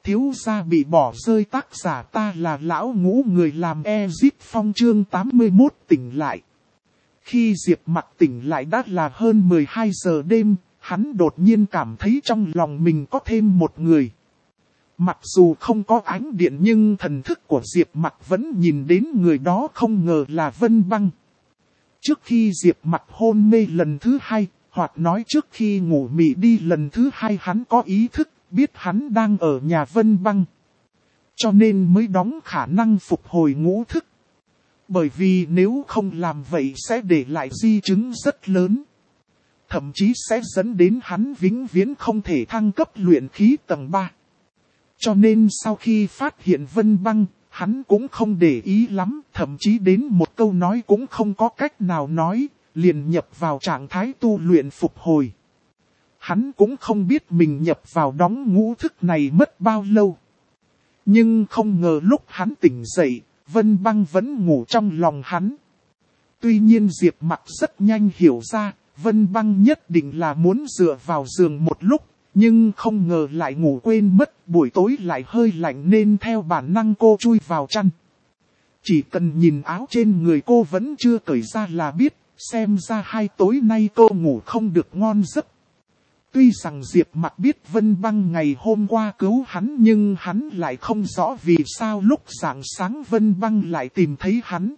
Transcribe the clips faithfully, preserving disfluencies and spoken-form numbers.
thiếu gia bị bỏ rơi, tác giả ta là lão ngũ người làm Ezit Phong chương tám mươi mốt tỉnh lại. Khi Diệp Mặc tỉnh lại đã là hơn mười hai giờ đêm, hắn đột nhiên cảm thấy trong lòng mình có thêm một người. Mặc dù không có ánh điện nhưng thần thức của Diệp Mặc vẫn nhìn đến người đó, không ngờ là Vân Băng. Trước khi Diệp Mặc hôn mê lần thứ hai, hoặc nói trước khi ngủ mị đi lần thứ hai, hắn có ý thức, biết hắn đang ở nhà Vân Băng. Cho nên mới đóng khả năng phục hồi ngũ thức. Bởi vì nếu không làm vậy sẽ để lại di chứng rất lớn. Thậm chí sẽ dẫn đến hắn vĩnh viễn không thể thăng cấp luyện khí tầng ba. Cho nên sau khi phát hiện Vân Băng, hắn cũng không để ý lắm, thậm chí đến một câu nói cũng không có cách nào nói, liền nhập vào trạng thái tu luyện phục hồi. Hắn cũng không biết mình nhập vào đóng ngũ thức này mất bao lâu. Nhưng không ngờ lúc hắn tỉnh dậy, Vân Băng vẫn ngủ trong lòng hắn. Tuy nhiên Diệp Mặc rất nhanh hiểu ra, Vân Băng nhất định là muốn dựa vào giường một lúc, nhưng không ngờ lại ngủ quên mất, buổi tối lại hơi lạnh nên theo bản năng cô chui vào chăn. Chỉ cần nhìn áo trên người cô vẫn chưa cởi ra là biết, xem ra hai tối nay cô ngủ không được ngon giấc. Tuy rằng Diệp Mặc biết Vân Băng ngày hôm qua cứu hắn, nhưng hắn lại không rõ vì sao lúc rạng sáng Vân Băng lại tìm thấy hắn.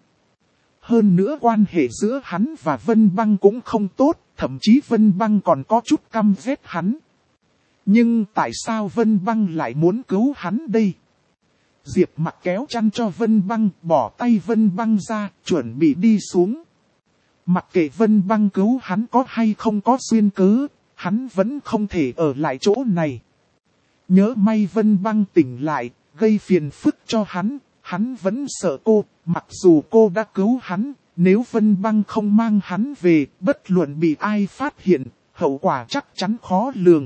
Hơn nữa quan hệ giữa hắn và Vân Băng cũng không tốt, thậm chí Vân Băng còn có chút căm ghét hắn. Nhưng tại sao Vân Băng lại muốn cứu hắn đây? Diệp Mặc kéo chăn cho Vân Băng, bỏ tay Vân Băng ra, chuẩn bị đi xuống. Mặc kệ Vân Băng cứu hắn có hay không có duyên cớ, hắn vẫn không thể ở lại chỗ này. Nhớ may Vân Băng tỉnh lại, gây phiền phức cho hắn, hắn vẫn sợ cô, mặc dù cô đã cứu hắn, nếu Vân Băng không mang hắn về, bất luận bị ai phát hiện, hậu quả chắc chắn khó lường.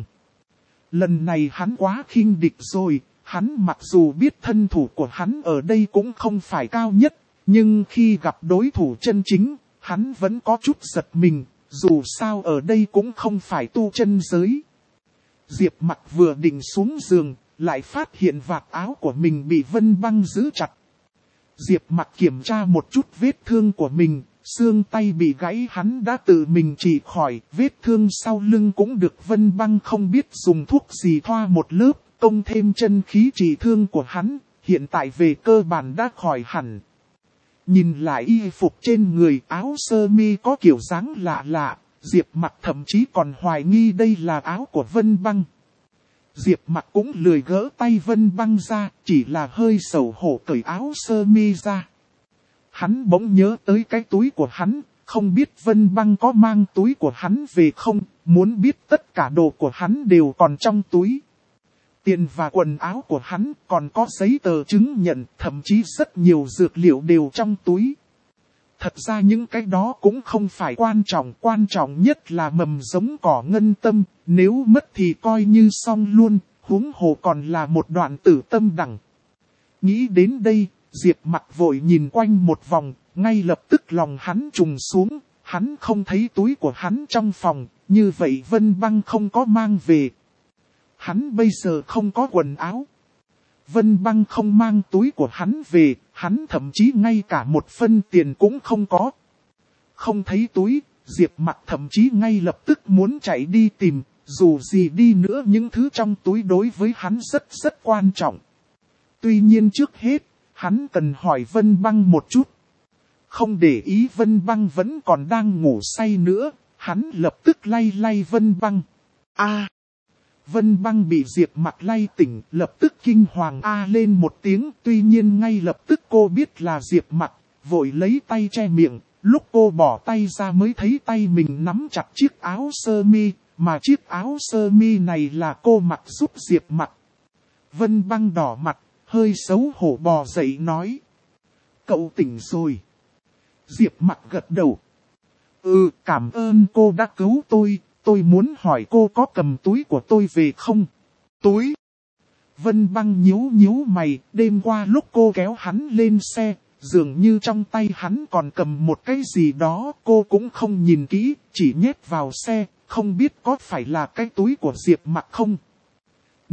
Lần này hắn quá khinh địch rồi, hắn mặc dù biết thân thủ của hắn ở đây cũng không phải cao nhất, nhưng khi gặp đối thủ chân chính, hắn vẫn có chút giật mình, dù sao ở đây cũng không phải tu chân giới. Diệp Mặc vừa định xuống giường, lại phát hiện vạt áo của mình bị Vân Băng giữ chặt. Diệp Mặc kiểm tra một chút vết thương của mình, xương tay bị gãy hắn đã tự mình trị khỏi, vết thương sau lưng cũng được Vân Băng không biết dùng thuốc gì thoa một lớp, công thêm chân khí trị thương của hắn, hiện tại về cơ bản đã khỏi hẳn. Nhìn lại y phục trên người, áo sơ mi có kiểu dáng lạ lạ, Diệp Mặc thậm chí còn hoài nghi đây là áo của Vân Băng. Diệp Mặc cũng lười gỡ tay Vân Băng ra, chỉ là hơi xấu hổ cởi áo sơ mi ra. Hắn bỗng nhớ tới cái túi của hắn, không biết Vân Băng có mang túi của hắn về không, muốn biết tất cả đồ của hắn đều còn trong túi. Tiền và quần áo của hắn, còn có giấy tờ chứng nhận, thậm chí rất nhiều dược liệu đều trong túi. Thật ra những cái đó cũng không phải quan trọng, quan trọng nhất là mầm giống cỏ ngân tâm, nếu mất thì coi như xong luôn, huống hồ còn là một đoạn tử tâm đẳng. Nghĩ đến đây, Diệp Mặc vội nhìn quanh một vòng, ngay lập tức lòng hắn trùng xuống, hắn không thấy túi của hắn trong phòng, như vậy Vân Băng không có mang về. Hắn bây giờ không có quần áo. Vân Băng không mang túi của hắn về, hắn thậm chí ngay cả một phân tiền cũng không có. Không thấy túi, Diệp Mặc thậm chí ngay lập tức muốn chạy đi tìm, dù gì đi nữa những thứ trong túi đối với hắn rất rất quan trọng. Tuy nhiên trước hết, hắn cần hỏi Vân Băng một chút. Không để ý Vân Băng vẫn còn đang ngủ say nữa, hắn lập tức lay lay Vân Băng. A! Vân Băng bị Diệp Mặc lay tỉnh, lập tức kinh hoàng a lên một tiếng, tuy nhiên ngay lập tức cô biết là Diệp Mặc, vội lấy tay che miệng, lúc cô bỏ tay ra mới thấy tay mình nắm chặt chiếc áo sơ mi, mà chiếc áo sơ mi này là cô mặc giúp Diệp Mặc. Vân Băng đỏ mặt, hơi xấu hổ bò dậy nói: "Cậu tỉnh rồi." Diệp Mặc gật đầu. "Ừ, cảm ơn cô đã cứu tôi. Tôi muốn hỏi cô có cầm túi của tôi về không?" "Túi?" Vân Băng nhíu nhíu mày, đêm qua lúc cô kéo hắn lên xe, dường như trong tay hắn còn cầm một cái gì đó, cô cũng không nhìn kỹ, chỉ nhét vào xe, không biết có phải là cái túi của Diệp Mặc không.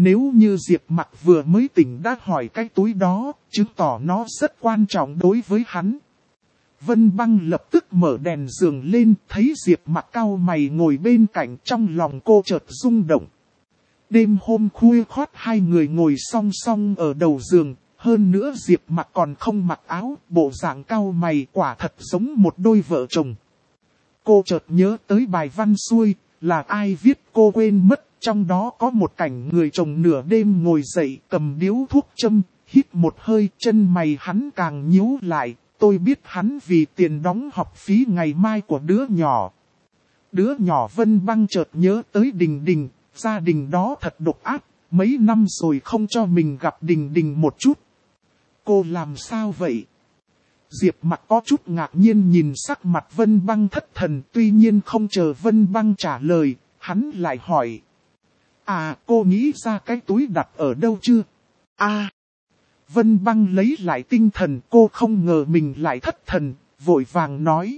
Nếu như Diệp Mặc vừa mới tỉnh đã hỏi cái túi đó, chứng tỏ nó rất quan trọng đối với hắn. Vân Băng lập tức mở đèn giường lên, thấy Diệp Mặc cau mày ngồi bên cạnh, trong lòng cô chợt rung động. Đêm hôm khuya khoắt hai người ngồi song song ở đầu giường, hơn nữa Diệp Mặc còn không mặc áo, bộ dạng cau mày quả thật giống một đôi vợ chồng. Cô chợt nhớ tới bài văn xuôi, là ai viết cô quên mất, trong đó có một cảnh người chồng nửa đêm ngồi dậy cầm điếu thuốc châm, hít một hơi, chân mày hắn càng nhíu lại. Tôi biết hắn vì tiền đóng học phí ngày mai của đứa nhỏ. Đứa nhỏ Vân Băng chợt nhớ tới Đình Đình, gia đình đó thật độc ác, mấy năm rồi không cho mình gặp Đình Đình một chút. Cô làm sao vậy? Diệp Mặc có chút ngạc nhiên nhìn sắc mặt Vân Băng thất thần, tuy nhiên không chờ Vân Băng trả lời, hắn lại hỏi. À, cô nghĩ ra cái túi đặt ở đâu chưa? À, Vân Băng lấy lại tinh thần, cô không ngờ mình lại thất thần, vội vàng nói.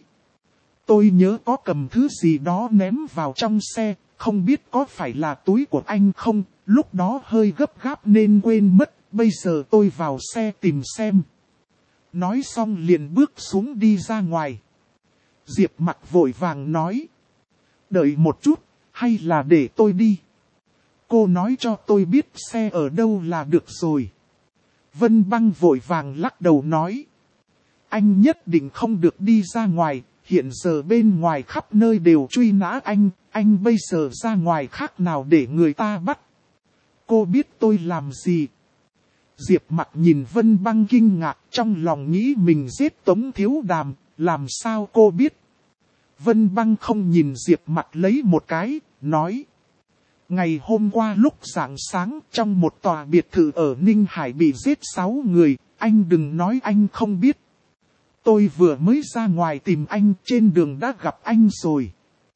Tôi nhớ có cầm thứ gì đó ném vào trong xe, không biết có phải là túi của anh không, lúc đó hơi gấp gáp nên quên mất, bây giờ tôi vào xe tìm xem. Nói xong liền bước xuống đi ra ngoài. Diệp Mặc vội vàng nói. Đợi một chút, hay là để tôi đi? Cô nói cho tôi biết xe ở đâu là được rồi. Vân Băng vội vàng lắc đầu nói. Anh nhất định không được đi ra ngoài, hiện giờ bên ngoài khắp nơi đều truy nã anh, anh bây giờ ra ngoài khác nào để người ta bắt. Cô biết tôi làm gì? Diệp Mặc nhìn Vân Băng kinh ngạc, trong lòng nghĩ mình giết Tống Thiếu Đàm, làm sao cô biết? Vân Băng không nhìn Diệp Mặc lấy một cái, nói. Ngày hôm qua lúc rạng sáng trong một tòa biệt thự ở Ninh Hải bị giết sáu người, anh đừng nói anh không biết. Tôi vừa mới ra ngoài tìm anh, trên đường đã gặp anh rồi.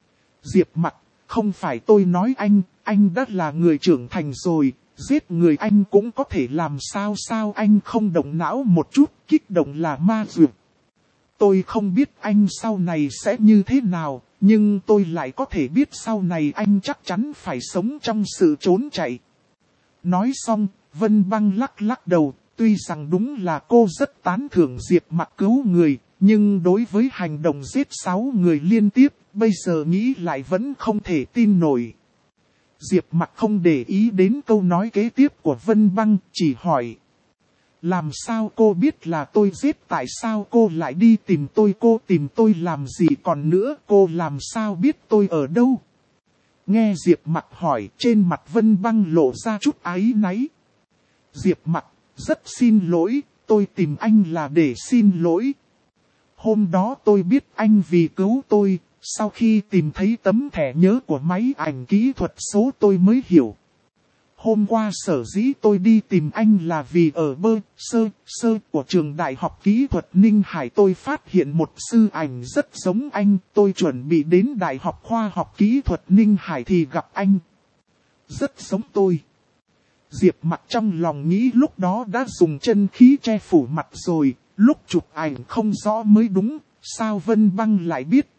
Diệp Mặc, không phải tôi nói anh, anh đã là người trưởng thành rồi, giết người anh cũng có thể làm sao sao anh không động não một chút, kích động là ma dược. Tôi không biết anh sau này sẽ như thế nào, nhưng tôi lại có thể biết sau này anh chắc chắn phải sống trong sự trốn chạy. Nói xong, Vân Băng lắc lắc đầu, tuy rằng đúng là cô rất tán thưởng Diệp Mặc cứu người, nhưng đối với hành động giết sáu người liên tiếp, bây giờ nghĩ lại vẫn không thể tin nổi. Diệp Mặc không để ý đến câu nói kế tiếp của Vân Băng, chỉ hỏi. Làm sao cô biết là tôi giết, tại sao cô lại đi tìm tôi, cô tìm tôi làm gì, còn nữa cô làm sao biết tôi ở đâu? Nghe Diệp Mặc hỏi, trên mặt Vân Băng lộ ra chút áy náy. Diệp Mặc, rất xin lỗi, tôi tìm anh là để xin lỗi. Hôm đó tôi biết anh vì cứu tôi, sau khi tìm thấy tấm thẻ nhớ của máy ảnh kỹ thuật số tôi mới hiểu. Hôm qua sở dĩ tôi đi tìm anh là vì ở bơ, sơ, sơ của trường đại học kỹ thuật Ninh Hải tôi phát hiện một sư ảnh rất giống anh. Tôi chuẩn bị đến đại học khoa học kỹ thuật Ninh Hải thì gặp anh. Rất giống tôi. Diệp Mặc trong lòng nghĩ lúc đó đã dùng chân khí che phủ mặt rồi, lúc chụp ảnh không rõ mới đúng, sao Vân Băng lại biết.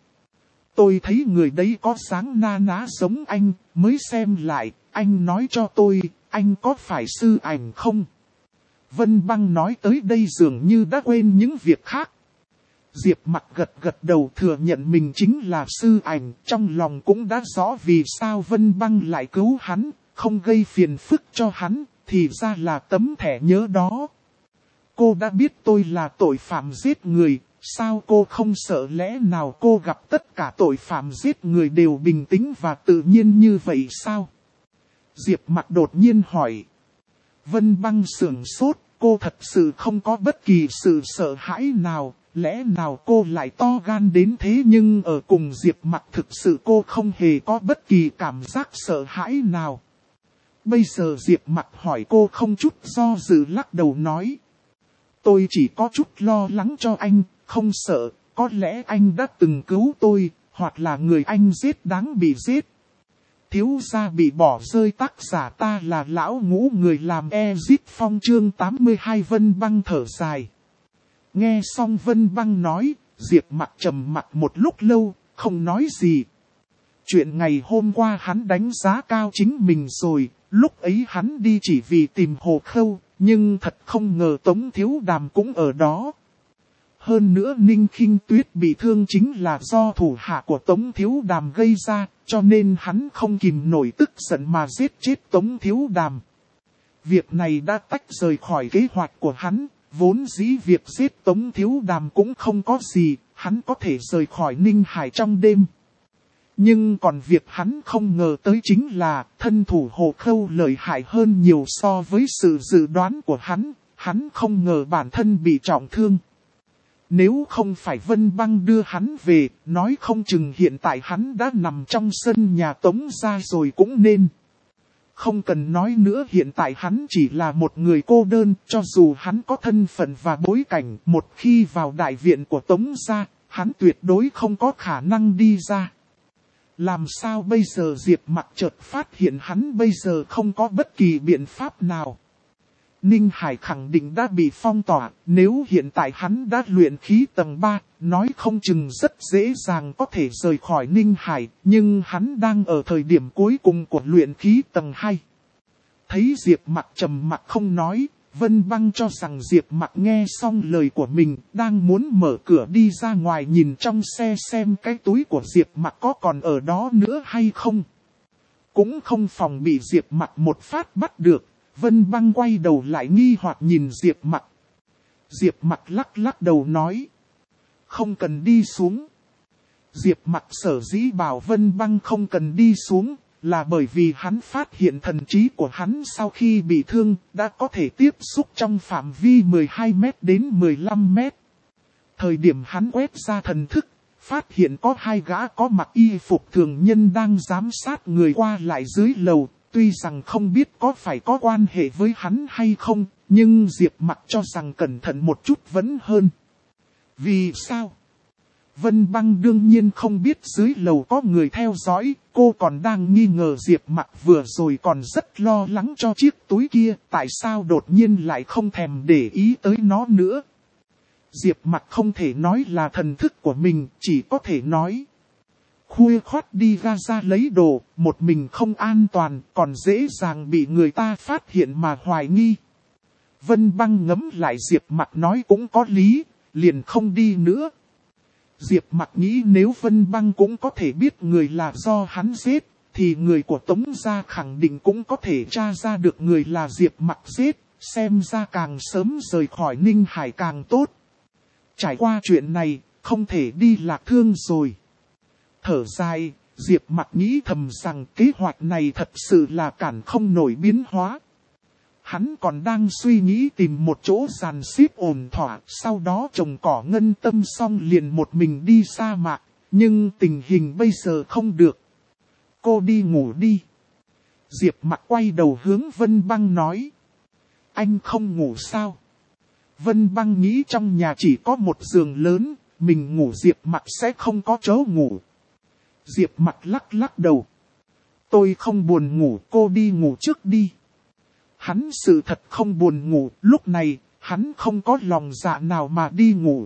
Tôi thấy người đấy có dáng na ná giống anh, mới xem lại, anh nói cho tôi, anh có phải sư ảnh không? Vân Băng nói tới đây dường như đã quên những việc khác. Diệp Mặc gật gật đầu thừa nhận mình chính là sư ảnh, trong lòng cũng đã rõ vì sao Vân Băng lại cứu hắn, không gây phiền phức cho hắn, thì ra là tấm thẻ nhớ đó. Cô đã biết tôi là tội phạm giết người. Sao cô không sợ lẽ nào cô gặp tất cả tội phạm giết người đều bình tĩnh và tự nhiên như vậy sao? Diệp Mặc đột nhiên hỏi. Vân Băng sửng sốt, cô thật sự không có bất kỳ sự sợ hãi nào, lẽ nào cô lại to gan đến thế, nhưng ở cùng Diệp Mặc thực sự cô không hề có bất kỳ cảm giác sợ hãi nào. Bây giờ Diệp Mặc hỏi cô không chút do dự lắc đầu nói. Tôi chỉ có chút lo lắng cho anh. Không sợ, có lẽ anh đã từng cứu tôi, hoặc là người anh giết đáng bị giết. Thiếu gia bị bỏ rơi, tác giả ta là lão ngũ, người làm Ezit Phong chương tám mươi hai. Vân Băng thở dài. Nghe xong Vân Băng nói, Diệp Mặc trầm mặc một lúc lâu, không nói gì. Chuyện ngày hôm qua hắn đánh giá cao chính mình rồi, Lúc ấy hắn đi chỉ vì tìm Hồ Khâu, nhưng thật không ngờ Tống Thiếu Đàm cũng ở đó. Hơn nữa Ninh Khinh Tuyết bị thương chính là do thủ hạ của Tống Thiếu Đàm gây ra, cho nên hắn không kìm nổi tức giận mà giết chết Tống Thiếu Đàm. Việc này đã tách rời khỏi kế hoạch của hắn, vốn dĩ việc giết Tống Thiếu Đàm cũng không có gì, hắn có thể rời khỏi Ninh Hải trong đêm. Nhưng còn việc hắn không ngờ tới chính là thân thủ Hồ Khâu lợi hại hơn nhiều so với sự dự đoán của hắn, hắn không ngờ bản thân bị trọng thương. Nếu không phải Vân Băng đưa hắn về, nói không chừng hiện tại hắn đã nằm trong sân nhà Tống gia rồi cũng nên. Không cần nói nữa, hiện tại hắn chỉ là một người cô đơn, cho dù hắn có thân phận và bối cảnh, một khi vào đại viện của Tống gia, hắn tuyệt đối không có khả năng đi ra. Làm sao bây giờ Diệp Mặc chợt phát hiện hắn bây giờ không có bất kỳ biện pháp nào. Ninh Hải khẳng định đã bị phong tỏa, nếu hiện tại hắn đã luyện khí tầng ba, nói không chừng rất dễ dàng có thể rời khỏi Ninh Hải, nhưng hắn đang ở thời điểm cuối cùng của luyện khí tầng hai. Thấy Diệp Mặc trầm mặc không nói, Vân Băng cho rằng Diệp Mặc nghe xong lời của mình, đang muốn mở cửa đi ra ngoài nhìn trong xe xem cái túi của Diệp Mặc có còn ở đó nữa hay không. Cũng không phòng bị Diệp Mặc một phát bắt được. Vân Băng quay đầu lại nghi hoặc nhìn Diệp Mặc. Diệp Mặc lắc lắc đầu nói. Không cần đi xuống. Diệp Mặc sở dĩ bảo Vân Băng không cần đi xuống, là bởi vì hắn phát hiện thần trí của hắn sau khi bị thương đã có thể tiếp xúc trong phạm vi mười hai mét đến mười lăm mét. Thời điểm hắn quét ra thần thức, phát hiện có hai gã có mặc y phục thường nhân đang giám sát người qua lại dưới lầu. Tuy rằng không biết có phải có quan hệ với hắn hay không, nhưng Diệp Mặc cho rằng cẩn thận một chút vẫn hơn. Vì sao? Vân Băng đương nhiên không biết dưới lầu có người theo dõi, cô còn đang nghi ngờ Diệp Mặc vừa rồi còn rất lo lắng cho chiếc túi kia, tại sao đột nhiên lại không thèm để ý tới nó nữa. Diệp Mặc không thể nói là thần thức của mình, chỉ có thể nói. Khuya khoắt đi ra ra lấy đồ, một mình không an toàn, còn dễ dàng bị người ta phát hiện mà hoài nghi. Vân Băng ngấm lại Diệp Mặc nói cũng có lý, liền không đi nữa. Diệp Mặc nghĩ nếu Vân Băng cũng có thể biết người là do hắn giết, thì người của Tống gia khẳng định cũng có thể tra ra được người là Diệp Mặc giết, xem ra càng sớm rời khỏi Ninh Hải càng tốt. Trải qua chuyện này, không thể đi Lạc Thương rồi. Thở dài, Diệp Mặc nghĩ thầm rằng kế hoạch này thật sự là cản không nổi biến hóa. Hắn còn đang suy nghĩ tìm một chỗ dàn xếp ổn thỏa, sau đó trồng cỏ ngân tâm xong liền một mình đi sa mạc, nhưng tình hình bây giờ không được. Cô đi ngủ đi. Diệp Mặc quay đầu hướng Vân Băng nói. Anh không ngủ sao? Vân Băng nghĩ trong nhà chỉ có một giường lớn, mình ngủ Diệp Mặc sẽ không có chỗ ngủ. Diệp Mặc lắc lắc đầu. Tôi không buồn ngủ, cô đi ngủ trước đi. Hắn sự thật không buồn ngủ, lúc này, hắn không có lòng dạ nào mà đi ngủ.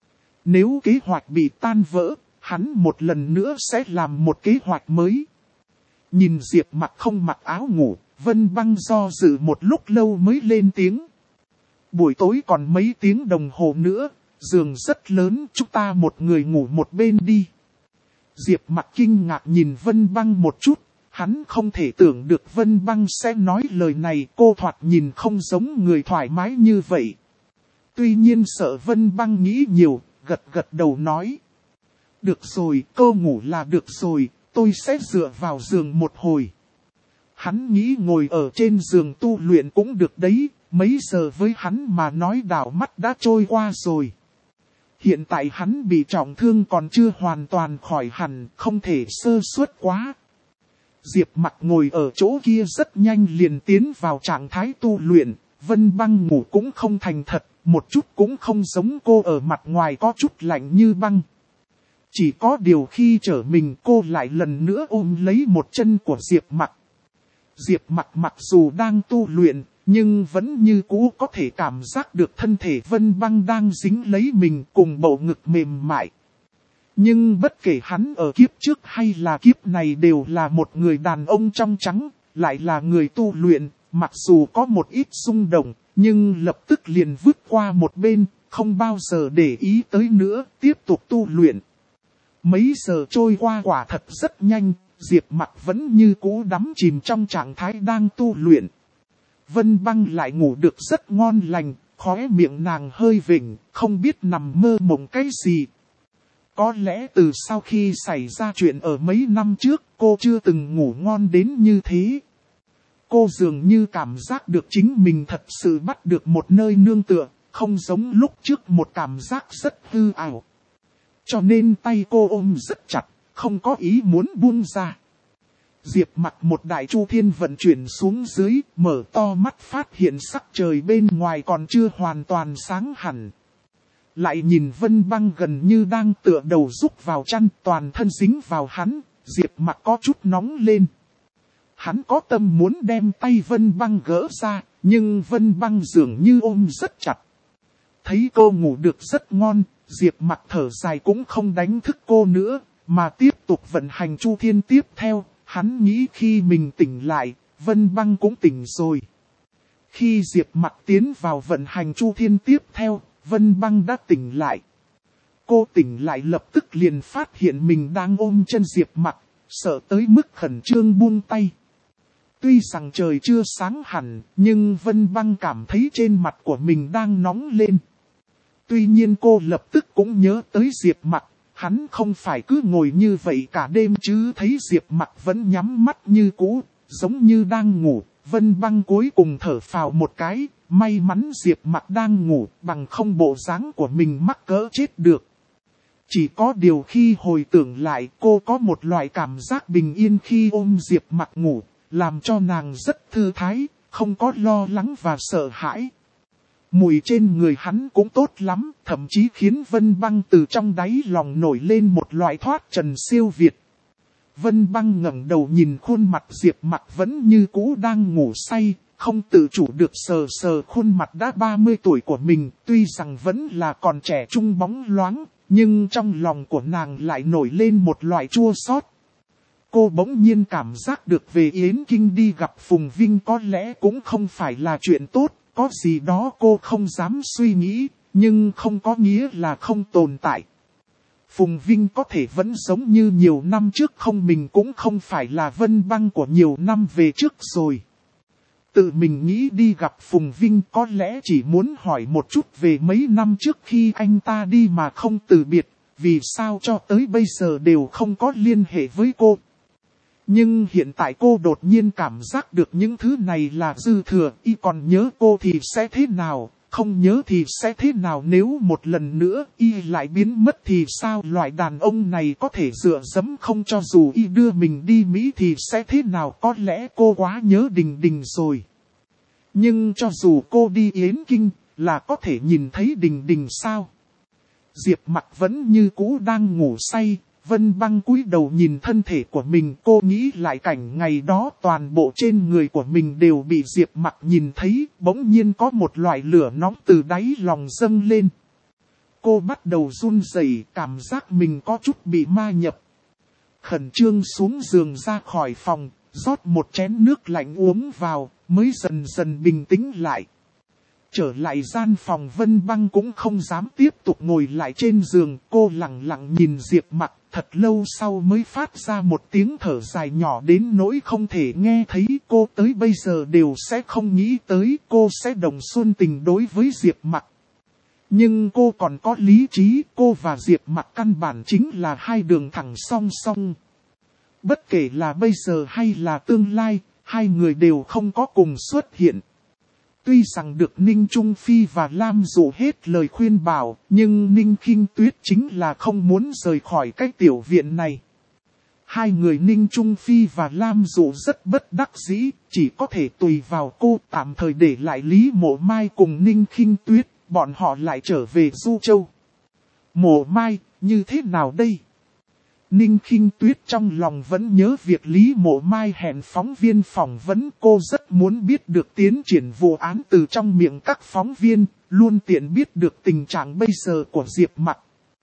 Nếu kế hoạch bị tan vỡ, hắn một lần nữa sẽ làm một kế hoạch mới. Nhìn Diệp Mặc không mặc áo ngủ, Vân Băng do dự một lúc lâu mới lên tiếng. Buổi tối còn mấy tiếng đồng hồ nữa, giường rất lớn, chúng ta một người ngủ một bên đi. Diệp Mặc kinh ngạc nhìn Vân Băng một chút, hắn không thể tưởng được Vân Băng sẽ nói lời này, cô thoạt nhìn không giống người thoải mái như vậy. Tuy nhiên sợ Vân Băng nghĩ nhiều, gật gật đầu nói. Được rồi, cô ngủ là được rồi, tôi sẽ dựa vào giường một hồi. Hắn nghĩ ngồi ở trên giường tu luyện cũng được đấy, mấy giờ với hắn mà nói đảo mắt đã trôi qua rồi. Hiện tại hắn bị trọng thương còn chưa hoàn toàn khỏi hẳn, không thể sơ suất quá. Diệp Mặc ngồi ở chỗ kia rất nhanh liền tiến vào trạng thái tu luyện, Vân Băng ngủ cũng không thành thật, một chút cũng không giống cô ở mặt ngoài có chút lạnh như băng. Chỉ có điều khi trở mình cô lại lần nữa ôm lấy một chân của Diệp Mặc. Diệp Mặc mặc dù đang tu luyện, nhưng vẫn như cũ có thể cảm giác được thân thể Vân Băng đang dính lấy mình cùng bầu ngực mềm mại. Nhưng bất kể hắn ở kiếp trước hay là kiếp này đều là một người đàn ông trong trắng, lại là người tu luyện, mặc dù có một ít xung động, nhưng lập tức liền vứt qua một bên, không bao giờ để ý tới nữa, tiếp tục tu luyện. Mấy giờ trôi qua quả thật rất nhanh, Diệp Mặc vẫn như cũ đắm chìm trong trạng thái đang tu luyện. Vân Băng lại ngủ được rất ngon lành, khóe miệng nàng hơi vểnh, không biết nằm mơ mộng cái gì. Có lẽ từ sau khi xảy ra chuyện ở mấy năm trước, cô chưa từng ngủ ngon đến như thế. Cô dường như cảm giác được chính mình thật sự bắt được một nơi nương tựa, không giống lúc trước một cảm giác rất hư ảo. Cho nên tay cô ôm rất chặt, không có ý muốn buông ra. Diệp Mặc một đại chu thiên vận chuyển xuống dưới, mở to mắt phát hiện sắc trời bên ngoài còn chưa hoàn toàn sáng hẳn. Lại nhìn Vân Băng gần như đang tựa đầu rúc vào chăn, toàn thân dính vào hắn, Diệp Mặc có chút nóng lên. Hắn có tâm muốn đem tay Vân Băng gỡ ra, nhưng Vân Băng dường như ôm rất chặt. Thấy cô ngủ được rất ngon, Diệp Mặc thở dài cũng không đánh thức cô nữa, mà tiếp tục vận hành chu thiên tiếp theo. Hắn nghĩ khi mình tỉnh lại, Vân Băng cũng tỉnh rồi. Khi Diệp Mặc tiến vào vận hành chu thiên tiếp theo, Vân Băng đã tỉnh lại. Cô tỉnh lại lập tức liền phát hiện mình đang ôm chân Diệp Mặc, sợ tới mức khẩn trương buông tay. Tuy rằng trời chưa sáng hẳn, nhưng Vân Băng cảm thấy trên mặt của mình đang nóng lên. Tuy nhiên cô lập tức cũng nhớ tới Diệp Mặc. Hắn không phải cứ ngồi như vậy cả đêm chứ, thấy Diệp Mặc vẫn nhắm mắt như cũ, giống như đang ngủ. Vân Băng cuối cùng thở phào một cái, may mắn Diệp Mặc đang ngủ, bằng không bộ dáng của mình mắc cỡ chết được. Chỉ có điều khi hồi tưởng lại, cô có một loại cảm giác bình yên khi ôm Diệp Mặc ngủ, làm cho nàng rất thư thái, không có lo lắng và sợ hãi. Mùi trên người hắn cũng tốt lắm, thậm chí khiến Vân Băng từ trong đáy lòng nổi lên một loại thoát trần siêu việt. Vân Băng ngẩng đầu nhìn khuôn mặt Diệp Mặc vẫn như cũ đang ngủ say, không tự chủ được sờ sờ khuôn mặt đã ba mươi tuổi của mình, tuy rằng vẫn là còn trẻ trung bóng loáng, nhưng trong lòng của nàng lại nổi lên một loại chua xót. Cô bỗng nhiên cảm giác được về Yến Kinh đi gặp Phùng Vinh có lẽ cũng không phải là chuyện tốt. Có gì đó cô không dám suy nghĩ, nhưng không có nghĩa là không tồn tại. Phùng Vinh có thể vẫn giống như nhiều năm trước không, mình cũng không phải là Vân Băng của nhiều năm về trước rồi. Tự mình nghĩ đi gặp Phùng Vinh có lẽ chỉ muốn hỏi một chút về mấy năm trước khi anh ta đi mà không từ biệt, vì sao cho tới bây giờ đều không có liên hệ với cô. Nhưng hiện tại cô đột nhiên cảm giác được những thứ này là dư thừa, y còn nhớ cô thì sẽ thế nào, không nhớ thì sẽ thế nào, nếu một lần nữa y lại biến mất thì sao, loại đàn ông này có thể dựa dẫm không, cho dù y đưa mình đi Mỹ thì sẽ thế nào, có lẽ cô quá nhớ Đình Đình rồi. Nhưng cho dù cô đi Yến Kinh, là có thể nhìn thấy Đình Đình sao? Diệp Mặc vẫn như cũ đang ngủ say. Vân Băng cúi đầu nhìn thân thể của mình, cô nghĩ lại cảnh ngày đó toàn bộ trên người của mình đều bị Diệp Mặc nhìn thấy, bỗng nhiên có một loại lửa nóng từ đáy lòng dâng lên. Cô bắt đầu run rẩy, cảm giác mình có chút bị ma nhập. Khẩn trương xuống giường ra khỏi phòng, rót một chén nước lạnh uống vào, mới dần dần bình tĩnh lại. Trở lại gian phòng, Vân Băng cũng không dám tiếp tục ngồi lại trên giường, cô lặng lặng nhìn Diệp Mặc, thật lâu sau mới phát ra một tiếng thở dài nhỏ đến nỗi không thể nghe thấy. Cô tới bây giờ đều sẽ không nghĩ tới cô sẽ đồng xuân tình đối với Diệp Mặc. Nhưng cô còn có lý trí, cô và Diệp Mặc căn bản chính là hai đường thẳng song song. Bất kể là bây giờ hay là tương lai, hai người đều không có cùng xuất hiện. Tuy rằng được Ninh Trung Phi và Lam Dụ hết lời khuyên bảo, nhưng Ninh Khinh Tuyết chính là không muốn rời khỏi cái tiểu viện này. Hai người Ninh Trung Phi và Lam Dụ rất bất đắc dĩ, chỉ có thể tùy vào cô, tạm thời để lại Lý Mộ Mai cùng Ninh Khinh Tuyết, bọn họ lại trở về Du Châu. Mộ Mai, như thế nào đây? Ninh Khinh Tuyết trong lòng vẫn nhớ việc Lý Mộ Mai hẹn phóng viên phỏng vấn, cô rất muốn biết được tiến triển vụ án từ trong miệng các phóng viên, luôn tiện biết được tình trạng bây giờ của Diệp Mặc.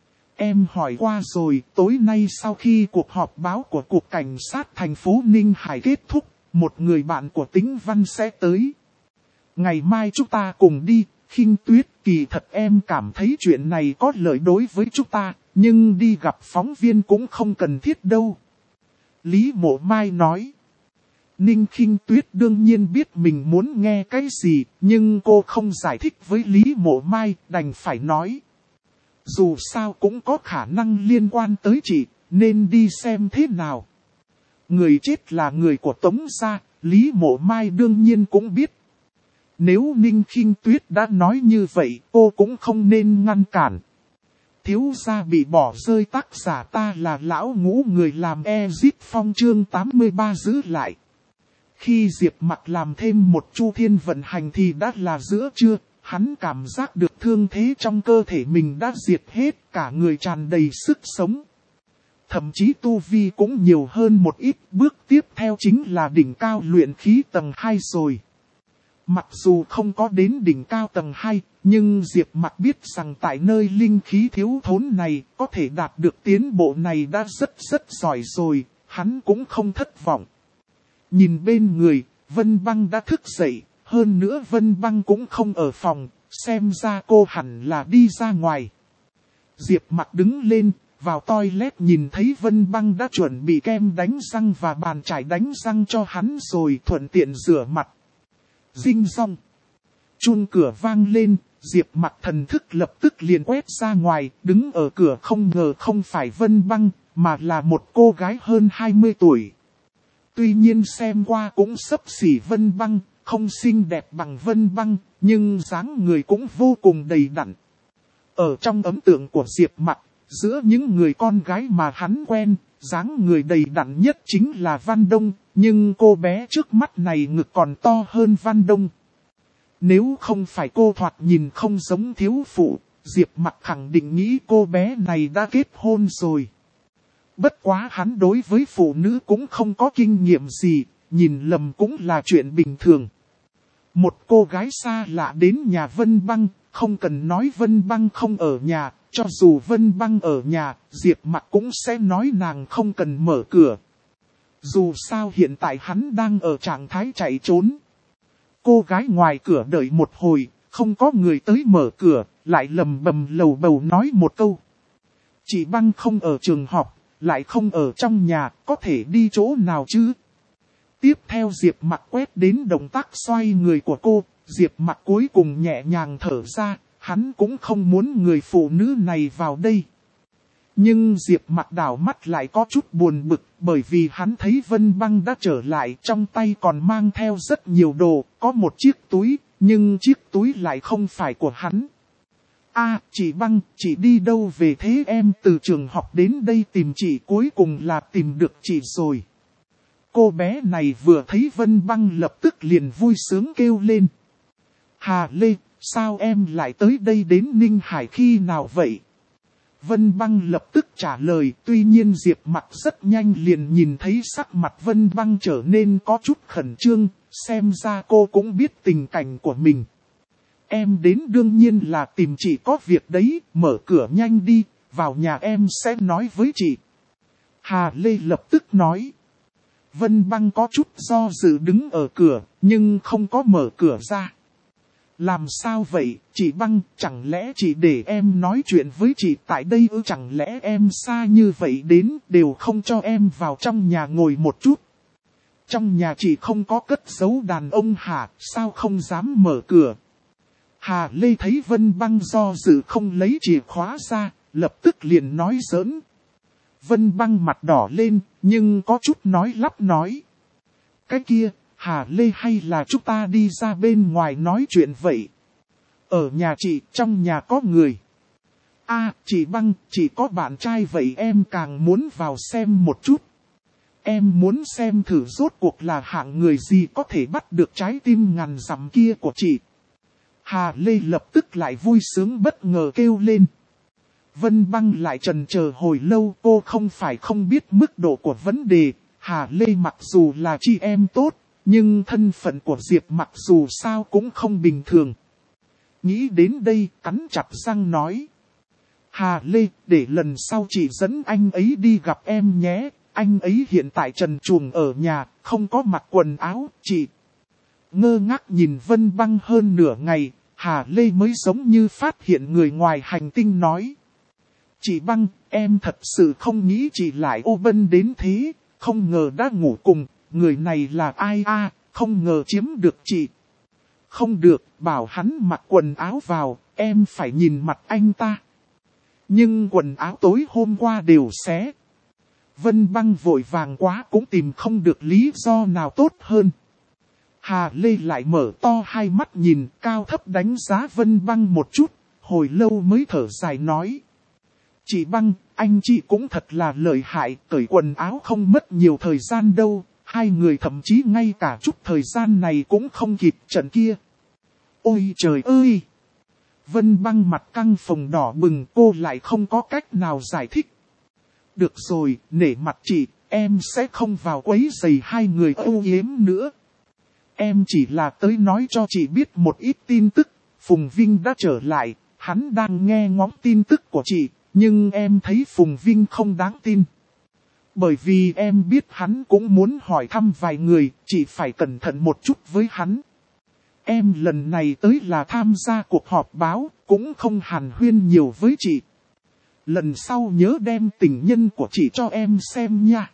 Em hỏi qua rồi, tối nay sau khi cuộc họp báo của Cục Cảnh sát thành phố Ninh Hải kết thúc, một người bạn của Tĩnh Văn sẽ tới. Ngày mai chúng ta cùng đi, Khinh Tuyết, kỳ thật em cảm thấy chuyện này có lợi đối với chúng ta, nhưng đi gặp phóng viên cũng không cần thiết đâu. Lý Mộ Mai nói. Ninh Khinh Tuyết đương nhiên biết mình muốn nghe cái gì, nhưng cô không giải thích với Lý Mộ Mai, đành phải nói. Dù sao cũng có khả năng liên quan tới chị, nên đi xem thế nào. Người chết là người của Tống gia, Lý Mộ Mai đương nhiên cũng biết. Nếu Ninh Khinh Tuyết đã nói như vậy, cô cũng không nên ngăn cản. Thiếu gia bị bỏ rơi, tác giả ta là lão ngũ, người làm Exit Phong chương tám mươi ba giữ lại. Khi Diệp Mặc làm thêm một chu thiên vận hành thì đã là giữa trưa, hắn cảm giác được thương thế trong cơ thể mình đã diệt hết, cả người tràn đầy sức sống. Thậm chí tu vi cũng nhiều hơn một ít, bước tiếp theo chính là đỉnh cao luyện khí tầng hai rồi. Mặc dù không có đến đỉnh cao tầng hai, nhưng Diệp Mặc biết rằng tại nơi linh khí thiếu thốn này, có thể đạt được tiến bộ này đã rất rất giỏi rồi, hắn cũng không thất vọng. Nhìn bên người, Vân Băng đã thức dậy, hơn nữa Vân Băng cũng không ở phòng, xem ra cô hẳn là đi ra ngoài. Diệp Mặc đứng lên, vào toilet nhìn thấy Vân Băng đã chuẩn bị kem đánh răng và bàn chải đánh răng cho hắn rồi, thuận tiện rửa mặt. Dinh dong. Chuông cửa vang lên, Diệp Mặc thần thức lập tức liền quét ra ngoài, đứng ở cửa không ngờ không phải Vân Băng, mà là một cô gái hơn hai mươi tuổi. Tuy nhiên xem qua cũng xấp xỉ Vân Băng, không xinh đẹp bằng Vân Băng, nhưng dáng người cũng vô cùng đầy đặn. Ở trong ấn tượng của Diệp Mặc, giữa những người con gái mà hắn quen, dáng người đầy đặn nhất chính là Văn Đông, nhưng cô bé trước mắt này ngực còn to hơn Văn Đông. Nếu không phải cô thoạt nhìn không giống thiếu phụ, Diệp Mặc khẳng định nghĩ cô bé này đã kết hôn rồi. Bất quá hắn đối với phụ nữ cũng không có kinh nghiệm gì, nhìn lầm cũng là chuyện bình thường. Một cô gái xa lạ đến nhà Vân Băng, không cần nói Vân Băng không ở nhà, cho dù Vân Băng ở nhà, Diệp Mặc cũng sẽ nói nàng không cần mở cửa. Dù sao hiện tại hắn đang ở trạng thái chạy trốn. Cô gái ngoài cửa đợi một hồi, không có người tới mở cửa, lại lầm bầm lầu bầu nói một câu. Chị Băng không ở trường học, lại không ở trong nhà, có thể đi chỗ nào chứ? Tiếp theo Diệp Mặc quét đến động tác xoay người của cô, Diệp Mặc cuối cùng nhẹ nhàng thở ra, hắn cũng không muốn người phụ nữ này vào đây. Nhưng Diệp Mặc đảo mắt lại có chút buồn bực, bởi vì hắn thấy Vân Băng đã trở lại, trong tay còn mang theo rất nhiều đồ, có một chiếc túi, nhưng chiếc túi lại không phải của hắn. À, chị Băng, chị đi đâu về thế? Em từ trường học đến đây tìm chị, cuối cùng là tìm được chị rồi. Cô bé này vừa thấy Vân Băng lập tức liền vui sướng kêu lên. Hà Lê, sao em lại tới đây, đến Ninh Hải khi nào vậy? Vân Băng lập tức trả lời, tuy nhiên Diệp Mặc rất nhanh liền nhìn thấy sắc mặt Vân Băng trở nên có chút khẩn trương, xem ra cô cũng biết tình cảnh của mình. Em đến đương nhiên là tìm chị có việc đấy, mở cửa nhanh đi, vào nhà em sẽ nói với chị. Hà Lê lập tức nói. Vân Băng có chút do dự đứng ở cửa, nhưng không có mở cửa ra. Làm sao vậy, chị Băng, chẳng lẽ chị để em nói chuyện với chị tại đây ư? Chẳng lẽ em xa như vậy đến, đều không cho em vào trong nhà ngồi một chút? Trong nhà chị không có cất giấu đàn ông hả, sao không dám mở cửa? Hà Lê thấy Vân Băng do dự không lấy chìa khóa ra, lập tức liền nói giỡn. Vân Băng mặt đỏ lên, nhưng có chút nói lắp nói. Cái kia, Hà Lê, hay là chúng ta đi ra bên ngoài nói chuyện vậy? Ở nhà chị, trong nhà có người. À, chị Băng, chị có bạn trai vậy, em càng muốn vào xem một chút. Em muốn xem thử rốt cuộc là hạng người gì có thể bắt được trái tim ngàn dặm kia của chị. Hà Lê lập tức lại vui sướng bất ngờ kêu lên. Vân Băng lại chần chờ hồi lâu, cô không phải không biết mức độ của vấn đề. Hà Lê mặc dù là chị em tốt, nhưng thân phận của Diệp Mặc dù sao cũng không bình thường. Nghĩ đến đây, cắn chặt răng nói. Hà Lê, để lần sau chị dẫn anh ấy đi gặp em nhé, anh ấy hiện tại trần truồng ở nhà, không có mặc quần áo, chị. Ngơ ngác nhìn Vân Băng hơn nửa ngày, Hà Lê mới giống như phát hiện người ngoài hành tinh nói. Chị Băng, em thật sự không nghĩ chị lại ô bân đến thế, không ngờ đã ngủ cùng, người này là ai a, không ngờ chiếm được chị. Không được, bảo hắn mặc quần áo vào, em phải nhìn mặt anh ta. Nhưng quần áo tối hôm qua đều xé. Vân Băng vội vàng quá cũng tìm không được lý do nào tốt hơn. Hà Lê lại mở to hai mắt nhìn, cao thấp đánh giá Vân Băng một chút, hồi lâu mới thở dài nói. Chị Băng, anh chị cũng thật là lợi hại, cởi quần áo không mất nhiều thời gian đâu, hai người thậm chí ngay cả chút thời gian này cũng không kịp trận kia. Ôi trời ơi! Vân Băng mặt căng phồng đỏ bừng, cô lại không có cách nào giải thích. Được rồi, nể mặt chị, em sẽ không vào quấy rầy hai người âu yếm nữa. Em chỉ là tới nói cho chị biết một ít tin tức, Phùng Vinh đã trở lại, hắn đang nghe ngóng tin tức của chị, nhưng em thấy Phùng Vinh không đáng tin. Bởi vì em biết hắn cũng muốn hỏi thăm vài người, chị phải cẩn thận một chút với hắn. Em lần này tới là tham gia cuộc họp báo, cũng không hàn huyên nhiều với chị. Lần sau nhớ đem tình nhân của chị cho em xem nha.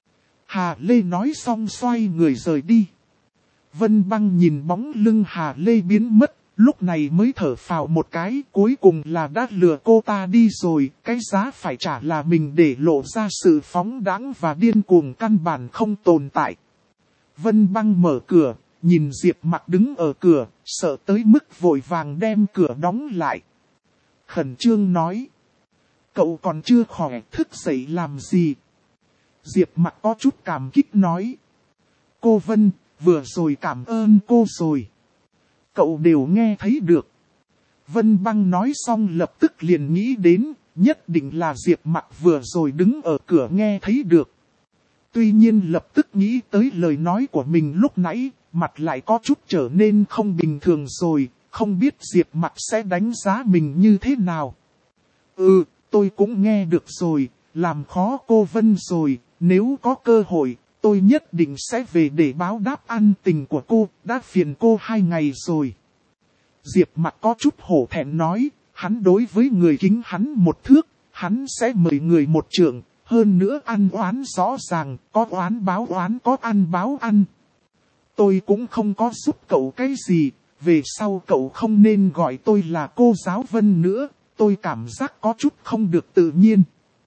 Hà Lê nói xong xoay người rời đi. Vân Băng nhìn bóng lưng Hà Lê biến mất, lúc này mới thở phào một cái, cuối cùng là đã lừa cô ta đi rồi, cái giá phải trả là mình để lộ ra sự phóng đãng và điên cuồng căn bản không tồn tại. Vân Băng mở cửa, nhìn Diệp Mặc đứng ở cửa, sợ tới mức vội vàng đem cửa đóng lại. Khẩn trương nói. Cậu còn chưa khỏe, thức dậy làm gì? Diệp Mặc có chút cảm kích nói. Cô Vân, vừa rồi cảm ơn cô rồi. Cậu đều nghe thấy được. Vân Băng nói xong lập tức liền nghĩ đến, nhất định là Diệp Mặc vừa rồi đứng ở cửa nghe thấy được. Tuy nhiên lập tức nghĩ tới lời nói của mình lúc nãy, mặt lại có chút trở nên không bình thường rồi, không biết Diệp Mặc sẽ đánh giá mình như thế nào. Ừ, tôi cũng nghe được rồi, làm khó cô Vân rồi, nếu có cơ hội, tôi nhất định sẽ về để báo đáp ân tình của cô, đã phiền cô hai ngày rồi. Diệp Mặc có chút hổ thẹn nói, hắn đối với người kính hắn một thước, hắn sẽ mời người một trượng, hơn nữa ăn oán rõ ràng, có oán báo oán có ăn báo ăn. Tôi cũng không có giúp cậu cái gì, về sau cậu không nên gọi tôi là cô giáo Vân nữa, tôi cảm giác có chút không được tự nhiên.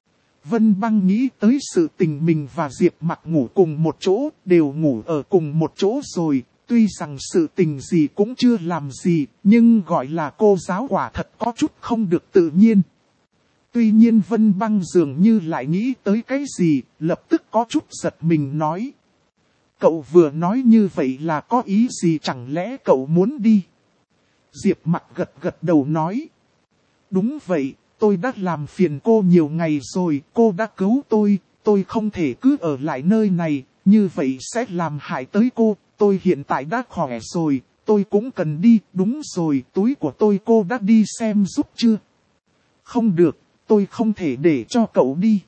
Vân Băng nghĩ tới sự tình mình và Diệp Mặc ngủ cùng một chỗ, đều ngủ ở cùng một chỗ rồi, tuy rằng sự tình gì cũng chưa làm gì, nhưng gọi là cô giáo quả thật có chút không được tự nhiên. Tuy nhiên Vân Băng dường như lại nghĩ tới cái gì, lập tức có chút giật mình nói. Cậu vừa nói như vậy là có ý gì, chẳng lẽ cậu muốn đi? Diệp Mặc gật gật đầu nói. Đúng vậy, tôi đã làm phiền cô nhiều ngày rồi, cô đã cứu tôi, tôi không thể cứ ở lại nơi này, như vậy sẽ làm hại tới cô, tôi hiện tại đã khỏe rồi, tôi cũng cần đi, đúng rồi, túi của tôi cô đã đi xem giúp chưa? Không được, tôi không thể để cho cậu đi.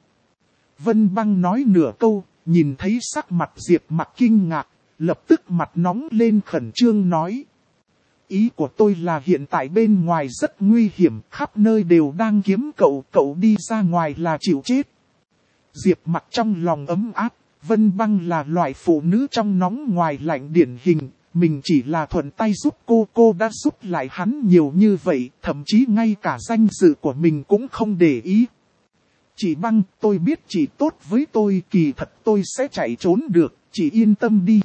Vân Băng nói nửa câu, nhìn thấy sắc mặt Diệp Mặc kinh ngạc, lập tức mặt nóng lên khẩn trương nói. Ý của tôi là hiện tại bên ngoài rất nguy hiểm, khắp nơi đều đang kiếm cậu, cậu đi ra ngoài là chịu chết. Diệp Mặc trong lòng ấm áp, Vân Băng là loại phụ nữ trong nóng ngoài lạnh điển hình, mình chỉ là thuận tay giúp cô, cô đã giúp lại hắn nhiều như vậy, thậm chí ngay cả danh dự của mình cũng không để ý. Chị Băng, tôi biết chị tốt với tôi, kỳ thật tôi sẽ chạy trốn được, chị yên tâm đi.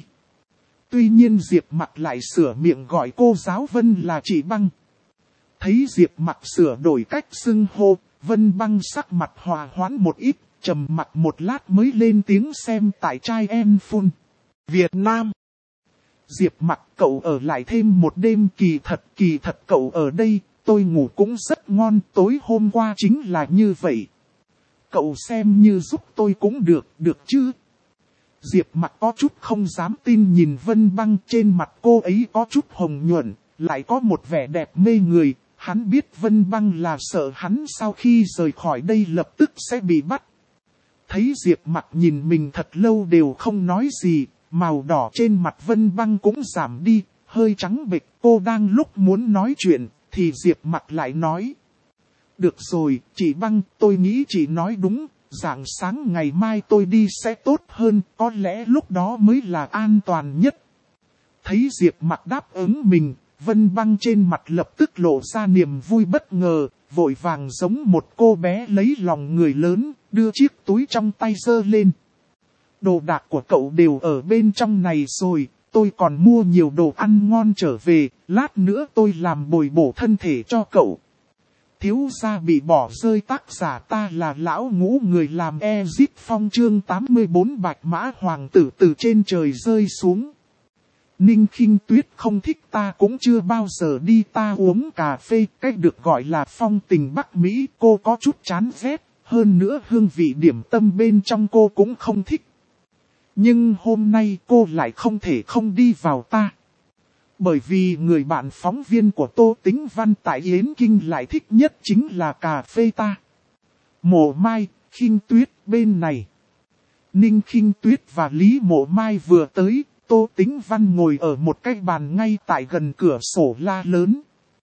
Tuy nhiên Diệp Mặc lại sửa miệng gọi cô giáo Vân là chị Băng. Thấy Diệp Mặc sửa đổi cách xưng hô, Vân Băng sắc mặt hòa hoãn một ít, trầm mặc một lát mới lên tiếng xem tại trai em phun. Việt Nam. Diệp Mặc, cậu ở lại thêm một đêm, kỳ thật kỳ thật cậu ở đây, tôi ngủ cũng rất ngon, tối hôm qua chính là như vậy. Cậu xem như giúp tôi cũng được, được chứ? Diệp Mặc có chút không dám tin nhìn Vân Băng, trên mặt cô ấy có chút hồng nhuận, lại có một vẻ đẹp mê người. Hắn biết Vân Băng là sợ hắn sau khi rời khỏi đây lập tức sẽ bị bắt. Thấy Diệp Mặc nhìn mình thật lâu đều không nói gì, màu đỏ trên mặt Vân Băng cũng giảm đi, hơi trắng bệch. Cô đang lúc muốn nói chuyện, thì Diệp Mặc lại nói. Được rồi, chị Băng, tôi nghĩ chị nói đúng, rạng sáng ngày mai tôi đi sẽ tốt hơn, có lẽ lúc đó mới là an toàn nhất. Thấy Diệp Mặc đáp ứng mình, Vân Băng trên mặt lập tức lộ ra niềm vui bất ngờ, vội vàng giống một cô bé lấy lòng người lớn, đưa chiếc túi trong tay giơ lên. Đồ đạc của cậu đều ở bên trong này rồi, tôi còn mua nhiều đồ ăn ngon trở về, lát nữa tôi làm bồi bổ thân thể cho cậu. Thiếu gia bị bỏ rơi, tác giả ta là lão ngũ, người làm Ezip Phong chương tám mươi tư Bạch Mã Hoàng tử từ trên trời rơi xuống. Ninh Khinh Tuyết không thích, ta cũng chưa bao giờ đi, ta uống cà phê, cách được gọi là phong tình Bắc Mỹ, cô có chút chán ghét, hơn nữa hương vị điểm tâm bên trong cô cũng không thích. Nhưng hôm nay cô lại không thể không đi vào ta. Bởi vì người bạn phóng viên của Tô Tĩnh Văn tại Yến Kinh lại thích nhất chính là cà phê ta. Mộ Mai, Khinh Tuyết bên này. Ninh Khinh Tuyết và Lý Mộ Mai vừa tới, Tô Tĩnh Văn ngồi ở một cái bàn ngay tại gần cửa sổ la lớn.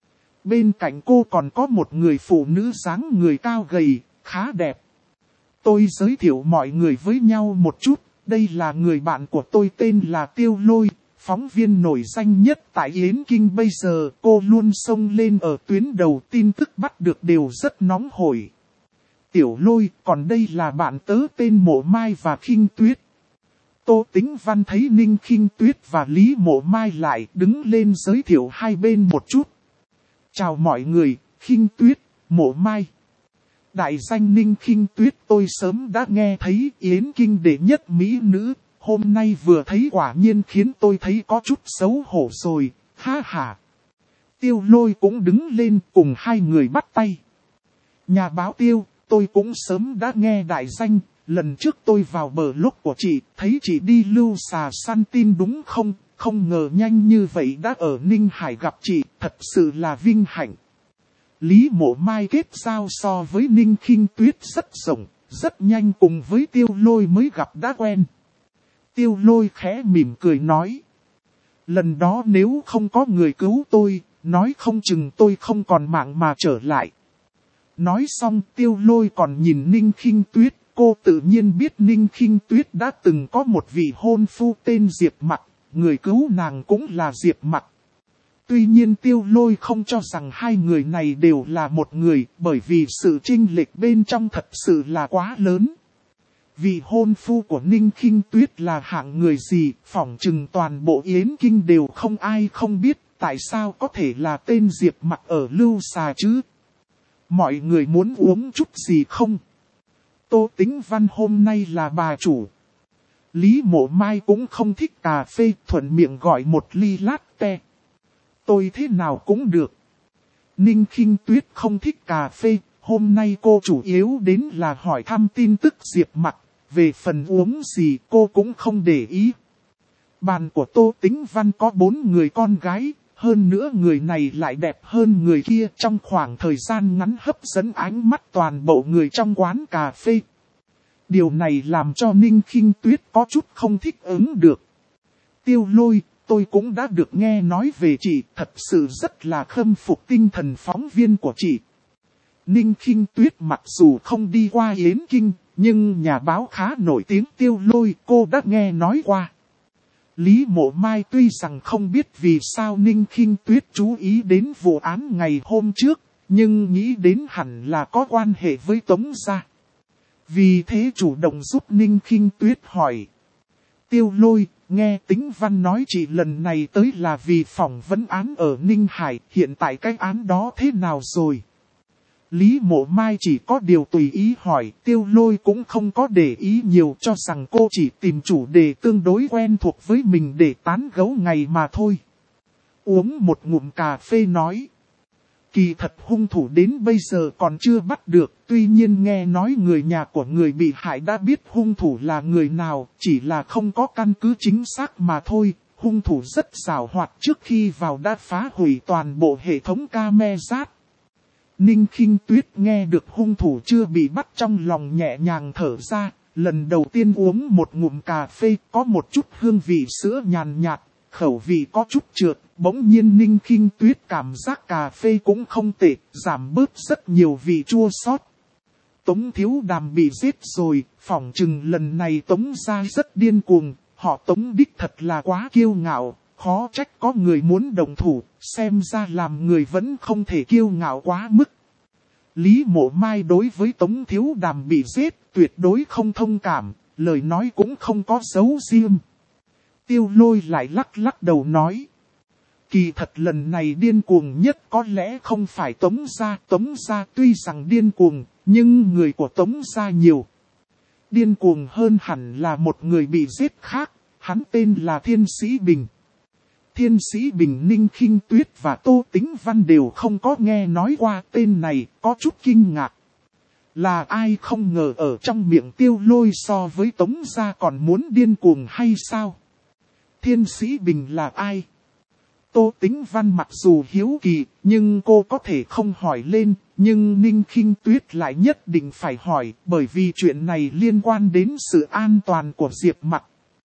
Bên cạnh cô còn có một người phụ nữ dáng người cao gầy, khá đẹp. Tôi giới thiệu mọi người với nhau một chút, đây là người bạn của tôi tên là Tiêu Lôi. Phóng viên nổi danh nhất tại Yến Kinh bây giờ, cô luôn xông lên ở tuyến đầu, tin tức bắt được đều rất nóng hổi. Tiểu Lôi, còn đây là bạn tớ tên Mộ Mai và Khinh Tuyết. Tô Tĩnh Văn thấy Ninh Khinh Tuyết và Lý Mộ Mai lại, đứng lên giới thiệu hai bên một chút. Chào mọi người, Khinh Tuyết, Mộ Mai. Đại danh Ninh Khinh Tuyết tôi sớm đã nghe thấy, Yến Kinh đệ nhất mỹ nữ. Hôm nay vừa thấy quả nhiên khiến tôi thấy có chút xấu hổ rồi, ha ha. Tiêu Lôi cũng đứng lên cùng hai người bắt tay. Nhà báo Tiêu, tôi cũng sớm đã nghe đại danh, lần trước tôi vào bờ lúc của chị, thấy chị đi lưu xà săn tin đúng không, không ngờ nhanh như vậy đã ở Ninh Hải gặp chị, thật sự là vinh hạnh. Lý Mộ Mai kết giao so với Ninh Khinh Tuyết rất rộng, rất nhanh, cùng với Tiêu Lôi mới gặp đã quen. Tiêu Lôi khẽ mỉm cười nói. Lần đó nếu không có người cứu tôi, nói không chừng tôi không còn mạng mà trở lại. Nói xong Tiêu Lôi còn nhìn Ninh Khinh Tuyết, cô tự nhiên biết Ninh Khinh Tuyết đã từng có một vị hôn phu tên Diệp Mặc, người cứu nàng cũng là Diệp Mặc. Tuy nhiên Tiêu Lôi không cho rằng hai người này đều là một người, bởi vì sự chênh lệch bên trong thật sự là quá lớn. Vị hôn phu của Ninh Khinh Tuyết là hạng người gì, phỏng chừng toàn bộ Yến Kinh đều không ai không biết, tại sao có thể là tên Diệp Mặc ở lưu xà chứ? Mọi người muốn uống chút gì không? Tô Tĩnh Văn hôm nay là bà chủ. Lý Mộ Mai cũng không thích cà phê, thuận miệng gọi một ly latte. Tôi thế nào cũng được. Ninh Khinh Tuyết không thích cà phê, hôm nay cô chủ yếu đến là hỏi thăm tin tức Diệp Mặc. Về phần uống gì cô cũng không để ý. Bàn của Tô Tĩnh Văn có bốn người con gái, hơn nữa người này lại đẹp hơn người kia, trong khoảng thời gian ngắn hấp dẫn ánh mắt toàn bộ người trong quán cà phê. Điều này làm cho Ninh Khinh Tuyết có chút không thích ứng được. Tiêu Lôi, tôi cũng đã được nghe nói về chị, thật sự rất là khâm phục tinh thần phóng viên của chị. Ninh Khinh Tuyết mặc dù không đi qua Yến Kinh, nhưng nhà báo khá nổi tiếng Tiêu Lôi cô đã nghe nói qua. Lý Mộ Mai tuy rằng không biết vì sao Ninh Khinh Tuyết chú ý đến vụ án ngày hôm trước, nhưng nghĩ đến hẳn là có quan hệ với Tống gia. Vì thế chủ động giúp Ninh Khinh Tuyết hỏi. Tiêu Lôi, nghe Tĩnh Văn nói chị lần này tới là vì phỏng vấn án ở Ninh Hải, hiện tại cái án đó thế nào rồi? Lý Mộ Mai chỉ có điều tùy ý hỏi, Tiêu Lôi cũng không có để ý nhiều, cho rằng cô chỉ tìm chủ đề tương đối quen thuộc với mình để tán gẫu ngày mà thôi. Uống một ngụm cà phê nói. Kỳ thật hung thủ đến bây giờ còn chưa bắt được, tuy nhiên nghe nói người nhà của người bị hại đã biết hung thủ là người nào, chỉ là không có căn cứ chính xác mà thôi. Hung thủ rất giàu hoạt, trước khi vào đã phá hủy toàn bộ hệ thống camera. Ninh Khinh Tuyết nghe được hung thủ chưa bị bắt trong lòng nhẹ nhàng thở ra, lần đầu tiên uống một ngụm cà phê có một chút hương vị sữa nhàn nhạt, khẩu vị có chút trượt, bỗng nhiên Ninh Khinh Tuyết cảm giác cà phê cũng không tệ, giảm bớt rất nhiều vị chua xót. Tống Thiếu Đàm bị giết rồi, phỏng chừng lần này Tống gia rất điên cuồng, họ Tống đích thật là quá kiêu ngạo, khó trách có người muốn động thủ, xem ra làm người vẫn không thể kiêu ngạo quá mức. Lý Mộ Mai đối với Tống Thiếu Đàm bị giết, tuyệt đối không thông cảm, lời nói cũng không có giấu riêng. Tiêu Lôi lại lắc lắc đầu nói. Kỳ thật lần này điên cuồng nhất có lẽ không phải Tống gia. Tống gia tuy rằng điên cuồng, nhưng người của Tống gia nhiều. Điên cuồng hơn hẳn là một người bị giết khác, hắn tên là Thiên Sĩ Bình. Thiên Sĩ Bình, Ninh Khinh Tuyết và Tô Tĩnh Văn đều không có nghe nói qua tên này, có chút kinh ngạc. Là ai không ngờ ở trong miệng Tiêu Lôi so với Tống gia còn muốn điên cuồng hay sao? Thiên Sĩ Bình là ai? Tô Tĩnh Văn mặc dù hiếu kỳ, nhưng cô có thể không hỏi lên, nhưng Ninh Khinh Tuyết lại nhất định phải hỏi, bởi vì chuyện này liên quan đến sự an toàn của Diệp Mặc.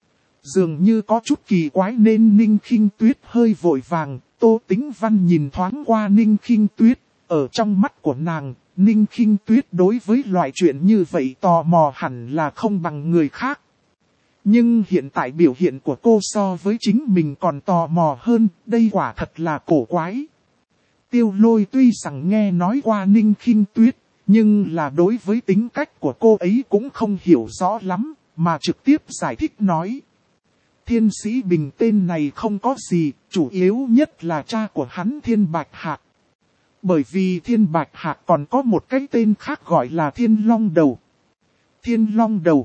Dường như có chút kỳ quái nên Ninh Khinh Tuyết hơi vội vàng, Tô Tĩnh Văn nhìn thoáng qua Ninh Khinh Tuyết, ở trong mắt của nàng, Ninh Khinh Tuyết đối với loại chuyện như vậy tò mò hẳn là không bằng người khác. Nhưng hiện tại biểu hiện của cô so với chính mình còn tò mò hơn, đây quả thật là cổ quái. Tiêu Lôi tuy rằng nghe nói qua Ninh Khinh Tuyết, nhưng là đối với tính cách của cô ấy cũng không hiểu rõ lắm, mà trực tiếp giải thích nói. Thiên Sĩ Bình tên này không có gì, chủ yếu nhất là cha của hắn Thiên Bạch Hạc. Bởi vì Thiên Bạch Hạc còn có một cái tên khác gọi là Thiên Long Đầu. Thiên Long Đầu.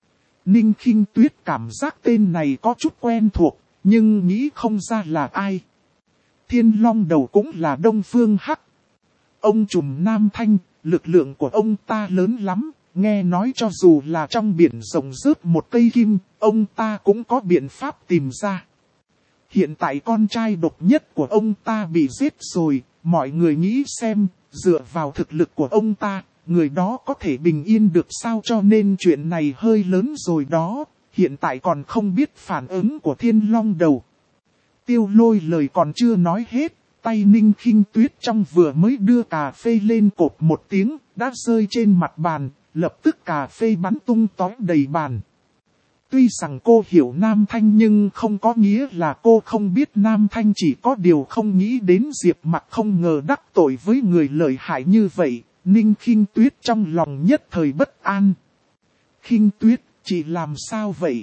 Ninh Khinh Tuyết cảm giác tên này có chút quen thuộc, nhưng nghĩ không ra là ai. Thiên Long Đầu cũng là Đông Phương Hắc. Ông trùm Nam Thanh, lực lượng của ông ta lớn lắm, nghe nói cho dù là trong biển rộng rớt một cây kim, ông ta cũng có biện pháp tìm ra. Hiện tại con trai độc nhất của ông ta bị giết rồi, mọi người nghĩ xem, dựa vào thực lực của ông ta, người đó có thể bình yên được sao, cho nên chuyện này hơi lớn rồi đó, hiện tại còn không biết phản ứng của Thiên Long Đầu. Tiêu Lôi lời còn chưa nói hết, tay Ninh Khinh Tuyết trong vừa mới đưa cà phê lên cột một tiếng, đã rơi trên mặt bàn, lập tức cà phê bắn tung tóe đầy bàn. Tuy rằng cô hiểu Nam Thanh nhưng không có nghĩa là cô không biết Nam Thanh, chỉ có điều không nghĩ đến Diệp Mặc không ngờ đắc tội với người lợi hại như vậy. Ninh Khinh Tuyết trong lòng nhất thời bất an. Khinh Tuyết, chị làm sao vậy?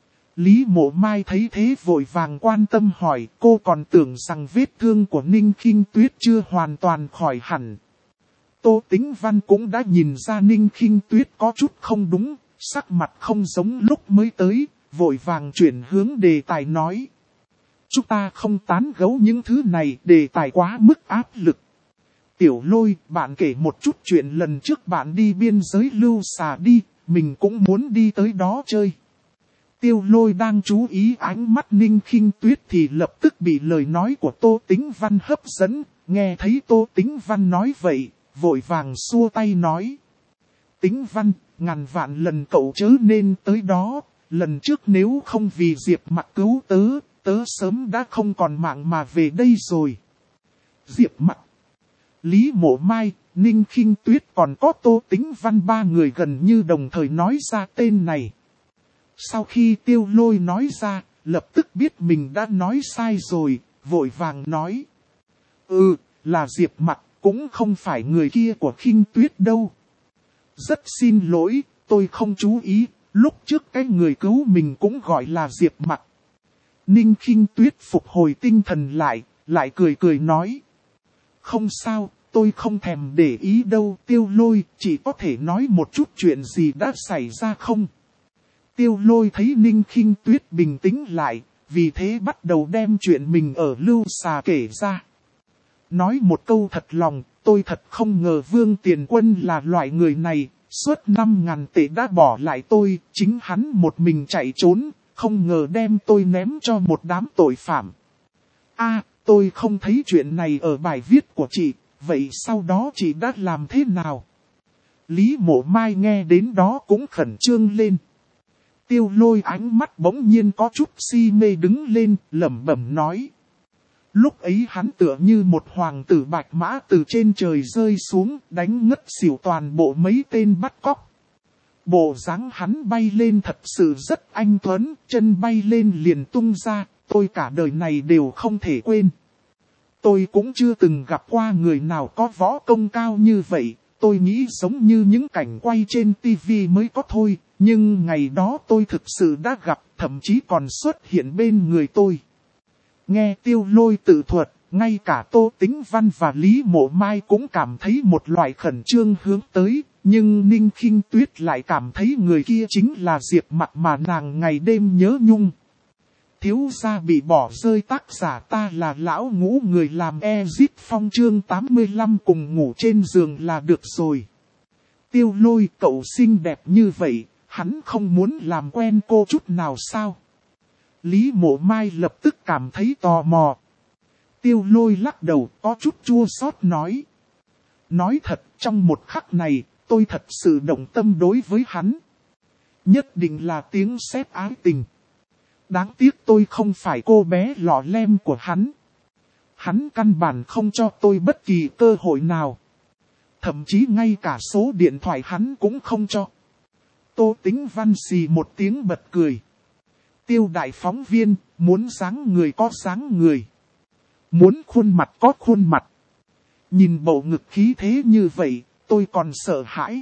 Lý Mộ Mai thấy thế vội vàng quan tâm hỏi, cô còn tưởng rằng vết thương của Ninh Khinh Tuyết chưa hoàn toàn khỏi hẳn. Tô Tĩnh Văn cũng đã nhìn ra Ninh Khinh Tuyết có chút không đúng, sắc mặt không giống lúc mới tới, vội vàng chuyển hướng đề tài nói. Chúng ta không tán gẫu những thứ này, đề tài quá mức áp lực. Tiểu Lôi, bạn kể một chút chuyện lần trước bạn đi biên giới Lưu Xà đi, mình cũng muốn đi tới đó chơi. Tiêu Lôi đang chú ý ánh mắt Ninh Khinh Tuyết thì lập tức bị lời nói của Tô Tĩnh Văn hấp dẫn, nghe thấy Tô Tĩnh Văn nói vậy, vội vàng xua tay nói. Tĩnh Văn, ngàn vạn lần cậu chớ nên tới đó, lần trước nếu không vì Diệp Mặc cứu tớ, tớ sớm đã không còn mạng mà về đây rồi. Diệp Mặc, Lý Mộ Mai, Ninh Khinh Tuyết còn có Tô Tĩnh Văn, ba người gần như đồng thời nói ra tên này. Sau khi Tiêu Lôi nói ra, lập tức biết mình đã nói sai rồi, vội vàng nói. Ừ, là Diệp Mặc, cũng không phải người kia của Khinh Tuyết đâu. Rất xin lỗi, tôi không chú ý, lúc trước cái người cứu mình cũng gọi là Diệp Mặc. Ninh Khinh Tuyết phục hồi tinh thần lại, lại cười cười nói. Không sao, tôi không thèm để ý đâu. Tiêu Lôi, chỉ có thể nói một chút chuyện gì đã xảy ra không? Tiêu Lôi thấy Ninh Khinh Tuyết bình tĩnh lại, vì thế bắt đầu đem chuyện mình ở Lưu Xà kể ra. Nói một câu thật lòng, tôi thật không ngờ Vương Tiền Quân là loại người này, suốt năm ngàn tệ đã bỏ lại tôi, chính hắn một mình chạy trốn, không ngờ đem tôi ném cho một đám tội phạm. A, tôi không thấy chuyện này ở bài viết của chị, vậy sau đó chị đã làm thế nào? Lý Mộ Mai nghe đến đó cũng khẩn trương lên. Tiêu Lôi ánh mắt bỗng nhiên có chút si mê đứng lên, lẩm bẩm nói. Lúc ấy hắn tựa như một hoàng tử bạch mã từ trên trời rơi xuống, đánh ngất xỉu toàn bộ mấy tên bắt cóc. Bộ dáng hắn bay lên thật sự rất anh tuấn, chân bay lên liền tung ra, tôi cả đời này đều không thể quên. Tôi cũng chưa từng gặp qua người nào có võ công cao như vậy, tôi nghĩ giống như những cảnh quay trên tivi mới có thôi, nhưng ngày đó tôi thực sự đã gặp, thậm chí còn xuất hiện bên người tôi. Nghe Tiêu Lôi tự thuật, ngay cả Tô Tĩnh Văn và Lý Mộ Mai cũng cảm thấy một loại khẩn trương hướng tới, nhưng Ninh Khinh Tuyết lại cảm thấy người kia chính là Diệp Mặc mà nàng ngày đêm nhớ nhung. Thiếu gia bị bỏ rơi, tác giả ta là lão ngũ, người làm Ezit Phong chương tám mươi lăm, cùng ngủ trên giường là được rồi. Tiêu Lôi, cậu xinh đẹp như vậy, hắn không muốn làm quen cô chút nào sao? Lý Mộ Mai lập tức cảm thấy tò mò. Tiêu Lôi lắc đầu, có chút chua xót nói. Nói thật, trong một khắc này, tôi thật sự động tâm đối với hắn. Nhất định là tiếng sét ái tình. Đáng tiếc tôi không phải cô bé lọ lem của hắn. Hắn căn bản không cho tôi bất kỳ cơ hội nào. Thậm chí ngay cả số điện thoại hắn cũng không cho. Tô Tĩnh Văn xì một tiếng bật cười. Tiêu đại phóng viên, muốn dáng người có dáng người. Muốn khuôn mặt có khuôn mặt. Nhìn bộ ngực khí thế như vậy, tôi còn sợ hãi.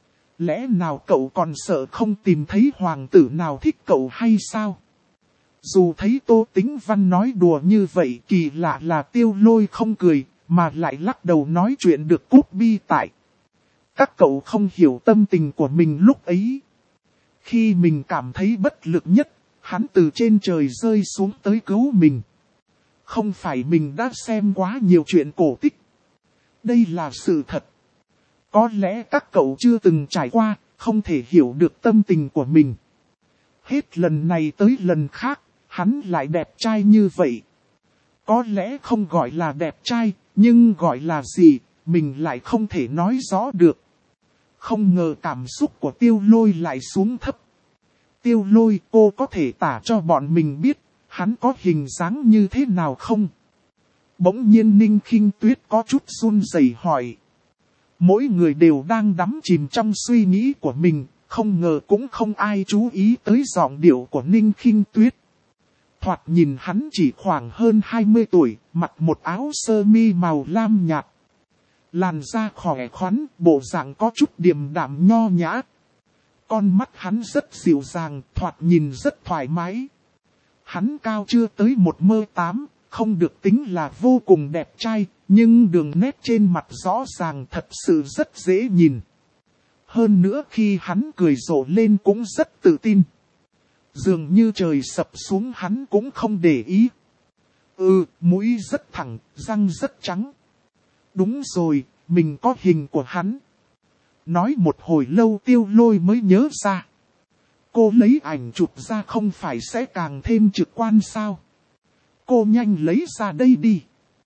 Lẽ nào cậu còn sợ không tìm thấy hoàng tử nào thích cậu hay sao? Dù thấy Tô Tĩnh Văn nói đùa như vậy, kỳ lạ là Tiêu Lôi không cười, mà lại lắc đầu nói chuyện được cút bi tại. Các cậu không hiểu tâm tình của mình lúc ấy. Khi mình cảm thấy bất lực nhất, hắn từ trên trời rơi xuống tới cứu mình. Không phải mình đã xem quá nhiều chuyện cổ tích. Đây là sự thật. Có lẽ các cậu chưa từng trải qua, không thể hiểu được tâm tình của mình. Hết lần này tới lần khác, hắn lại đẹp trai như vậy. Có lẽ không gọi là đẹp trai, nhưng gọi là gì, mình lại không thể nói rõ được. Không ngờ cảm xúc của Tiêu Lôi lại xuống thấp. Tiêu Lôi, cô có thể tả cho bọn mình biết, hắn có hình dáng như thế nào không? Bỗng nhiên Ninh Khinh Tuyết có chút run rẩy hỏi. Mỗi người đều đang đắm chìm trong suy nghĩ của mình, không ngờ cũng không ai chú ý tới giọng điệu của Ninh Khinh Tuyết. Thoạt nhìn hắn chỉ khoảng hơn hai mươi tuổi, mặc một áo sơ mi màu lam nhạt. Làn da khỏe khoắn, bộ dạng có chút điềm đạm nho nhã. Con mắt hắn rất dịu dàng, thoạt nhìn rất thoải mái. Hắn cao chưa tới một mơ tám, không được tính là vô cùng đẹp trai, nhưng đường nét trên mặt rõ ràng thật sự rất dễ nhìn. Hơn nữa khi hắn cười rộ lên cũng rất tự tin. Dường như trời sập xuống hắn cũng không để ý. Ừ, mũi rất thẳng, răng rất trắng. Đúng rồi, mình có hình của hắn. Nói một hồi lâu Tiêu Lôi mới nhớ ra. Cô lấy ảnh chụp ra không phải sẽ càng thêm trực quan sao? Cô nhanh lấy ra đây đi.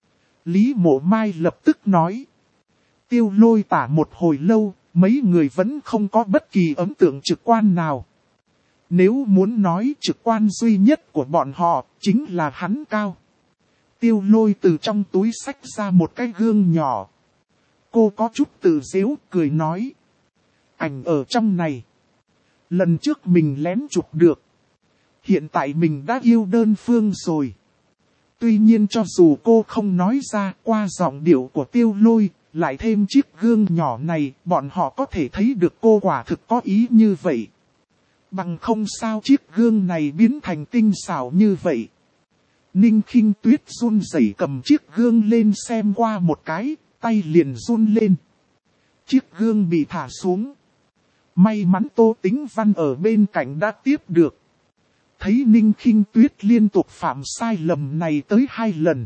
Lý Mộ Mai lập tức nói. Tiêu Lôi tả một hồi lâu, mấy người vẫn không có bất kỳ ấn tượng trực quan nào. Nếu muốn nói trực quan duy nhất của bọn họ, chính là hắn cao. Tiêu Lôi từ trong túi xách ra một cái gương nhỏ. Cô có chút tự giễu cười nói. Ảnh ở trong này. Lần trước mình lén chụp được. Hiện tại mình đã yêu đơn phương rồi. Tuy nhiên cho dù cô không nói ra, qua giọng điệu của Tiêu Lôi, lại thêm chiếc gương nhỏ này, bọn họ có thể thấy được cô quả thực có ý như vậy. Bằng không sao chiếc gương này biến thành tinh xảo như vậy. Ninh Khinh Tuyết run rẩy cầm chiếc gương lên xem qua một cái, tay liền run lên. Chiếc gương bị thả xuống. May mắn Tô Tĩnh Văn ở bên cạnh đã tiếp được. Thấy Ninh Khinh Tuyết liên tục phạm sai lầm này tới hai lần.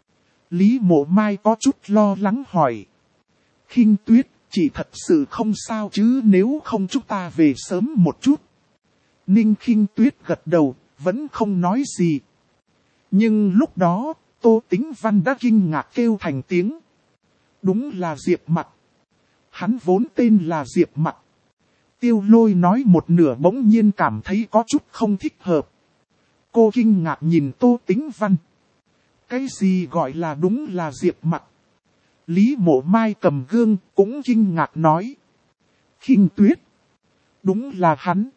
Lý Mộ Mai có chút lo lắng hỏi. Khinh Tuyết, chỉ thật sự không sao chứ, nếu không chúng ta về sớm một chút. Ninh Khinh Tuyết gật đầu, vẫn không nói gì. Nhưng lúc đó, Tô Tĩnh Văn đã kinh ngạc kêu thành tiếng. Đúng là Diệp Mặc. Hắn vốn tên là Diệp Mặc. Tiêu Lôi nói một nửa bỗng nhiên cảm thấy có chút không thích hợp. Cô kinh ngạc nhìn Tô Tĩnh Văn. Cái gì gọi là đúng là Diệp Mặc? Lý Mộ Mai cầm gương cũng kinh ngạc nói. Khinh Tuyết. Đúng là hắn.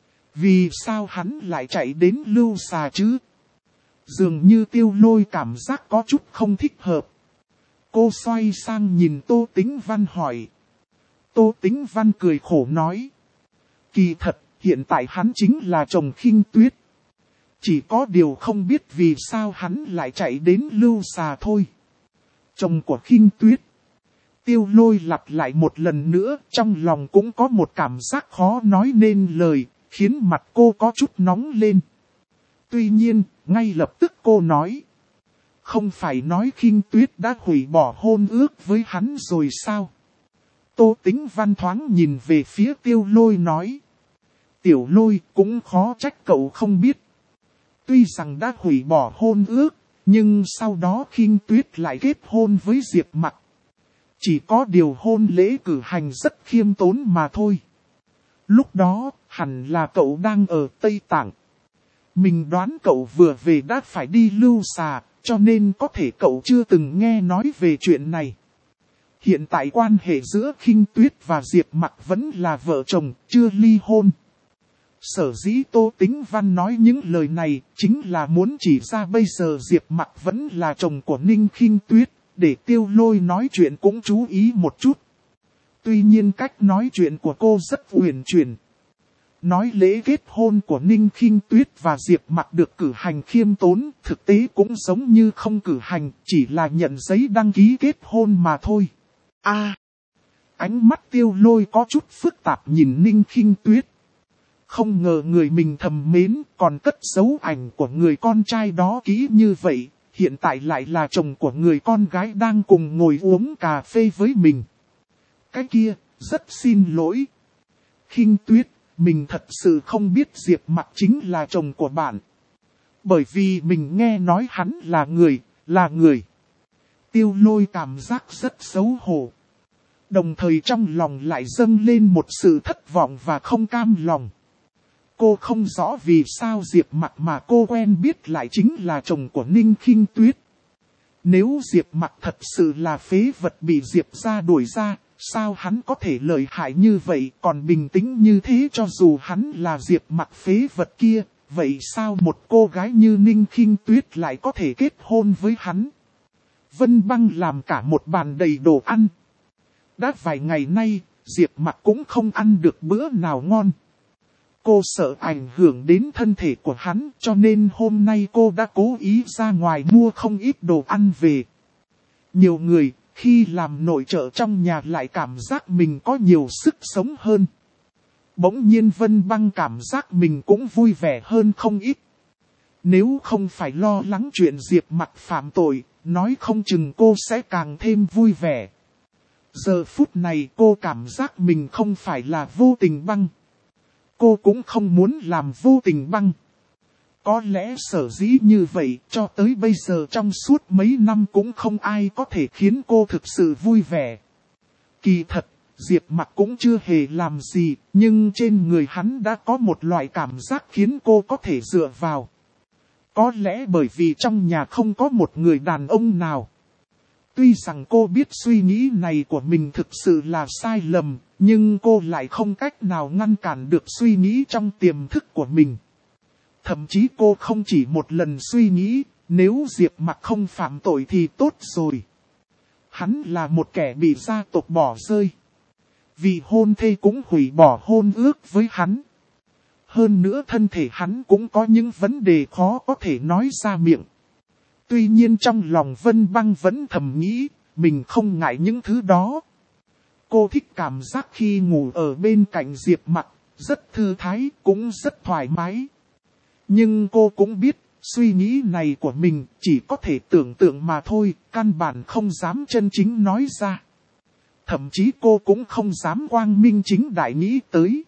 Vì sao hắn lại chạy đến Lưu Xà chứ? Dường như Tiêu Lôi cảm giác có chút không thích hợp. Cô xoay sang nhìn Tô Tĩnh Văn hỏi. Tô Tĩnh Văn cười khổ nói. Kỳ thật, hiện tại hắn chính là chồng Khinh Tuyết. Chỉ có điều không biết vì sao hắn lại chạy đến Lưu Xà thôi. Chồng của Khinh Tuyết. Tiêu Lôi lặp lại một lần nữa, trong lòng cũng có một cảm giác khó nói nên lời, khiến mặt cô có chút nóng lên. Tuy nhiên, ngay lập tức cô nói. Không phải nói Khinh Tuyết đã hủy bỏ hôn ước với hắn rồi sao? Tô Tĩnh Văn thoáng nhìn về phía Tiêu Lôi nói. Tiểu Lôi cũng khó trách cậu không biết. Tuy rằng đã hủy bỏ hôn ước, nhưng sau đó Khinh Tuyết lại kết hôn với Diệp Mặc. Chỉ có điều hôn lễ cử hành rất khiêm tốn mà thôi. Lúc đó, hẳn là cậu đang ở Tây Tạng. Mình đoán cậu vừa về đã phải đi Lưu Xà, cho nên có thể cậu chưa từng nghe nói về chuyện này. Hiện tại quan hệ giữa Khinh Tuyết và Diệp Mặc vẫn là vợ chồng, chưa ly hôn. Sở dĩ Tô Tĩnh Văn nói những lời này chính là muốn chỉ ra bây giờ Diệp Mặc vẫn là chồng của Ninh Khinh Tuyết, để Tiêu Lôi nói chuyện cũng chú ý một chút. Tuy nhiên cách nói chuyện của cô rất uyển chuyển. Nói lễ kết hôn của Ninh Khinh Tuyết và Diệp Mặc được cử hành khiêm tốn, thực tế cũng giống như không cử hành, chỉ là nhận giấy đăng ký kết hôn mà thôi. A, à, ánh mắt Tiêu Lôi có chút phức tạp nhìn Ninh Khinh Tuyết. Không ngờ người mình thầm mến còn cất giấu ảnh của người con trai đó kỹ như vậy, hiện tại lại là chồng của người con gái đang cùng ngồi uống cà phê với mình. Cái kia, rất xin lỗi. Khinh Tuyết, mình thật sự không biết Diệp Mặc chính là chồng của bạn. Bởi vì mình nghe nói hắn là người, là người. Tiêu Lôi cảm giác rất xấu hổ. Đồng thời trong lòng lại dâng lên một sự thất vọng và không cam lòng. Cô không rõ vì sao Diệp Mặc mà cô quen biết lại chính là chồng của Ninh Khinh Tuyết. Nếu Diệp Mặc thật sự là phế vật bị Diệp gia đuổi ra, sao hắn có thể lợi hại như vậy còn bình tĩnh như thế cho dù hắn là Diệp Mặc phế vật kia, vậy sao một cô gái như Ninh Khinh Tuyết lại có thể kết hôn với hắn? Vân Băng làm cả một bàn đầy đồ ăn. Đã vài ngày nay, Diệp Mặc cũng không ăn được bữa nào ngon. Cô sợ ảnh hưởng đến thân thể của hắn cho nên hôm nay cô đã cố ý ra ngoài mua không ít đồ ăn về. Nhiều người khi làm nội trợ trong nhà lại cảm giác mình có nhiều sức sống hơn. Bỗng nhiên Vân Băng cảm giác mình cũng vui vẻ hơn không ít. Nếu không phải lo lắng chuyện Diệp Mặc phạm tội, nói không chừng cô sẽ càng thêm vui vẻ. Giờ phút này cô cảm giác mình không phải là vô tình băng. Cô cũng không muốn làm vô tình băng. Có lẽ sở dĩ như vậy cho tới bây giờ trong suốt mấy năm cũng không ai có thể khiến cô thực sự vui vẻ. Kỳ thật, Diệp Mặc cũng chưa hề làm gì, nhưng trên người hắn đã có một loại cảm giác khiến cô có thể dựa vào. Có lẽ bởi vì trong nhà không có một người đàn ông nào. Tuy rằng cô biết suy nghĩ này của mình thực sự là sai lầm, nhưng cô lại không cách nào ngăn cản được suy nghĩ trong tiềm thức của mình. Thậm chí cô không chỉ một lần suy nghĩ, nếu Diệp Mặc không phạm tội thì tốt rồi. Hắn là một kẻ bị gia tộc bỏ rơi. Vì hôn thê cũng hủy bỏ hôn ước với hắn. Hơn nữa thân thể hắn cũng có những vấn đề khó có thể nói ra miệng. Tuy nhiên trong lòng Vân Băng vẫn thầm nghĩ, mình không ngại những thứ đó. Cô thích cảm giác khi ngủ ở bên cạnh Diệp Mặc, rất thư thái, cũng rất thoải mái. Nhưng cô cũng biết, suy nghĩ này của mình chỉ có thể tưởng tượng mà thôi, căn bản không dám chân chính nói ra. Thậm chí cô cũng không dám quang minh chính đại nghĩ tới.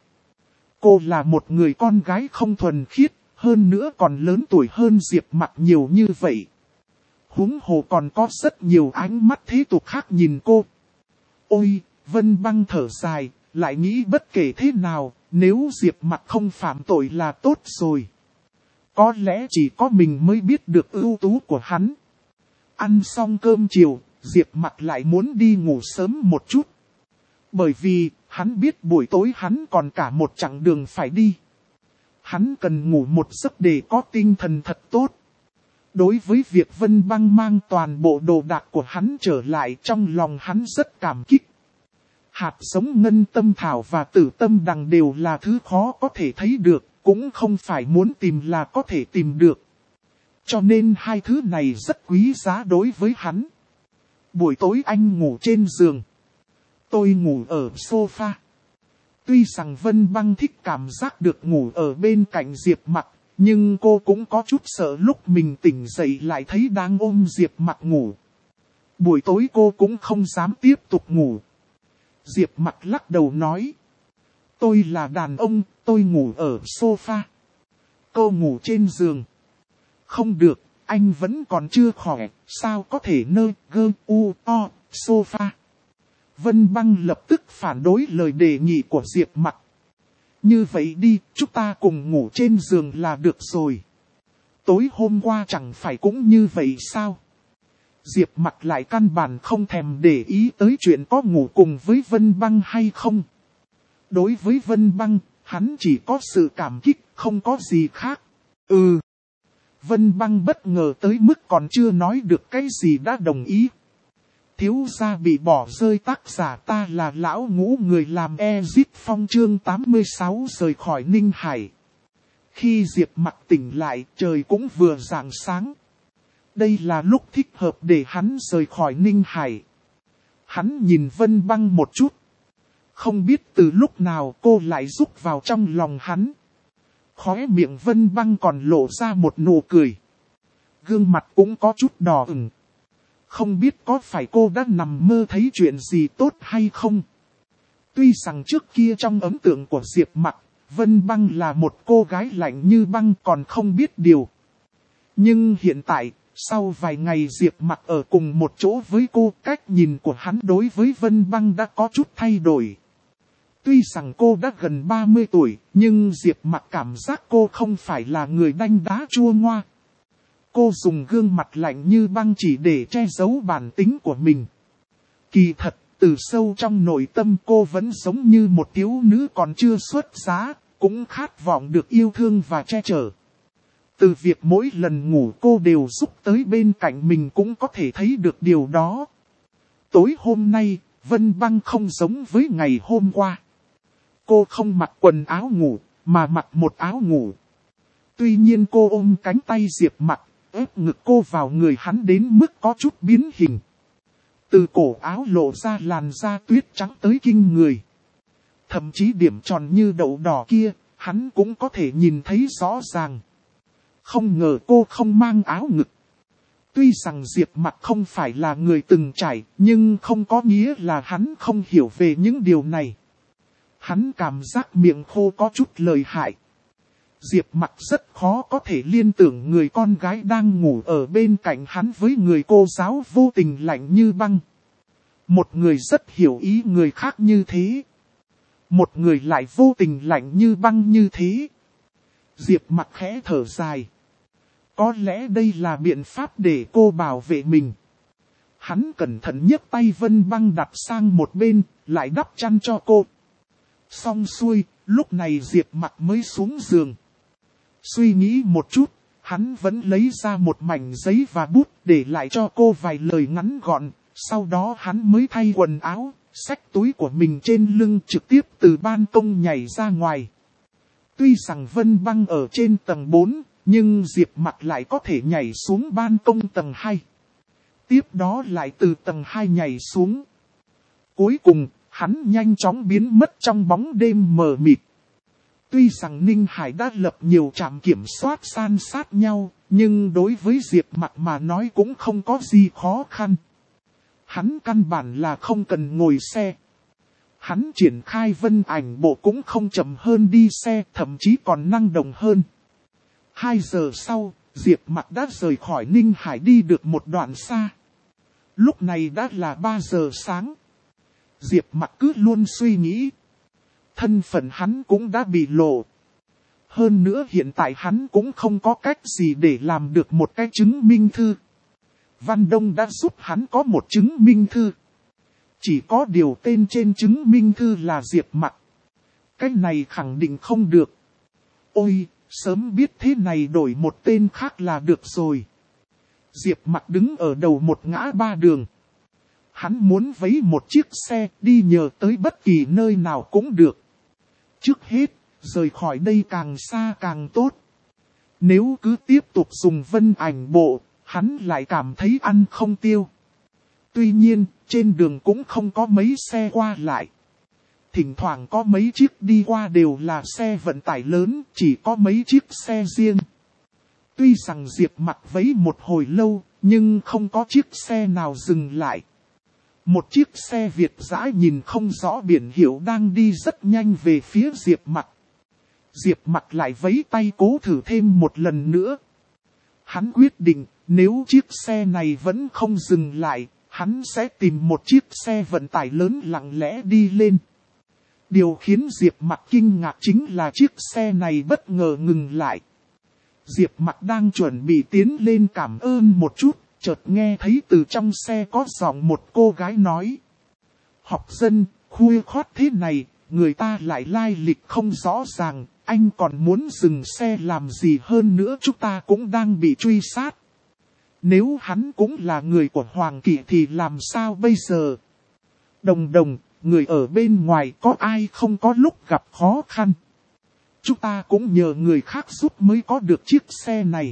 Cô là một người con gái không thuần khiết, hơn nữa còn lớn tuổi hơn Diệp Mặc nhiều như vậy. Huống hồ còn có rất nhiều ánh mắt thế tục khác nhìn cô. Ôi, Vân Băng thở dài, lại nghĩ bất kể thế nào, nếu Diệp Mặc không phạm tội là tốt rồi. Có lẽ chỉ có mình mới biết được ưu tú của hắn. Ăn xong cơm chiều, Diệp Mặc lại muốn đi ngủ sớm một chút. Bởi vì, hắn biết buổi tối hắn còn cả một chặng đường phải đi. Hắn cần ngủ một giấc để có tinh thần thật tốt. Đối với việc Vân Băng mang toàn bộ đồ đạc của hắn trở lại, trong lòng hắn rất cảm kích. Hạt giống ngân tâm thảo và tử tâm đằng đều là thứ khó có thể thấy được, cũng không phải muốn tìm là có thể tìm được. Cho nên hai thứ này rất quý giá đối với hắn. Buổi tối anh ngủ trên giường. Tôi ngủ ở sofa. Tuy rằng Vân Băng thích cảm giác được ngủ ở bên cạnh Diệp Mặc, nhưng cô cũng có chút sợ lúc mình tỉnh dậy lại thấy đang ôm Diệp Mặc ngủ. Buổi tối cô cũng không dám tiếp tục ngủ. Diệp Mặc lắc đầu nói. Tôi là đàn ông, tôi ngủ ở sofa. Cô ngủ trên giường. Không được, anh vẫn còn chưa khỏe, sao có thể nơ gơ u o sofa. Vân Băng lập tức phản đối lời đề nghị của Diệp Mặc. Như vậy đi, chúng ta cùng ngủ trên giường là được rồi. Tối hôm qua chẳng phải cũng như vậy sao? Diệp Mặc lại căn bản không thèm để ý tới chuyện có ngủ cùng với Vân Băng hay không. Đối với Vân Băng, hắn chỉ có sự cảm kích, không có gì khác. Ừ. Vân Băng bất ngờ tới mức còn chưa nói được cái gì đã đồng ý. Thiếu gia bị bỏ rơi tác giả ta là lão ngũ người làm Exit Phong chương tám mươi sáu rời khỏi Ninh Hải. Khi Diệp Mặc tỉnh lại, trời cũng vừa rạng sáng. Đây là lúc thích hợp để hắn rời khỏi Ninh Hải. Hắn nhìn Vân Băng một chút. Không biết từ lúc nào cô lại rúc vào trong lòng hắn. Khóe miệng Vân Băng còn lộ ra một nụ cười. Gương mặt cũng có chút đỏ ửng. Không biết có phải cô đã nằm mơ thấy chuyện gì tốt hay không? Tuy rằng trước kia trong ấn tượng của Diệp Mặc, Vân Băng là một cô gái lạnh như băng còn không biết điều. Nhưng hiện tại, sau vài ngày Diệp Mặc ở cùng một chỗ với cô, cách nhìn của hắn đối với Vân Băng đã có chút thay đổi. Tuy rằng cô đã gần ba mươi tuổi, nhưng Diệp Mặc cảm giác cô không phải là người đanh đá chua ngoa. Cô dùng gương mặt lạnh như băng chỉ để che giấu bản tính của mình. Kỳ thật, từ sâu trong nội tâm cô vẫn giống như một thiếu nữ còn chưa xuất giá, cũng khát vọng được yêu thương và che chở. Từ việc mỗi lần ngủ cô đều giúp tới bên cạnh mình cũng có thể thấy được điều đó. Tối hôm nay, Vân Băng không giống với ngày hôm qua. Cô không mặc quần áo ngủ, mà mặc một áo ngủ. Tuy nhiên cô ôm cánh tay Diệp Mặc, ép ngực cô vào người hắn đến mức có chút biến hình. Từ cổ áo lộ ra làn da tuyết trắng tới kinh người. Thậm chí điểm tròn như đậu đỏ kia, hắn cũng có thể nhìn thấy rõ ràng. Không ngờ cô không mang áo ngực. Tuy rằng Diệp Mặc không phải là người từng trải, nhưng không có nghĩa là hắn không hiểu về những điều này. Hắn cảm giác miệng khô có chút lời hại. Diệp Mặc rất khó có thể liên tưởng người con gái đang ngủ ở bên cạnh hắn với người cô giáo vô tình lạnh như băng. Một người rất hiểu ý người khác như thế. Một người lại vô tình lạnh như băng như thế. Diệp Mặc khẽ thở dài. Có lẽ đây là biện pháp để cô bảo vệ mình. Hắn cẩn thận nhấc tay Vân Băng đặt sang một bên, lại đắp chăn cho cô. Xong xuôi, lúc này Diệp Mặc mới xuống giường. Suy nghĩ một chút, hắn vẫn lấy ra một mảnh giấy và bút để lại cho cô vài lời ngắn gọn. Sau đó hắn mới thay quần áo, xách túi của mình trên lưng trực tiếp từ ban công nhảy ra ngoài. Tuy rằng Vân Băng ở trên tầng bốn, nhưng Diệp Mặc lại có thể nhảy xuống ban công tầng hai. Tiếp đó lại từ tầng hai nhảy xuống. Cuối cùng, hắn nhanh chóng biến mất trong bóng đêm mờ mịt. Tuy rằng Ninh Hải đã lập nhiều trạm kiểm soát san sát nhau, nhưng đối với Diệp Mặc mà nói cũng không có gì khó khăn. Hắn căn bản là không cần ngồi xe. Hắn triển khai vân ảnh bộ cũng không chậm hơn đi xe, thậm chí còn năng động hơn. Hai giờ sau, Diệp Mặc đã rời khỏi Ninh Hải đi được một đoạn xa. Lúc này đã là ba giờ sáng. Diệp Mặc cứ luôn suy nghĩ. Thân phận hắn cũng đã bị lộ. Hơn nữa hiện tại hắn cũng không có cách gì để làm được một cái chứng minh thư. Văn Đông đã giúp hắn có một chứng minh thư. Chỉ có điều tên trên chứng minh thư là Diệp Mặc. Cái này khẳng định không được. Ôi, sớm biết thế này đổi một tên khác là được rồi. Diệp Mặc đứng ở đầu một ngã ba đường. Hắn muốn vấy một chiếc xe đi nhờ tới bất kỳ nơi nào cũng được. Trước hết, rời khỏi đây càng xa càng tốt. Nếu cứ tiếp tục dùng vân ảnh bộ, hắn lại cảm thấy ăn không tiêu. Tuy nhiên, trên đường cũng không có mấy xe qua lại. Thỉnh thoảng có mấy chiếc đi qua đều là xe vận tải lớn, chỉ có mấy chiếc xe riêng. Tuy rằng Diệp Mặc vấy một hồi lâu, nhưng không có chiếc xe nào dừng lại. Một chiếc xe Việt dã nhìn không rõ biển hiệu đang đi rất nhanh về phía Diệp Mặc. Diệp Mặc lại vấy tay cố thử thêm một lần nữa. Hắn quyết định, nếu chiếc xe này vẫn không dừng lại, hắn sẽ tìm một chiếc xe vận tải lớn lặng lẽ đi lên. Điều khiến Diệp Mặc kinh ngạc chính là chiếc xe này bất ngờ ngừng lại. Diệp Mặc đang chuẩn bị tiến lên cảm ơn một chút, chợt nghe thấy từ trong xe có giọng một cô gái nói. Học dân, khuya khoắt thế này, người ta lại lai lịch không rõ ràng, anh còn muốn dừng xe làm gì hơn nữa, chúng ta cũng đang bị truy sát. Nếu hắn cũng là người của Hoàng Kỵ thì làm sao bây giờ? Đồng đồng, người ở bên ngoài có ai không có lúc gặp khó khăn? Chúng ta cũng nhờ người khác giúp mới có được chiếc xe này.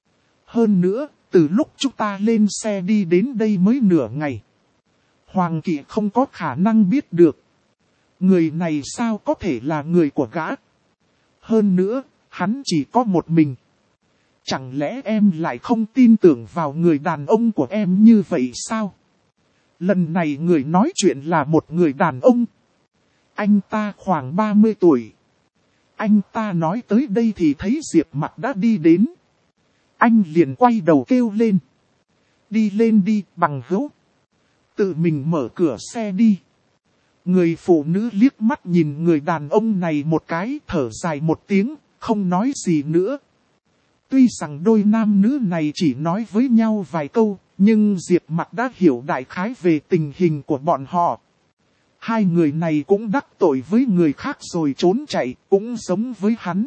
Hơn nữa, từ lúc chúng ta lên xe đi đến đây mới nửa ngày. Hoàng Kỵ không có khả năng biết được. Người này sao có thể là người của gã? Hơn nữa, hắn chỉ có một mình. Chẳng lẽ em lại không tin tưởng vào người đàn ông của em như vậy sao? Lần này người nói chuyện là một người đàn ông. Anh ta khoảng ba mươi tuổi. Anh ta nói tới đây thì thấy Diệp Mặc đã đi đến. Anh liền quay đầu kêu lên. Đi lên đi, bằng hữu. Tự mình mở cửa xe đi. Người phụ nữ liếc mắt nhìn người đàn ông này một cái, thở dài một tiếng, không nói gì nữa. Tuy rằng đôi nam nữ này chỉ nói với nhau vài câu, nhưng Diệp Mặc đã hiểu đại khái về tình hình của bọn họ. Hai người này cũng đắc tội với người khác rồi trốn chạy, cũng giống với hắn.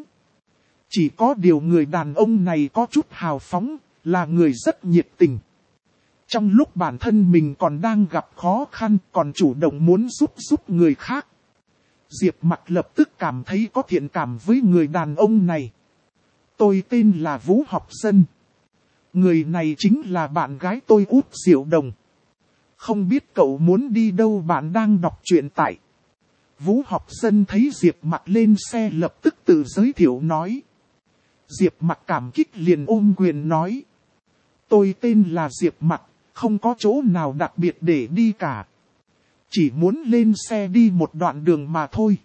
Chỉ có điều người đàn ông này có chút hào phóng, là người rất nhiệt tình. Trong lúc bản thân mình còn đang gặp khó khăn, còn chủ động muốn giúp giúp người khác. Diệp Mặc lập tức cảm thấy có thiện cảm với người đàn ông này. Tôi tên là Vũ Học Dân. Người này chính là bạn gái tôi Út Diệu Đồng. Không biết cậu muốn đi đâu, bạn đang đọc truyện tại. Vũ Học Dân thấy Diệp Mặc lên xe lập tức tự giới thiệu nói. Diệp Mặc cảm kích liền ôm quyền nói. Tôi tên là Diệp Mặc, không có chỗ nào đặc biệt để đi cả. Chỉ muốn lên xe đi một đoạn đường mà thôi.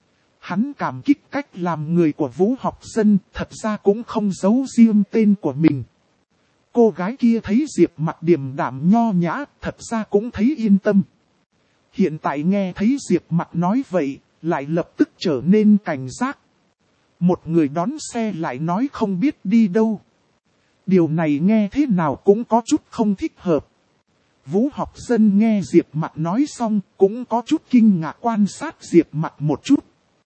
Hắn cảm kích cách làm người của Vũ Học Dân, thật ra cũng không giấu riêng tên của mình. Cô gái kia thấy Diệp Mặc điềm đạm nho nhã, thật ra cũng thấy yên tâm. Hiện tại nghe thấy Diệp Mặc nói vậy, lại lập tức trở nên cảnh giác. Một người đón xe lại nói không biết đi đâu. Điều này nghe thế nào cũng có chút không thích hợp. Vũ Học Dân nghe Diệp Mặc nói xong, cũng có chút kinh ngạc quan sát Diệp Mặc một chút.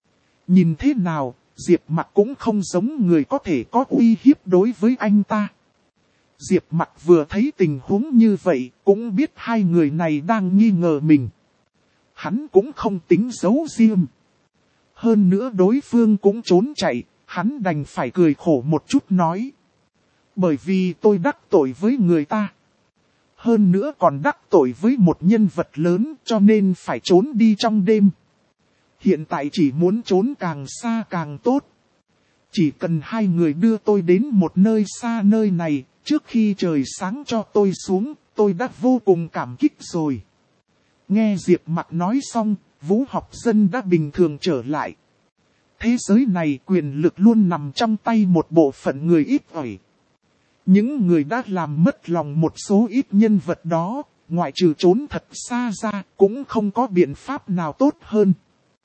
Nhìn thế nào, Diệp Mặc cũng không giống người có thể có uy hiếp đối với anh ta. Diệp Mặc vừa thấy tình huống như vậy, cũng biết hai người này đang nghi ngờ mình. Hắn cũng không tính giấu riêng. Hơn nữa đối phương cũng trốn chạy, hắn đành phải cười khổ một chút nói. Bởi vì tôi đắc tội với người ta. Hơn nữa còn đắc tội với một nhân vật lớn, cho nên phải trốn đi trong đêm. Hiện tại chỉ muốn trốn càng xa càng tốt. Chỉ cần hai người đưa tôi đến một nơi xa nơi này, trước khi trời sáng cho tôi xuống, tôi đã vô cùng cảm kích rồi. Nghe Diệp Mặc nói xong, Vũ Học Dân đã bình thường trở lại. Thế giới này quyền lực luôn nằm trong tay một bộ phận người ít ỏi. Những người đã làm mất lòng một số ít nhân vật đó, ngoại trừ trốn thật xa ra, cũng không có biện pháp nào tốt hơn.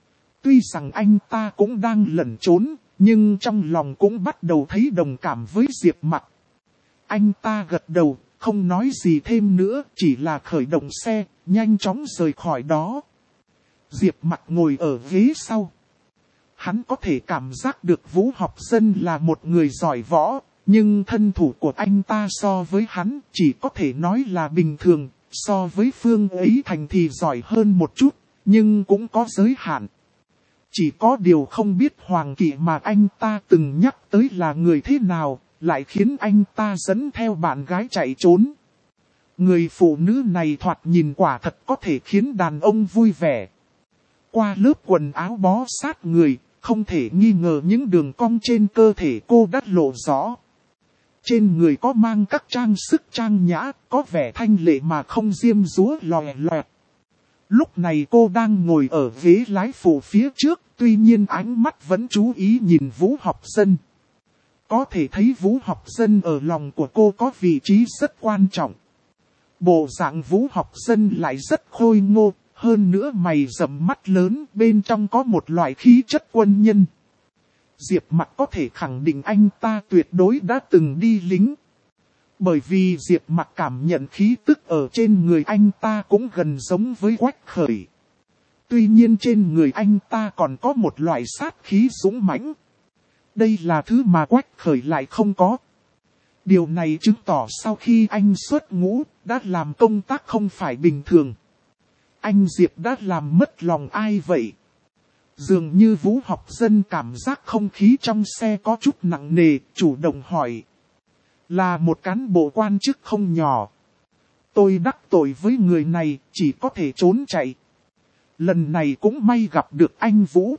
Tuy rằng anh ta cũng đang lẩn trốn, nhưng trong lòng cũng bắt đầu thấy đồng cảm với Diệp Mặc. Anh ta gật đầu, không nói gì thêm nữa, chỉ là khởi động xe, nhanh chóng rời khỏi đó. Diệp Mặc ngồi ở ghế sau. Hắn có thể cảm giác được Vũ Học Dân là một người giỏi võ, nhưng thân thủ của anh ta so với hắn chỉ có thể nói là bình thường, so với Phương Ấy Thành thì giỏi hơn một chút, nhưng cũng có giới hạn. Chỉ có điều không biết Hoàng Kỵ mà anh ta từng nhắc tới là người thế nào, lại khiến anh ta dẫn theo bạn gái chạy trốn. Người phụ nữ này thoạt nhìn quả thật có thể khiến đàn ông vui vẻ. Qua lớp quần áo bó sát người, không thể nghi ngờ những đường cong trên cơ thể cô đã lộ rõ. Trên người có mang các trang sức trang nhã, có vẻ thanh lệ mà không diêm dúa lòe loẹt. Lúc này cô đang ngồi ở ghế lái phụ phía trước, tuy nhiên ánh mắt vẫn chú ý nhìn Vũ Học Dân. Có thể thấy Vũ Học Dân ở lòng của cô có vị trí rất quan trọng. Bộ dạng Vũ Học Dân lại rất khôi ngô, hơn nữa mày rậm mắt lớn, bên trong có một loại khí chất quân nhân. Diệp Mặc có thể khẳng định anh ta tuyệt đối đã từng đi lính. Bởi vì Diệp Mặc cảm nhận khí tức ở trên người anh ta cũng gần giống với Quách Khởi. Tuy nhiên trên người anh ta còn có một loại sát khí dũng mãnh. Đây là thứ mà Quách Khởi lại không có. Điều này chứng tỏ sau khi anh xuất ngũ, đã làm công tác không phải bình thường. Anh Diệp đã làm mất lòng ai vậy? Dường như Vũ Học Dân cảm giác không khí trong xe có chút nặng nề, chủ động hỏi. Là một cán bộ quan chức không nhỏ. Tôi đắc tội với người này, chỉ có thể trốn chạy. Lần này cũng may gặp được anh Vũ.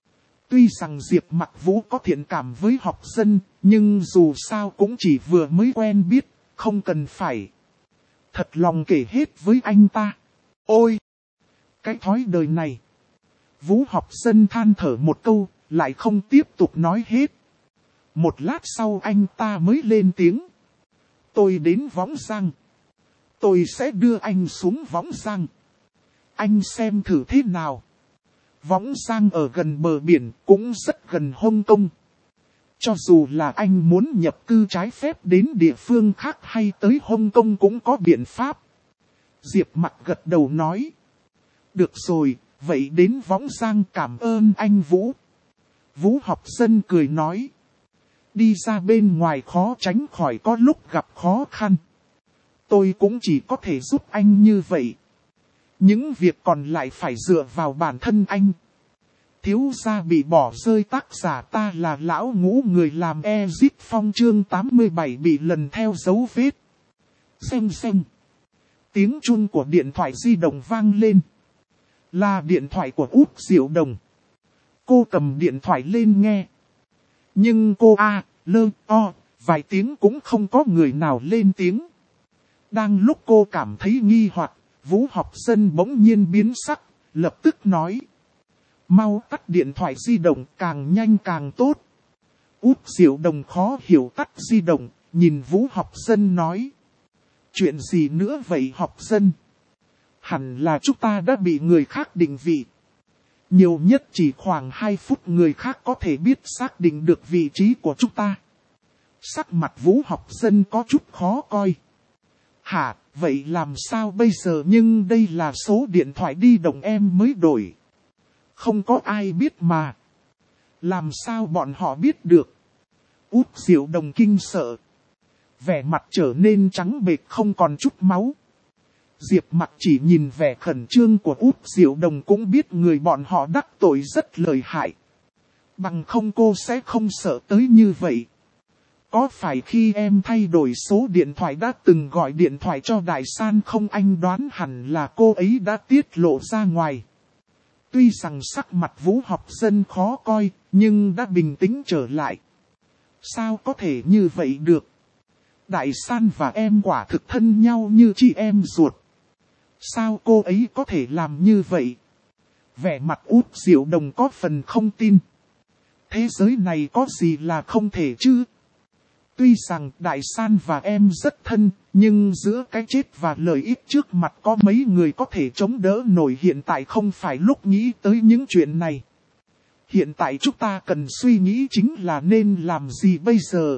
Tuy rằng Diệp Mặc Vũ có thiện cảm với Học Dân, nhưng dù sao cũng chỉ vừa mới quen biết, không cần phải thật lòng kể hết với anh ta. Ôi! Cái thói đời này! Vũ Học Dân than thở một câu, lại không tiếp tục nói hết. Một lát sau anh ta mới lên tiếng. Tôi đến Võng Giang. Tôi sẽ đưa anh xuống Võng Giang. Anh xem thử thế nào. Võng Giang ở gần bờ biển, cũng rất gần Hồng Kông. Cho dù là anh muốn nhập cư trái phép đến địa phương khác hay tới Hồng Kông cũng có biện pháp. Diệp Mặc gật đầu nói. Được rồi, vậy đến Võng Giang cảm ơn anh Vũ. Vũ Học Dân cười nói. Đi ra bên ngoài khó tránh khỏi có lúc gặp khó khăn. Tôi cũng chỉ có thể giúp anh như vậy. Những việc còn lại phải dựa vào bản thân anh. Thiếu gia bị bỏ rơi tác giả ta là lão ngũ người làm Exit Phong chương tám mươi bảy bị lần theo dấu vết. Xem xem. Tiếng chuông của điện thoại di động vang lên. Là điện thoại của Út Diệu Đồng. Cô cầm điện thoại lên nghe. Nhưng cô a, lơ, o, vài tiếng cũng không có người nào lên tiếng. Đang lúc cô cảm thấy nghi hoặc, Vũ Học Dân bỗng nhiên biến sắc, lập tức nói. Mau tắt điện thoại di động, càng nhanh càng tốt. Út Diệu Đồng khó hiểu tắt di động, nhìn Vũ Học Dân nói. Chuyện gì nữa vậy Học Dân? Hẳn là chúng ta đã bị người khác định vị. Nhiều nhất chỉ khoảng hai phút người khác có thể biết xác định được vị trí của chúng ta. Sắc mặt Vũ Học Dân có chút khó coi. Hả, vậy làm sao bây giờ? Nhưng đây là số điện thoại di động em mới đổi. Không có ai biết mà. Làm sao bọn họ biết được? Út Diệu Đồng kinh sợ. Vẻ mặt trở nên trắng bệch không còn chút máu. Diệp Mặc chỉ nhìn vẻ khẩn trương của Út Diệu Đồng cũng biết người bọn họ đắc tội rất lợi hại. Bằng không cô sẽ không sợ tới như vậy. Có phải khi em thay đổi số điện thoại đã từng gọi điện thoại cho Đại San không? Anh đoán hẳn là cô ấy đã tiết lộ ra ngoài. Tuy rằng sắc mặt Vũ Học Dân khó coi, nhưng đã bình tĩnh trở lại. Sao có thể như vậy được? Đại San và em quả thực thân nhau như chị em ruột. Sao cô ấy có thể làm như vậy? Vẻ mặt Út Diệu Đồng có phần không tin. Thế giới này có gì là không thể chứ? Tuy rằng Đại San và em rất thân, Nhưng giữa cái chết và lợi ích trước mặt có mấy người có thể chống đỡ nổi, hiện tại không phải lúc nghĩ tới những chuyện này. Hiện tại chúng ta cần suy nghĩ chính là nên làm gì bây giờ.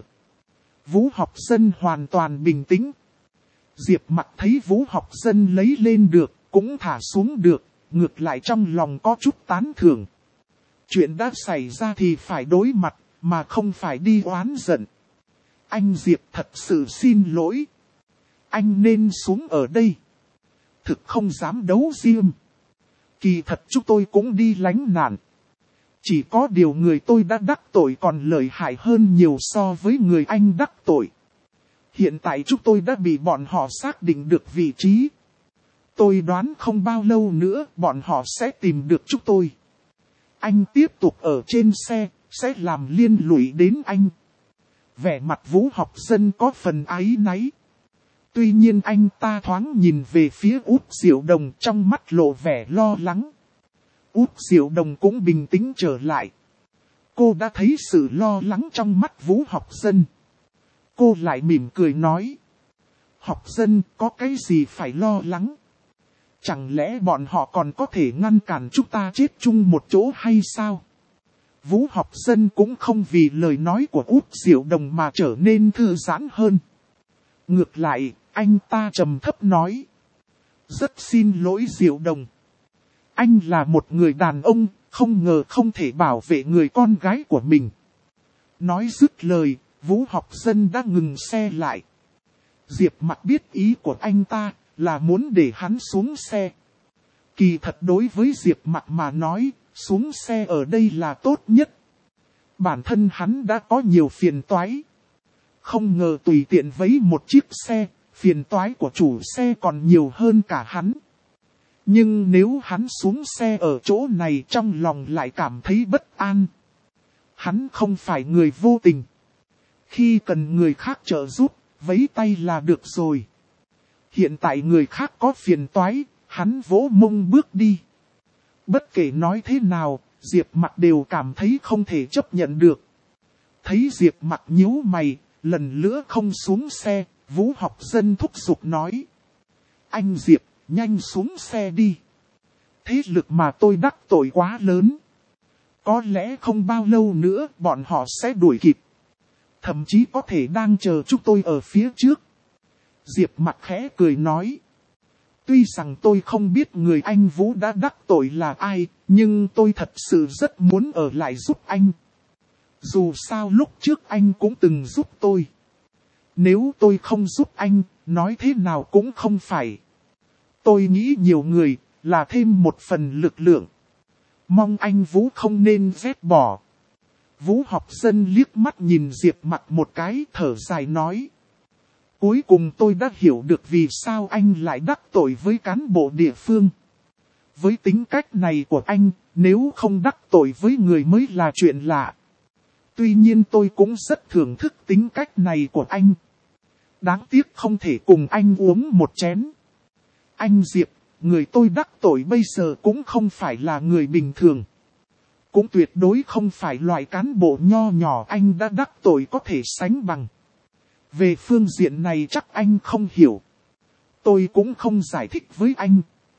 Vũ Học Dân hoàn toàn bình tĩnh. Diệp Mặc thấy Vũ Học Dân lấy lên được, cũng thả xuống được, ngược lại trong lòng có chút tán thưởng. Chuyện đã xảy ra thì phải đối mặt, mà không phải đi oán giận. Anh Diệp thật sự xin lỗi. Anh nên xuống ở đây. Thực không dám đấu riêng. Kỳ thật chúng tôi cũng đi lánh nạn. Chỉ có điều người tôi đã đắc tội còn lợi hại hơn nhiều so với người anh đắc tội. Hiện tại chúng tôi đã bị bọn họ xác định được vị trí. Tôi đoán không bao lâu nữa bọn họ sẽ tìm được chúng tôi. Anh tiếp tục ở trên xe, sẽ làm liên lụy đến anh. Vẻ mặt Vũ Học Dân có phần áy náy. Tuy nhiên anh ta thoáng nhìn về phía Út Diệu Đồng, trong mắt lộ vẻ lo lắng. Út Diệu Đồng cũng bình tĩnh trở lại. Cô đã thấy sự lo lắng trong mắt Vũ Học Dân. Cô lại mỉm cười nói. Học Dân có cái gì phải lo lắng? Chẳng lẽ bọn họ còn có thể ngăn cản chúng ta chết chung một chỗ hay sao? Vũ Học Dân cũng không vì lời nói của Út Diệu Đồng mà trở nên thư giãn hơn. Ngược lại, anh ta trầm thấp nói. Rất xin lỗi Diệu Đồng. Anh là một người đàn ông, không ngờ không thể bảo vệ người con gái của mình. Nói dứt lời, Vũ Học Dân đã ngừng xe lại. Diệp Mặc biết ý của anh ta là muốn để hắn xuống xe. Kỳ thật đối với Diệp Mặc mà nói, xuống xe ở đây là tốt nhất. Bản thân hắn đã có nhiều phiền toái. Không ngờ tùy tiện vấy một chiếc xe, phiền toái của chủ xe còn nhiều hơn cả hắn. Nhưng nếu hắn xuống xe ở chỗ này trong lòng lại cảm thấy bất an. Hắn không phải người vô tình. Khi cần người khác trợ giúp, vấy tay là được rồi. Hiện tại người khác có phiền toái, hắn vỗ mông bước đi. Bất kể nói thế nào, Diệp Mặc đều cảm thấy không thể chấp nhận được. Thấy Diệp Mặc nhíu mày, lần nữa không xuống xe, Vũ Học Dân thúc giục nói. Anh Diệp, nhanh xuống xe đi. Thế lực mà tôi đắc tội quá lớn. Có lẽ không bao lâu nữa bọn họ sẽ đuổi kịp. Thậm chí có thể đang chờ chúng tôi ở phía trước. Diệp Mặc khẽ cười nói. Tuy rằng tôi không biết người anh Vũ đã đắc tội là ai, nhưng tôi thật sự rất muốn ở lại giúp anh. Dù sao lúc trước anh cũng từng giúp tôi. Nếu tôi không giúp anh, nói thế nào cũng không phải. Tôi nghĩ nhiều người là thêm một phần lực lượng. Mong anh Vũ không nên ghét bỏ. Vũ Học Dân liếc mắt nhìn Diệp Mặc một cái, thở dài nói. Cuối cùng tôi đã hiểu được vì sao anh lại đắc tội với cán bộ địa phương. Với tính cách này của anh, nếu không đắc tội với người mới là chuyện lạ. Tuy nhiên tôi cũng rất thưởng thức tính cách này của anh. Đáng tiếc không thể cùng anh uống một chén. Anh Diệp, người tôi đắc tội bây giờ cũng không phải là người bình thường. Cũng tuyệt đối không phải loại cán bộ nho nhỏ anh đã đắc tội có thể sánh bằng. Về phương diện này chắc anh không hiểu. Tôi cũng không giải thích với anh.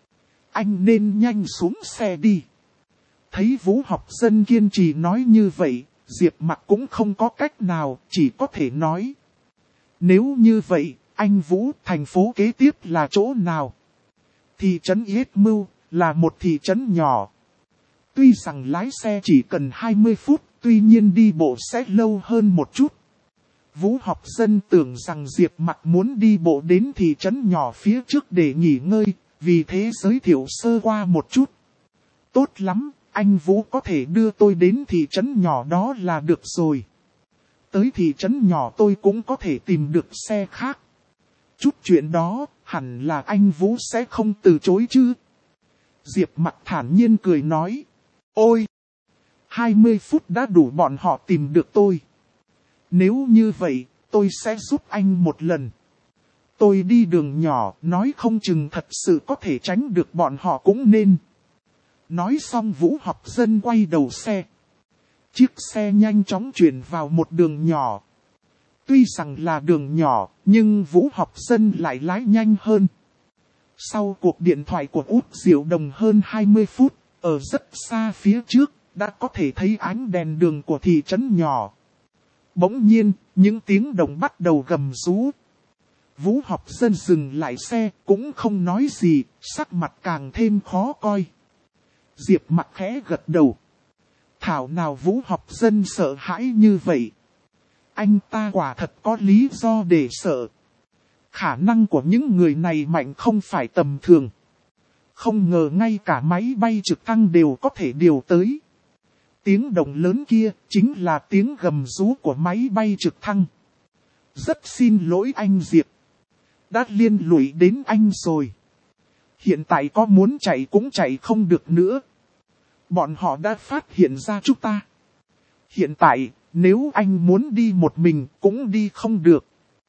Anh nên nhanh xuống xe đi. Thấy Vũ Học Dân kiên trì nói như vậy, Diệp Mặc cũng không có cách nào, chỉ có thể nói. Nếu như vậy, anh Vũ, thành phố kế tiếp là chỗ nào? Thị trấn Yết Mưu, là một thị trấn nhỏ. Tuy rằng lái xe chỉ cần hai mươi phút, tuy nhiên đi bộ sẽ lâu hơn một chút. Vũ Học Dân tưởng rằng Diệp Mặc muốn đi bộ đến thị trấn nhỏ phía trước để nghỉ ngơi, vì thế giới thiệu sơ qua một chút. Tốt lắm, anh Vũ có thể đưa tôi đến thị trấn nhỏ đó là được rồi. Tới thị trấn nhỏ tôi cũng có thể tìm được xe khác. Chút chuyện đó, hẳn là anh Vũ sẽ không từ chối chứ. Diệp Mặc thản nhiên cười nói. Ôi! hai mươi phút đã đủ bọn họ tìm được tôi. Nếu như vậy, tôi sẽ giúp anh một lần. Tôi đi đường nhỏ, nói không chừng thật sự có thể tránh được bọn họ cũng nên. Nói xong Vũ Học Dân quay đầu xe. Chiếc xe nhanh chóng chuyển vào một đường nhỏ. Tuy rằng là đường nhỏ, nhưng Vũ Học Dân lại lái nhanh hơn. Sau cuộc điện thoại của Út Diệu Đồng hơn hai mươi phút, ở rất xa phía trước, đã có thể thấy ánh đèn đường của thị trấn nhỏ. Bỗng nhiên, những tiếng động bắt đầu gầm rú. Vũ Học Dân dừng lại xe, cũng không nói gì, sắc mặt càng thêm khó coi. Diệp Mặc khẽ gật đầu. Thảo nào Vũ Học Dân sợ hãi như vậy. Anh ta quả thật có lý do để sợ. Khả năng của những người này mạnh không phải tầm thường. Không ngờ ngay cả máy bay trực thăng đều có thể điều tới. Tiếng động lớn kia chính là tiếng gầm rú của máy bay trực thăng. Rất xin lỗi anh Diệp. Đã liên lụy đến anh rồi. Hiện tại có muốn chạy cũng chạy không được nữa. Bọn họ đã phát hiện ra chúng ta. Hiện tại, nếu anh muốn đi một mình cũng đi không được.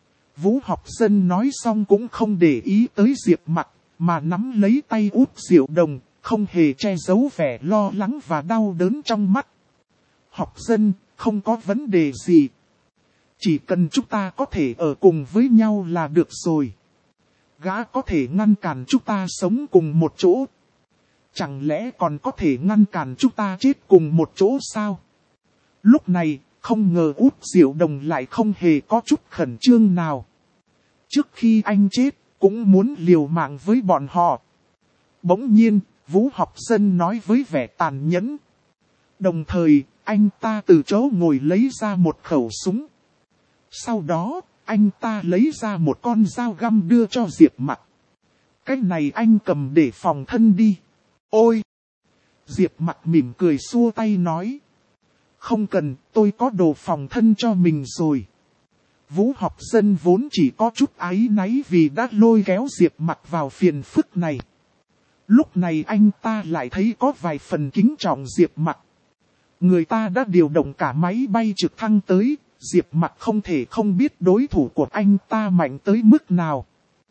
Vũ Học Dân nói xong cũng không để ý tới Diệp Mặc, mà nắm lấy tay Út Diệu Đồng, không hề che giấu vẻ lo lắng và đau đớn trong mắt. Học Dân, không có vấn đề gì. Chỉ cần chúng ta có thể ở cùng với nhau là được rồi. Gã có thể ngăn cản chúng ta sống cùng một chỗ. Chẳng lẽ còn có thể ngăn cản chúng ta chết cùng một chỗ sao? Lúc này, không ngờ Út Diệu Đồng lại không hề có chút khẩn trương nào. Trước khi anh chết, cũng muốn liều mạng với bọn họ. Bỗng nhiên, Vũ Học Dân nói với vẻ tàn nhẫn. Đồng thời, anh ta từ chỗ ngồi lấy ra một khẩu súng. Sau đó, anh ta lấy ra một con dao găm đưa cho Diệp Mặc. Cái này anh cầm để phòng thân đi. Ôi! Diệp Mặc mỉm cười xua tay nói. Không cần, tôi có đồ phòng thân cho mình rồi. Vũ Học Dân vốn chỉ có chút áy náy vì đã lôi kéo Diệp Mặc vào phiền phức này. Lúc này anh ta lại thấy có vài phần kính trọng Diệp Mặc. Người ta đã điều động cả máy bay trực thăng tới, Diệp Mặc không thể không biết đối thủ của anh ta mạnh tới mức nào.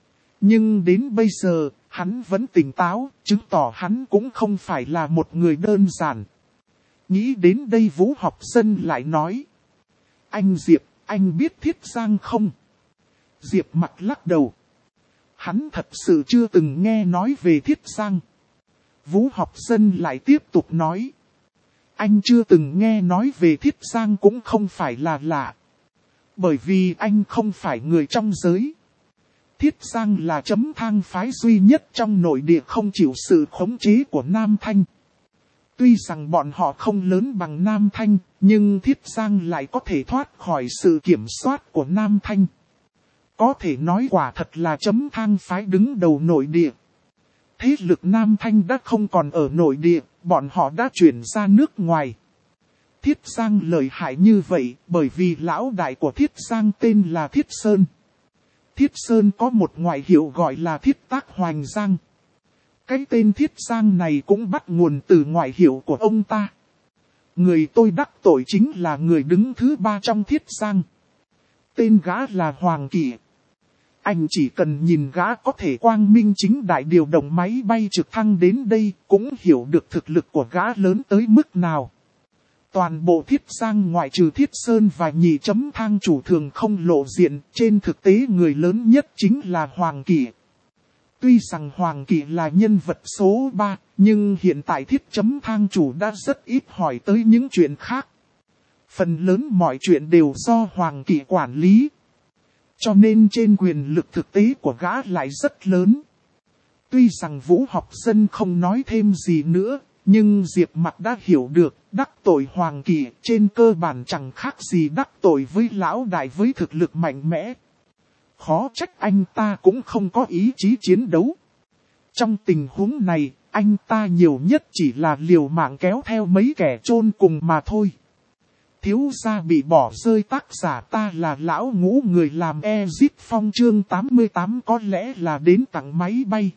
Nhưng đến bây giờ, hắn vẫn tỉnh táo, chứng tỏ hắn cũng không phải là một người đơn giản. Nghĩ đến đây Vũ Học Dân lại nói. Anh Diệp, anh biết Thiết Giang không? Diệp Mặc lắc đầu. Hắn thật sự chưa từng nghe nói về Thiết Giang. Vũ Học Dân lại tiếp tục nói. Anh chưa từng nghe nói về Thiết Giang cũng không phải là lạ. Bởi vì anh không phải người trong giới. Thiết Giang là chấm thang phái duy nhất trong nội địa không chịu sự khống chế của Nam Thanh. Tuy rằng bọn họ không lớn bằng Nam Thanh, nhưng Thiết Giang lại có thể thoát khỏi sự kiểm soát của Nam Thanh. Có thể nói quả thật là chấm thang phái đứng đầu nội địa. Thế lực Nam Thanh đã không còn ở nội địa, bọn họ đã chuyển ra nước ngoài. Thiết Giang lợi hại như vậy bởi vì lão đại của Thiết Giang tên là Thiết Sơn. Thiết Sơn có một ngoại hiệu gọi là Thiết Tác Hoành Giang. Cái tên Thiết Giang này cũng bắt nguồn từ ngoại hiệu của ông ta. Người tôi đắc tội chính là người đứng thứ ba trong Thiết Giang. Tên gã là Hoàng Kỵ. Anh chỉ cần nhìn gã có thể quang minh chính đại điều động máy bay trực thăng đến đây cũng hiểu được thực lực của gã lớn tới mức nào. Toàn bộ Thiết Giang ngoại trừ Thiết Sơn và nhị chấm thang chủ thường không lộ diện, trên thực tế người lớn nhất chính là Hoàng Kỵ. Tuy rằng Hoàng Kỵ là nhân vật số ba, nhưng hiện tại Thiết chấm thang chủ đã rất ít hỏi tới những chuyện khác. Phần lớn mọi chuyện đều do Hoàng Kỵ quản lý. Cho nên trên quyền lực thực tế của gã lại rất lớn. Tuy rằng Vũ Học Dân không nói thêm gì nữa, nhưng Diệp Mặc đã hiểu được đắc tội Hoàng Kỵ trên cơ bản chẳng khác gì đắc tội với lão đại với thực lực mạnh mẽ. Khó trách anh ta cũng không có ý chí chiến đấu. Trong tình huống này, anh ta nhiều nhất chỉ là liều mạng kéo theo mấy kẻ chôn cùng mà thôi. Thiếu gia bị bỏ rơi tác giả ta là lão ngũ người làm Exit Phong chương tám mươi tám có lẽ là đến tặng máy bay.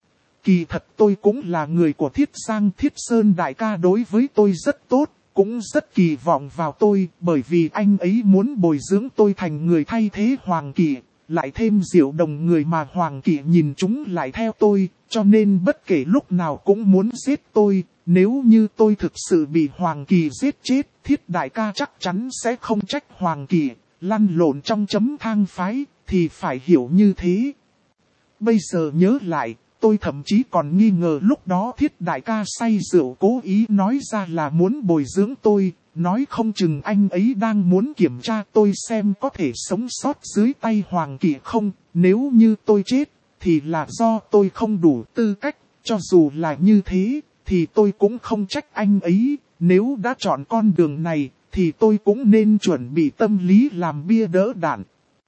Kỳ thật tôi cũng là người của Thiết Giang, Thiết Sơn đại ca đối với tôi rất tốt, cũng rất kỳ vọng vào tôi bởi vì anh ấy muốn bồi dưỡng tôi thành người thay thế Hoàng Kỵ. Lại thêm Diệu Đồng người mà Hoàng Kỵ nhìn chúng lại theo tôi, cho nên bất kể lúc nào cũng muốn giết tôi. Nếu như tôi thực sự bị Hoàng Kỵ giết chết, Thiết đại ca chắc chắn sẽ không trách Hoàng Kỵ, lăn lộn trong chấm thang phái, thì phải hiểu như thế. Bây giờ nhớ lại, tôi thậm chí còn nghi ngờ lúc đó Thiết đại ca say rượu cố ý nói ra là muốn bồi dưỡng tôi, nói không chừng anh ấy đang muốn kiểm tra tôi xem có thể sống sót dưới tay Hoàng Kỵ không, nếu như tôi chết, thì là do tôi không đủ tư cách, cho dù là như thế, thì tôi cũng không trách anh ấy, nếu đã chọn con đường này, thì tôi cũng nên chuẩn bị tâm lý làm bia đỡ đạn.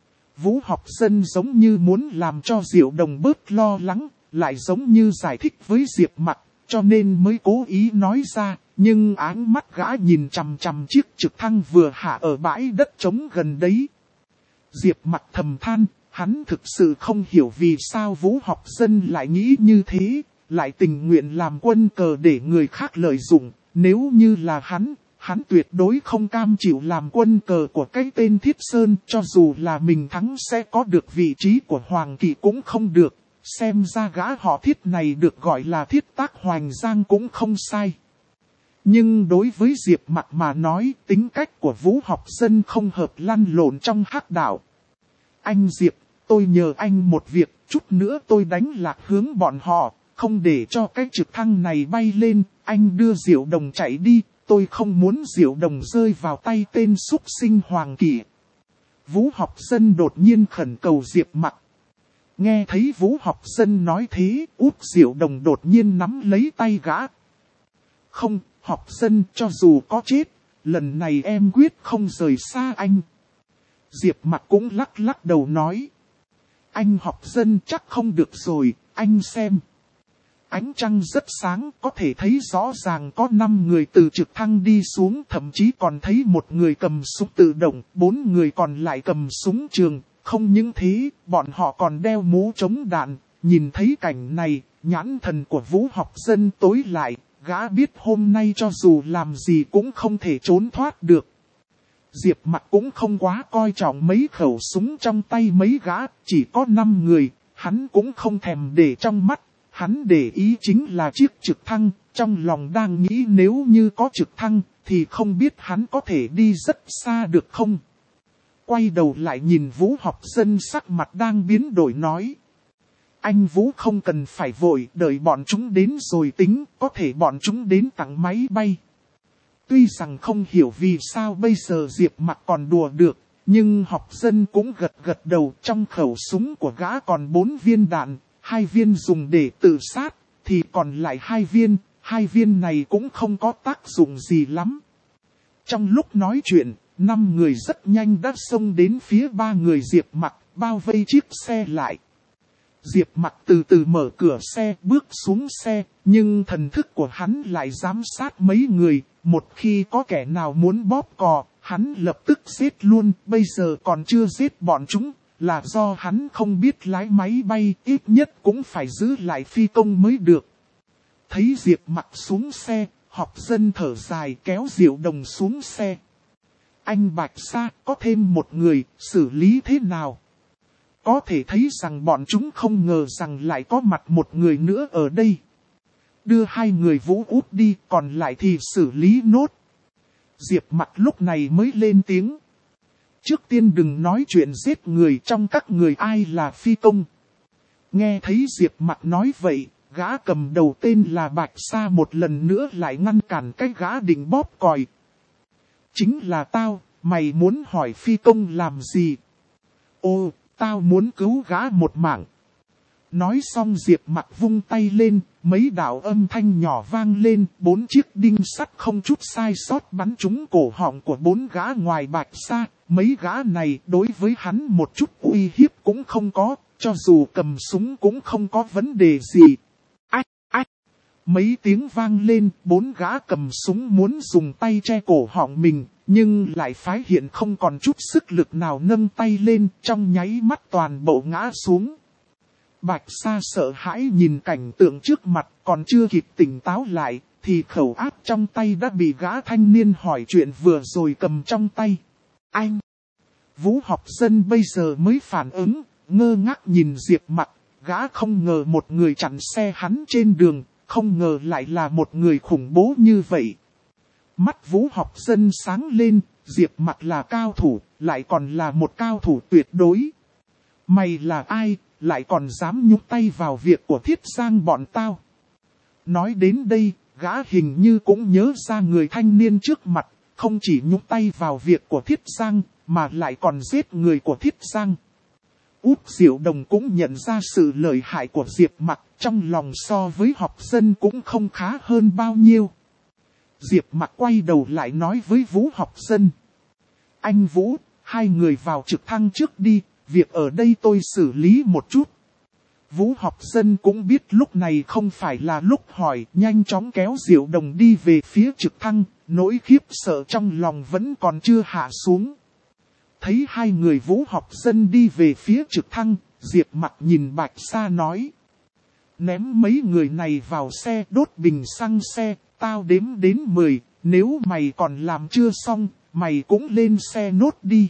Vũ Học Dân giống như muốn làm cho Diệu Đồng bớt lo lắng, lại giống như giải thích với Diệp Mặc, cho nên mới cố ý nói ra, nhưng áng mắt gã nhìn chằm chằm chiếc trực thăng vừa hạ ở bãi đất trống gần đấy. Diệp Mặc thầm than, hắn thực sự không hiểu vì sao Vũ Học Dân lại nghĩ như thế, lại tình nguyện làm quân cờ để người khác lợi dụng, nếu như là hắn. Hắn tuyệt đối không cam chịu làm quân cờ của cái tên Thiết Sơn, cho dù là mình thắng sẽ có được vị trí của Hoàng Kỵ cũng không được. Xem ra gã họ Thiết này được gọi là Thiết Tác Hoành Giang cũng không sai. Nhưng đối với Diệp Mặc mà nói, tính cách của Vũ Học Dân không hợp lăn lộn trong hắc đạo. Anh Diệp, tôi nhờ anh một việc, chút nữa tôi đánh lạc hướng bọn họ, không để cho cái trực thăng này bay lên, anh đưa Diệu Đồng chạy đi. Tôi không muốn Diệu Đồng rơi vào tay tên súc sinh Hoàng Kỵ. Vũ Học Dân đột nhiên khẩn cầu Diệp Mặc. Nghe thấy Vũ Học Dân nói thế, Út Diệu Đồng đột nhiên nắm lấy tay gã. Không, Học Dân cho dù có chết, lần này em quyết không rời xa anh. Diệp Mặc cũng lắc lắc đầu nói. Anh Học Dân chắc không được rồi, anh xem. Ánh trăng rất sáng, có thể thấy rõ ràng có năm người từ trực thăng đi xuống, thậm chí còn thấy một người cầm súng tự động, bốn người còn lại cầm súng trường. Không những thế, bọn họ còn đeo mũ chống đạn. Nhìn thấy cảnh này, nhãn thần của Vũ Học Dân tối lại, gã biết hôm nay cho dù làm gì cũng không thể trốn thoát được. Diệp Mặc cũng không quá coi trọng mấy khẩu súng trong tay mấy gã, chỉ có năm người, hắn cũng không thèm để trong mắt. Hắn để ý chính là chiếc trực thăng, trong lòng đang nghĩ nếu như có trực thăng, thì không biết hắn có thể đi rất xa được không. Quay đầu lại nhìn Vũ Học Dân sắc mặt đang biến đổi nói. Anh Vũ không cần phải vội, đợi bọn chúng đến rồi tính, có thể bọn chúng đến tặng máy bay. Tuy rằng không hiểu vì sao bây giờ Diệp Mặc còn đùa được, nhưng Học Dân cũng gật gật đầu, trong khẩu súng của gã còn bốn viên đạn. Hai viên dùng để tự sát, thì còn lại hai viên, hai viên này cũng không có tác dụng gì lắm. Trong lúc nói chuyện, năm người rất nhanh đã xông đến phía ba người Diệp Mặc, bao vây chiếc xe lại. Diệp Mặc từ từ mở cửa xe, bước xuống xe, nhưng thần thức của hắn lại giám sát mấy người, một khi có kẻ nào muốn bóp cò, hắn lập tức giết luôn, bây giờ còn chưa giết bọn chúng. Là do hắn không biết lái máy bay, ít nhất cũng phải giữ lại phi công mới được. Thấy Diệp Mặc xuống xe, Học Dân thở dài kéo Diệu Đồng xuống xe. Anh Bạch Sa, có thêm một người, xử lý thế nào? Có thể thấy rằng bọn chúng không ngờ rằng lại có mặt một người nữa ở đây. Đưa hai người Vũ út đi, còn lại thì xử lý nốt. Diệp Mặc lúc này mới lên tiếng. Trước tiên đừng nói chuyện giết người, trong các người ai là phi công. Nghe thấy Diệp Mặc nói vậy, gã cầm đầu tên là Bạch Sa một lần nữa lại ngăn cản cái gã định bóp còi. Chính là tao, mày muốn hỏi phi công làm gì? Ô, tao muốn cứu gã một mạng. Nói xong Diệp Mặc vung tay lên, mấy đạo âm thanh nhỏ vang lên, bốn chiếc đinh sắt không chút sai sót bắn trúng cổ họng của bốn gã ngoài Bạch Sa. Mấy gã này đối với hắn một chút uy hiếp cũng không có, cho dù cầm súng cũng không có vấn đề gì. Ách, ách. Mấy tiếng vang lên, bốn gã cầm súng muốn dùng tay che cổ họng mình, nhưng lại phát hiện không còn chút sức lực nào nâng tay lên, trong nháy mắt toàn bộ ngã xuống. Bạch Sa sợ hãi nhìn cảnh tượng trước mặt, còn chưa kịp tỉnh táo lại, thì khẩu áp trong tay đã bị gã thanh niên hỏi chuyện vừa rồi cầm trong tay. Anh! Vũ Học Dân bây giờ mới phản ứng, ngơ ngác nhìn Diệp Mặc, gã không ngờ một người chặn xe hắn trên đường, không ngờ lại là một người khủng bố như vậy. Mắt Vũ Học Dân sáng lên, Diệp Mặc là cao thủ, lại còn là một cao thủ tuyệt đối. Mày là ai, lại còn dám nhúng tay vào việc của Thiết Giang bọn tao. Nói đến đây, gã hình như cũng nhớ ra người thanh niên trước mặt, không chỉ nhúng tay vào việc của Thiết Giang, mà lại còn giết người của Thiết Giang. Út Diệu Đồng cũng nhận ra sự lợi hại của Diệp Mặc, trong lòng so với học dân cũng không khá hơn bao nhiêu. Diệp Mặc quay đầu lại nói với Vũ học dân. Anh Vũ, hai người vào trực thăng trước đi, việc ở đây tôi xử lý một chút. Vũ học dân cũng biết lúc này không phải là lúc hỏi, nhanh chóng kéo Diệu Đồng đi về phía trực thăng, nỗi khiếp sợ trong lòng vẫn còn chưa hạ xuống. Thấy hai người Vũ học dân đi về phía trực thăng, Diệp Mặc nhìn Bạch Sa nói. Ném mấy người này vào xe, đốt bình xăng xe, tao đếm đến mười, nếu mày còn làm chưa xong, mày cũng lên xe nốt đi.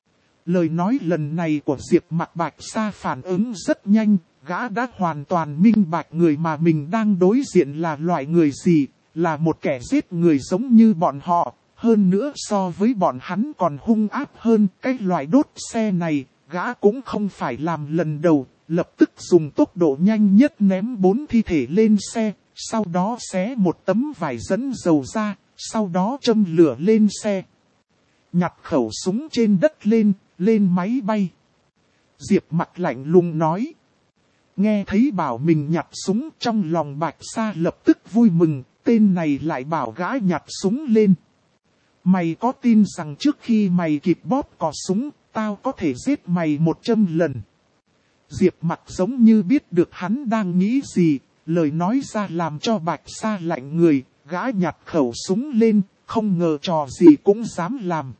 Lời nói lần này của Diệp Mặc Bạch Sa phản ứng rất nhanh, gã đã hoàn toàn minh bạch người mà mình đang đối diện là loại người gì, là một kẻ giết người giống như bọn họ. Hơn nữa so với bọn hắn còn hung ác hơn, cái loại đốt xe này, gã cũng không phải làm lần đầu, lập tức dùng tốc độ nhanh nhất ném bốn thi thể lên xe, sau đó xé một tấm vải dẫn dầu ra, sau đó châm lửa lên xe. Nhặt khẩu súng trên đất lên, lên máy bay. Diệp Mặc lạnh lùng nói. Nghe thấy bảo mình nhặt súng, trong lòng Bạch Sa lập tức vui mừng, tên này lại bảo gã nhặt súng lên. Mày có tin rằng trước khi mày kịp bóp cò súng, tao có thể giết mày một trăm lần. Diệp Mặc giống như biết được hắn đang nghĩ gì, lời nói ra làm cho Bạch Sa lạnh người, gã nhặt khẩu súng lên, không ngờ trò gì cũng dám làm.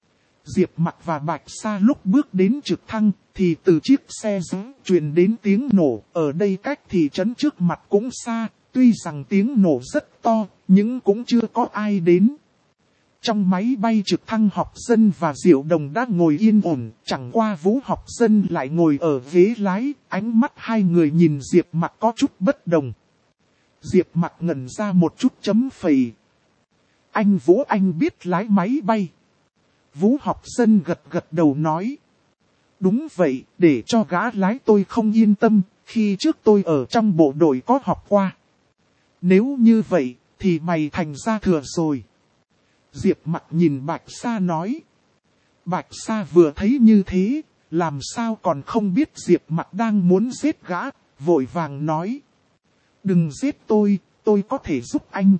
Diệp Mặc và Bạch Sa lúc bước đến trực thăng, thì từ chiếc xe giấy truyền đến tiếng nổ, ở đây cách thị trấn trước mặt cũng xa, tuy rằng tiếng nổ rất to, nhưng cũng chưa có ai đến. Trong máy bay trực thăng học dân và Diệu Đồng đã ngồi yên ổn, chẳng qua Vũ học dân lại ngồi ở ghế lái, ánh mắt hai người nhìn Diệp Mặc có chút bất đồng. Diệp Mặc ngẩn ra một chút chấm phẩy. Anh Vũ anh biết lái máy bay. Vũ học dân gật gật đầu nói. Đúng vậy, để cho gã lái tôi không yên tâm, khi trước tôi ở trong bộ đội có học qua. Nếu như vậy, thì mày thành ra thừa rồi. Diệp Mặc nhìn Bạch Sa nói. Bạch Sa vừa thấy như thế, làm sao còn không biết Diệp Mặc đang muốn giết gã, vội vàng nói. Đừng giết tôi, tôi có thể giúp anh.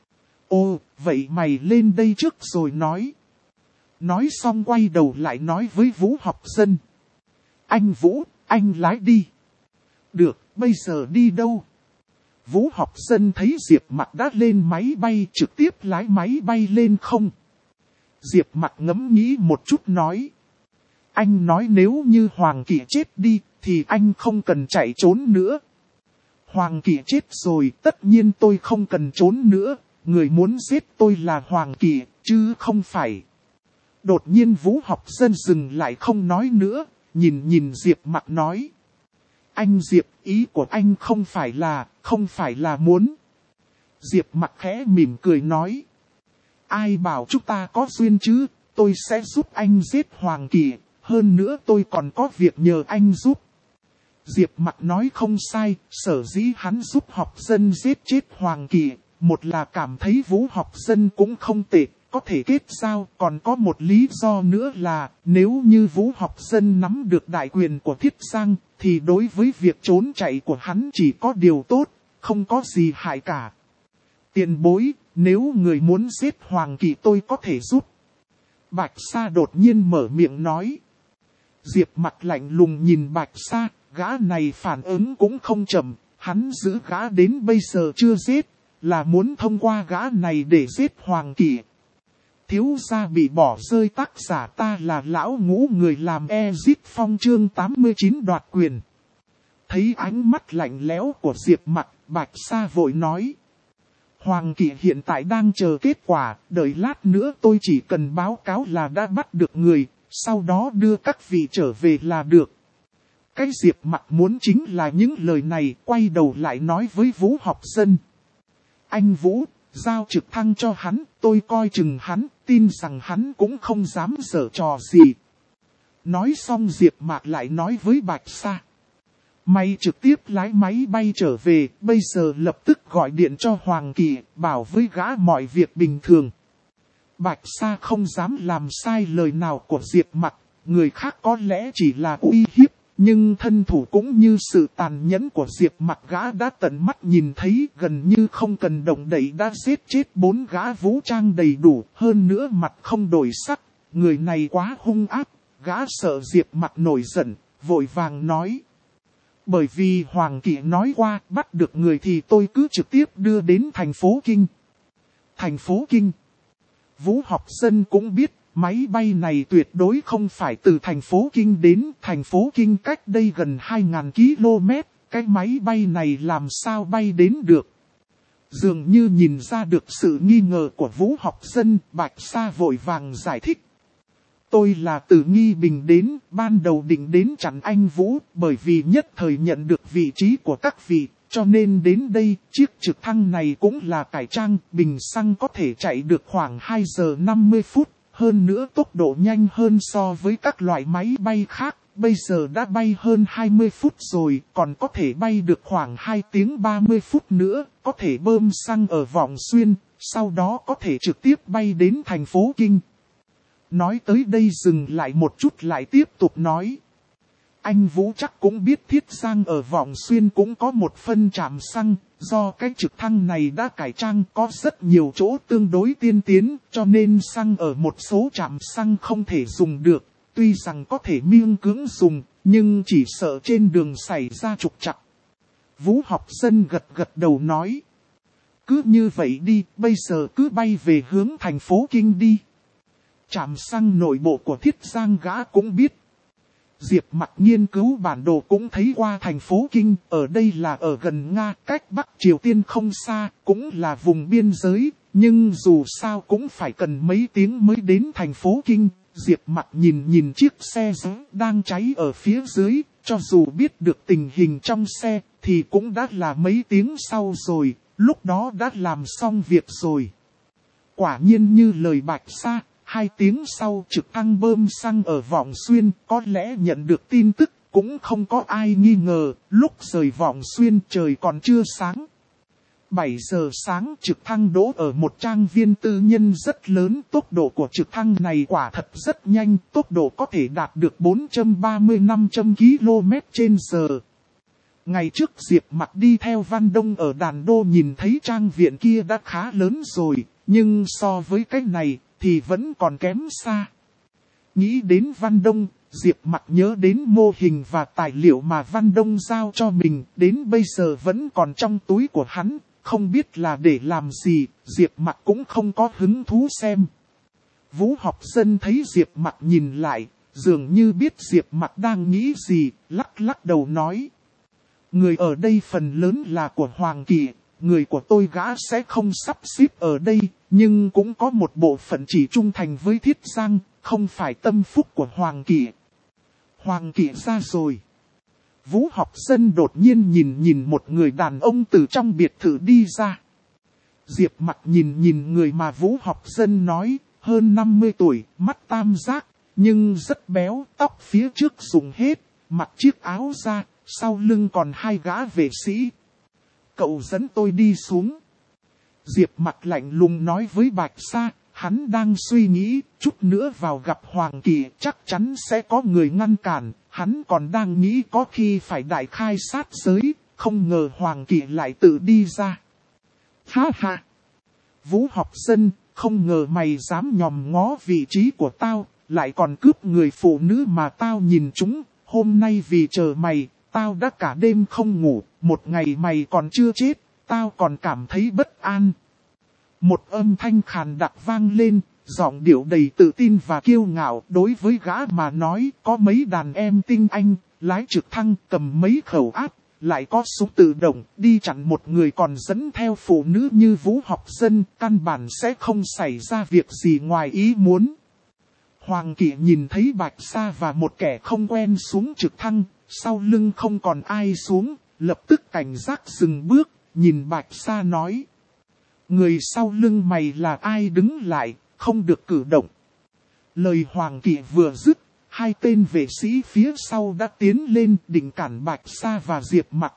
Ô, vậy mày lên đây trước rồi nói. Nói xong quay đầu lại nói với Vũ học dân. Anh Vũ, anh lái đi. Được, bây giờ đi đâu? Vũ học dân thấy Diệp Mặc đã lên máy bay trực tiếp lái máy bay lên không. Diệp Mặc ngẫm nghĩ một chút nói. Anh nói nếu như Hoàng Kỵ chết đi thì anh không cần chạy trốn nữa. Hoàng Kỵ chết rồi tất nhiên tôi không cần trốn nữa. Người muốn giết tôi là Hoàng Kỵ chứ không phải. Đột nhiên Vũ học dân dừng lại không nói nữa. Nhìn nhìn Diệp Mặc nói. Anh Diệp, ý của anh không phải là, không phải là muốn. Diệp Mặc khẽ mỉm cười nói. Ai bảo chúng ta có duyên chứ, tôi sẽ giúp anh giết Hoàng Kỵ, hơn nữa tôi còn có việc nhờ anh giúp. Diệp Mặc nói không sai, sở dĩ hắn giúp học dân giết chết Hoàng Kỵ, một là cảm thấy Vũ học dân cũng không tệ. Có thể kết giao, còn có một lý do nữa là, nếu như Vũ học dân nắm được đại quyền của Thiết Giang, thì đối với việc trốn chạy của hắn chỉ có điều tốt, không có gì hại cả. Tiền bối, nếu người muốn giết Hoàng Kỵ tôi có thể giúp. Bạch Sa đột nhiên mở miệng nói. Diệp Mặc lạnh lùng nhìn Bạch Sa, gã này phản ứng cũng không chậm, hắn giữ gã đến bây giờ chưa giết, là muốn thông qua gã này để giết Hoàng Kỵ. Thiếu gia bị bỏ rơi tác giả ta là lão ngũ người làm Ezit Phong chương tám mươi chín đoạt quyền. Thấy ánh mắt lạnh lẽo của Diệp Mặc, Bạch Sa vội nói. Hoàng Kỵ hiện tại đang chờ kết quả, đợi lát nữa tôi chỉ cần báo cáo là đã bắt được người, sau đó đưa các vị trở về là được. Cái Diệp Mặc muốn chính là những lời này, quay đầu lại nói với Vũ học dân. Anh Vũ, giao trực thăng cho hắn, tôi coi chừng hắn, tin rằng hắn cũng không dám giở trò gì. Nói xong Diệp Mạc lại nói với Bạch Sa. Mày trực tiếp lái máy bay trở về, bây giờ lập tức gọi điện cho Hoàng Kỳ, bảo với gã mọi việc bình thường. Bạch Sa không dám làm sai lời nào của Diệp Mạc, người khác có lẽ chỉ là uy hiếp, nhưng thân thủ cũng như sự tàn nhẫn của Diệp Mạc gã đã tận mắt nhìn thấy, gần như không cần động đậy đã giết chết bốn gã vũ trang đầy đủ, hơn nữa mặt không đổi sắc, người này quá hung ác, gã sợ Diệp Mạc nổi giận, vội vàng nói. Bởi vì Hoàng Kỳ nói qua, bắt được người thì tôi cứ trực tiếp đưa đến thành phố Kinh. Thành phố Kinh. Vũ Học Dân cũng biết, máy bay này tuyệt đối không phải từ thành phố Kinh đến. Thành phố Kinh cách đây gần hai nghìn ki lô mét, cái máy bay này làm sao bay đến được. Dường như nhìn ra được sự nghi ngờ của Vũ Học Dân, Bạch Sa vội vàng giải thích. Tôi là từ Nghi Bình đến, ban đầu định đến chặn anh Vũ, bởi vì nhất thời nhận được vị trí của các vị, cho nên đến đây, chiếc trực thăng này cũng là cải trang, bình xăng có thể chạy được khoảng hai giờ năm mươi phút, hơn nữa tốc độ nhanh hơn so với các loại máy bay khác, bây giờ đã bay hơn hai mươi phút rồi, còn có thể bay được khoảng hai tiếng ba mươi phút nữa, có thể bơm xăng ở Vọng Xuyên, sau đó có thể trực tiếp bay đến thành phố Kinh. Nói tới đây dừng lại một chút lại tiếp tục nói. Anh Vũ chắc cũng biết Thiết Giang ở Vọng Xuyên cũng có một phân trạm xăng, do cái trực thăng này đã cải trang có rất nhiều chỗ tương đối tiên tiến, cho nên xăng ở một số trạm xăng không thể dùng được, tuy rằng có thể miễn cưỡng dùng, nhưng chỉ sợ trên đường xảy ra trục trặc. Vũ Học Dân gật gật đầu nói. Cứ như vậy đi, bây giờ cứ bay về hướng thành phố Kinh đi. Trạm xăng nội bộ của Thiết Giang gã cũng biết. Diệp Mạc nghiên cứu bản đồ cũng thấy qua thành phố Kinh, ở đây là ở gần Nga, cách Bắc Triều Tiên không xa, cũng là vùng biên giới, nhưng dù sao cũng phải cần mấy tiếng mới đến thành phố Kinh. Diệp Mạc nhìn nhìn chiếc xe giấy đang cháy ở phía dưới, cho dù biết được tình hình trong xe, thì cũng đã là mấy tiếng sau rồi, lúc đó đã làm xong việc rồi. Quả nhiên như lời Bạch Sa. Hai tiếng sau trực thăng bơm xăng ở Vọng Xuyên có lẽ nhận được tin tức, cũng không có ai nghi ngờ, lúc rời Vọng Xuyên trời còn chưa sáng. bảy giờ sáng trực thăng đỗ ở một trang viên tư nhân rất lớn, tốc độ của trực thăng này quả thật rất nhanh, tốc độ có thể đạt được bốn trăm ba mươi đến năm trăm ki lô mét trên giờ. Ngày trước Diệp Mạc đi theo Văn Đông ở Đàn Đô nhìn thấy trang viện kia đã khá lớn rồi, nhưng so với cái này thì vẫn còn kém xa. Nghĩ đến Văn Đông, Diệp Mạc nhớ đến mô hình và tài liệu mà Văn Đông giao cho mình, đến bây giờ vẫn còn trong túi của hắn, không biết là để làm gì, Diệp Mạc cũng không có hứng thú xem. Vũ Học Dân thấy Diệp Mạc nhìn lại, dường như biết Diệp Mạc đang nghĩ gì, lắc lắc đầu nói. Người ở đây phần lớn là của Hoàng Kỳ, người của tôi gã sẽ không sắp xếp ở đây, nhưng cũng có một bộ phận chỉ trung thành với Thiết Giang, không phải tâm phúc của Hoàng Kỳ. Hoàng Kỳ ra rồi. Vũ Học Dân đột nhiên nhìn nhìn một người đàn ông từ trong biệt thự đi ra. Diệp Mạc nhìn nhìn người mà Vũ Học Dân nói, hơn năm mươi tuổi, mắt tam giác, nhưng rất béo, tóc phía trước rụng hết, mặc chiếc áo da, sau lưng còn hai gã vệ sĩ. Cậu dẫn tôi đi xuống. Diệp Mạc lạnh lùng nói với Bạch Sa, hắn đang suy nghĩ, chút nữa vào gặp Hoàng Kỳ chắc chắn sẽ có người ngăn cản, hắn còn đang nghĩ có khi phải đại khai sát giới, không ngờ Hoàng Kỳ lại tự đi ra. Ha ha! Vũ Học Dân, không ngờ mày dám nhòm ngó vị trí của tao, lại còn cướp người phụ nữ mà tao nhìn chúng, hôm nay vì chờ mày, tao đã cả đêm không ngủ, một ngày mày còn chưa chết, tao còn cảm thấy bất an. Một âm thanh khàn đặc vang lên, giọng điệu đầy tự tin và kiêu ngạo, đối với gã mà nói có mấy đàn em tinh anh, lái trực thăng cầm mấy khẩu áp, lại có súng tự động, đi chặn một người còn dẫn theo phụ nữ như Vũ Học Dân, căn bản sẽ không xảy ra việc gì ngoài ý muốn. Hoàng Kỳ nhìn thấy Bạch Sa và một kẻ không quen xuống trực thăng, sau lưng không còn ai xuống, lập tức cảnh giác dừng bước, nhìn Bạch Sa nói. Người sau lưng mày là ai đứng lại, không được cử động. Lời Hoàng Kỵ vừa dứt, hai tên vệ sĩ phía sau đã tiến lên định cản Bạch Sa và Diệp Mặc.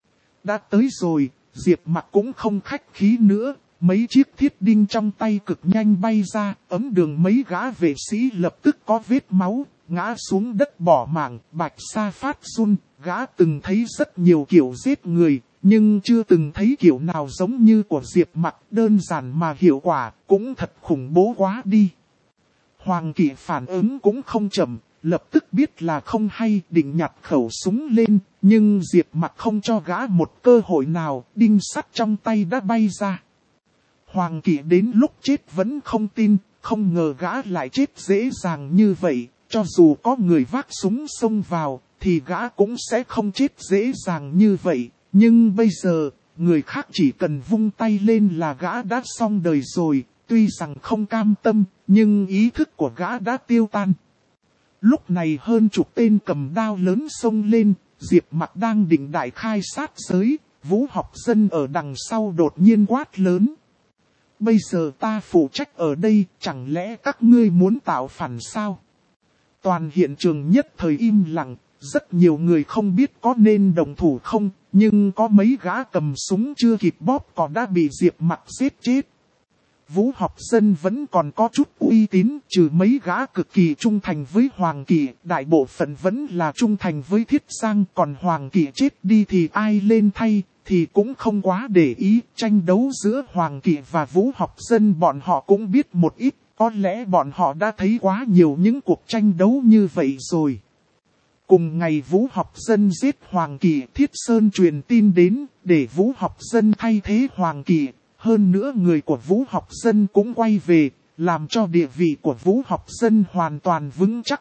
Đã tới rồi, Diệp Mặc cũng không khách khí nữa, mấy chiếc thiết đinh trong tay cực nhanh bay ra, ấm đường mấy gã vệ sĩ lập tức có vết máu, ngã xuống đất bỏ mạng. Bạch Sa phát run, gã từng thấy rất nhiều kiểu giết người, nhưng chưa từng thấy kiểu nào giống như của Diệp Mặc, đơn giản mà hiệu quả, cũng thật khủng bố quá đi. Hoàng Kỵ phản ứng cũng không chậm, lập tức biết là không hay, định nhặt khẩu súng lên, nhưng Diệp Mặc không cho gã một cơ hội nào, đinh sắt trong tay đã bay ra. Hoàng Kỵ đến lúc chết vẫn không tin, không ngờ gã lại chết dễ dàng như vậy, cho dù có người vác súng xông vào, thì gã cũng sẽ không chết dễ dàng như vậy, nhưng bây giờ, người khác chỉ cần vung tay lên là gã đã xong đời rồi, tuy rằng không cam tâm, nhưng ý thức của gã đã tiêu tan. Lúc này hơn chục tên cầm đao lớn xông lên, Diệp Mặc đang định đại khai sát giới, Vũ Học Dân ở đằng sau đột nhiên quát lớn. Bây giờ ta phụ trách ở đây, chẳng lẽ các ngươi muốn tạo phản sao? Toàn hiện trường nhất thời im lặng, rất nhiều người không biết có nên đồng thủ không, nhưng có mấy gã cầm súng chưa kịp bóp cò đã bị Diệp Mặc giết chết. Vũ Học Dân vẫn còn có chút uy tín, trừ mấy gã cực kỳ trung thành với Hoàng Kỵ, đại bộ phận vẫn là trung thành với Thiết Giang, còn Hoàng Kỵ chết đi thì ai lên thay, thì cũng không quá để ý. Tranh đấu giữa Hoàng Kỵ và Vũ Học Dân bọn họ cũng biết một ít, có lẽ bọn họ đã thấy quá nhiều những cuộc tranh đấu như vậy rồi. Cùng ngày Vũ Học Dân giết Hoàng Kỵ, Thiết Sơn truyền tin đến, để Vũ Học Dân thay thế Hoàng Kỵ. Hơn nữa người của Vũ Học Dân cũng quay về, làm cho địa vị của Vũ Học Dân hoàn toàn vững chắc.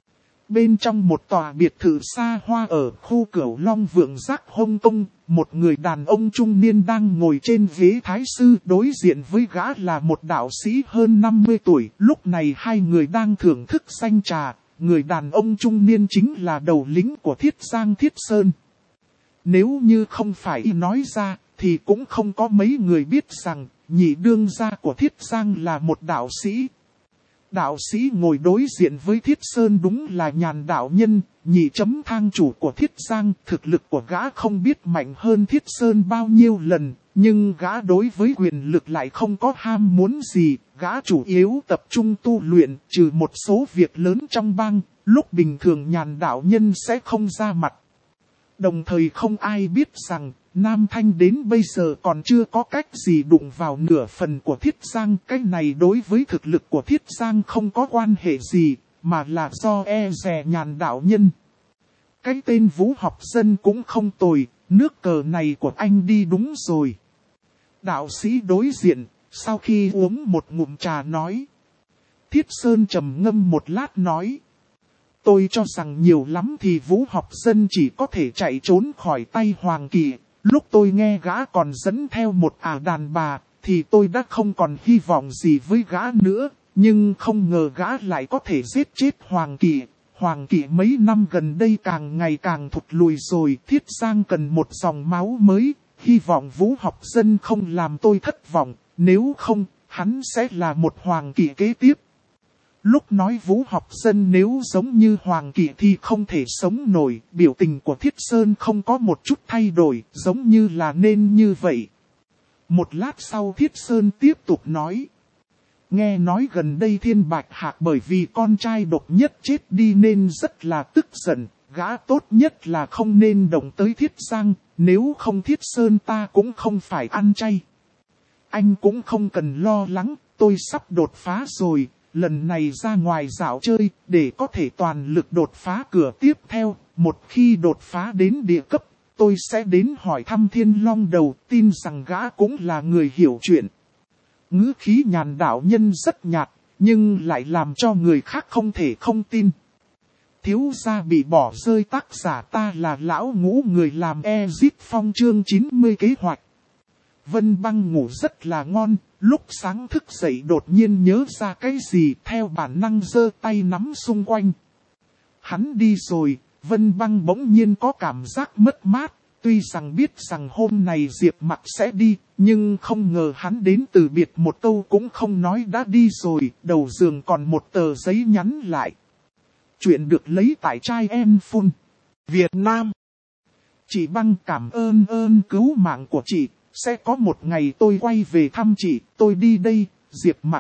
Bên trong một tòa biệt thự xa hoa ở khu Cửu Long Vượng Giác Hồng Kông, một người đàn ông trung niên đang ngồi trên ghế thái sư, đối diện với gã là một đạo sĩ hơn năm mươi tuổi. Lúc này hai người đang thưởng thức danh trà, người đàn ông trung niên chính là đầu lĩnh của Thiết Giang Thiết Sơn. Nếu như không phải y nói ra, thì cũng không có mấy người biết rằng, nhị đương gia của Thiết Giang là một đạo sĩ. Đạo sĩ ngồi đối diện với Thiết Sơn đúng là Nhàn đạo nhân, nhị chấm thang chủ của Thiết Giang. Thực lực của gã không biết mạnh hơn Thiết Sơn bao nhiêu lần, nhưng gã đối với quyền lực lại không có ham muốn gì. Gã chủ yếu tập trung tu luyện, trừ một số việc lớn trong bang, lúc bình thường Nhàn đạo nhân sẽ không ra mặt. Đồng thời không ai biết rằng, Nam Thanh đến bây giờ còn chưa có cách gì đụng vào nửa phần của Thiết Giang. Cái này đối với thực lực của Thiết Giang không có quan hệ gì, mà là do e dè Nhàn đạo nhân. Cái tên Vũ Học Dân cũng không tồi, nước cờ này của anh đi đúng rồi. Đạo sĩ đối diện, sau khi uống một ngụm trà nói. Thiết Sơn trầm ngâm một lát nói. Tôi cho rằng nhiều lắm thì Vũ Học Dân chỉ có thể chạy trốn khỏi tay Hoàng Kỵ. Lúc tôi nghe gã còn dẫn theo một ả đàn bà, thì tôi đã không còn hy vọng gì với gã nữa. Nhưng không ngờ gã lại có thể giết chết Hoàng Kỵ. Hoàng Kỵ mấy năm gần đây càng ngày càng thụt lùi rồi. Thiết Giang cần một dòng máu mới. Hy vọng Vũ Học Dân không làm tôi thất vọng. Nếu không, hắn sẽ là một Hoàng Kỵ kế tiếp. Lúc nói Vũ Học Dân nếu giống như Hoàng Kỵ thì không thể sống nổi, biểu tình của Thiết Sơn không có một chút thay đổi, giống như là nên như vậy. Một lát sau Thiết Sơn tiếp tục nói. Nghe nói gần đây Thiên Bạch Hạc bởi vì con trai độc nhất chết đi nên rất là tức giận, gã tốt nhất là không nên động tới Thiết Giang, nếu không Thiết Sơn ta cũng không phải ăn chay. Anh cũng không cần lo lắng, tôi sắp đột phá rồi. Lần này ra ngoài dạo chơi, để có thể toàn lực đột phá cửa tiếp theo. Một khi đột phá đến địa cấp, tôi sẽ đến hỏi thăm Thiên Long Đầu, tin rằng gã cũng là người hiểu chuyện. Ngữ khí Nhàn đạo nhân rất nhạt, nhưng lại làm cho người khác không thể không tin. Thiếu gia bị bỏ rơi, tác giả ta là lão ngũ, người làm Exit Phong chương chín mươi kế hoạch. Vân Băng ngủ rất là ngon, lúc sáng thức dậy đột nhiên nhớ ra cái gì, theo bản năng giơ tay nắm xung quanh. Hắn đi rồi, Vân Băng bỗng nhiên có cảm giác mất mát, tuy rằng biết rằng hôm này Diệp Mặc sẽ đi, nhưng không ngờ hắn đến từ biệt một câu cũng không nói đã đi rồi, đầu giường còn một tờ giấy nhắn lại. Chuyện được lấy tại Trai Em Phun, Việt Nam. Chị Băng cảm ơn ơn cứu mạng của chị, sẽ có một ngày tôi quay về thăm chị, tôi đi đây, Diệp Mặc.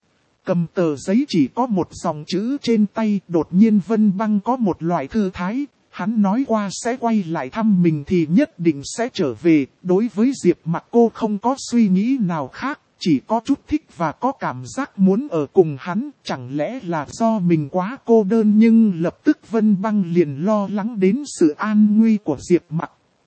Cầm tờ giấy chỉ có một dòng chữ trên tay, đột nhiên Vân Băng có một loại thư thái. Hắn nói qua sẽ quay lại thăm mình thì nhất định sẽ trở về. Đối với Diệp Mặc cô không có suy nghĩ nào khác, chỉ có chút thích và có cảm giác muốn ở cùng hắn. Chẳng lẽ là do mình quá cô đơn, nhưng lập tức Vân Băng liền lo lắng đến sự an nguy của Diệp Mặc.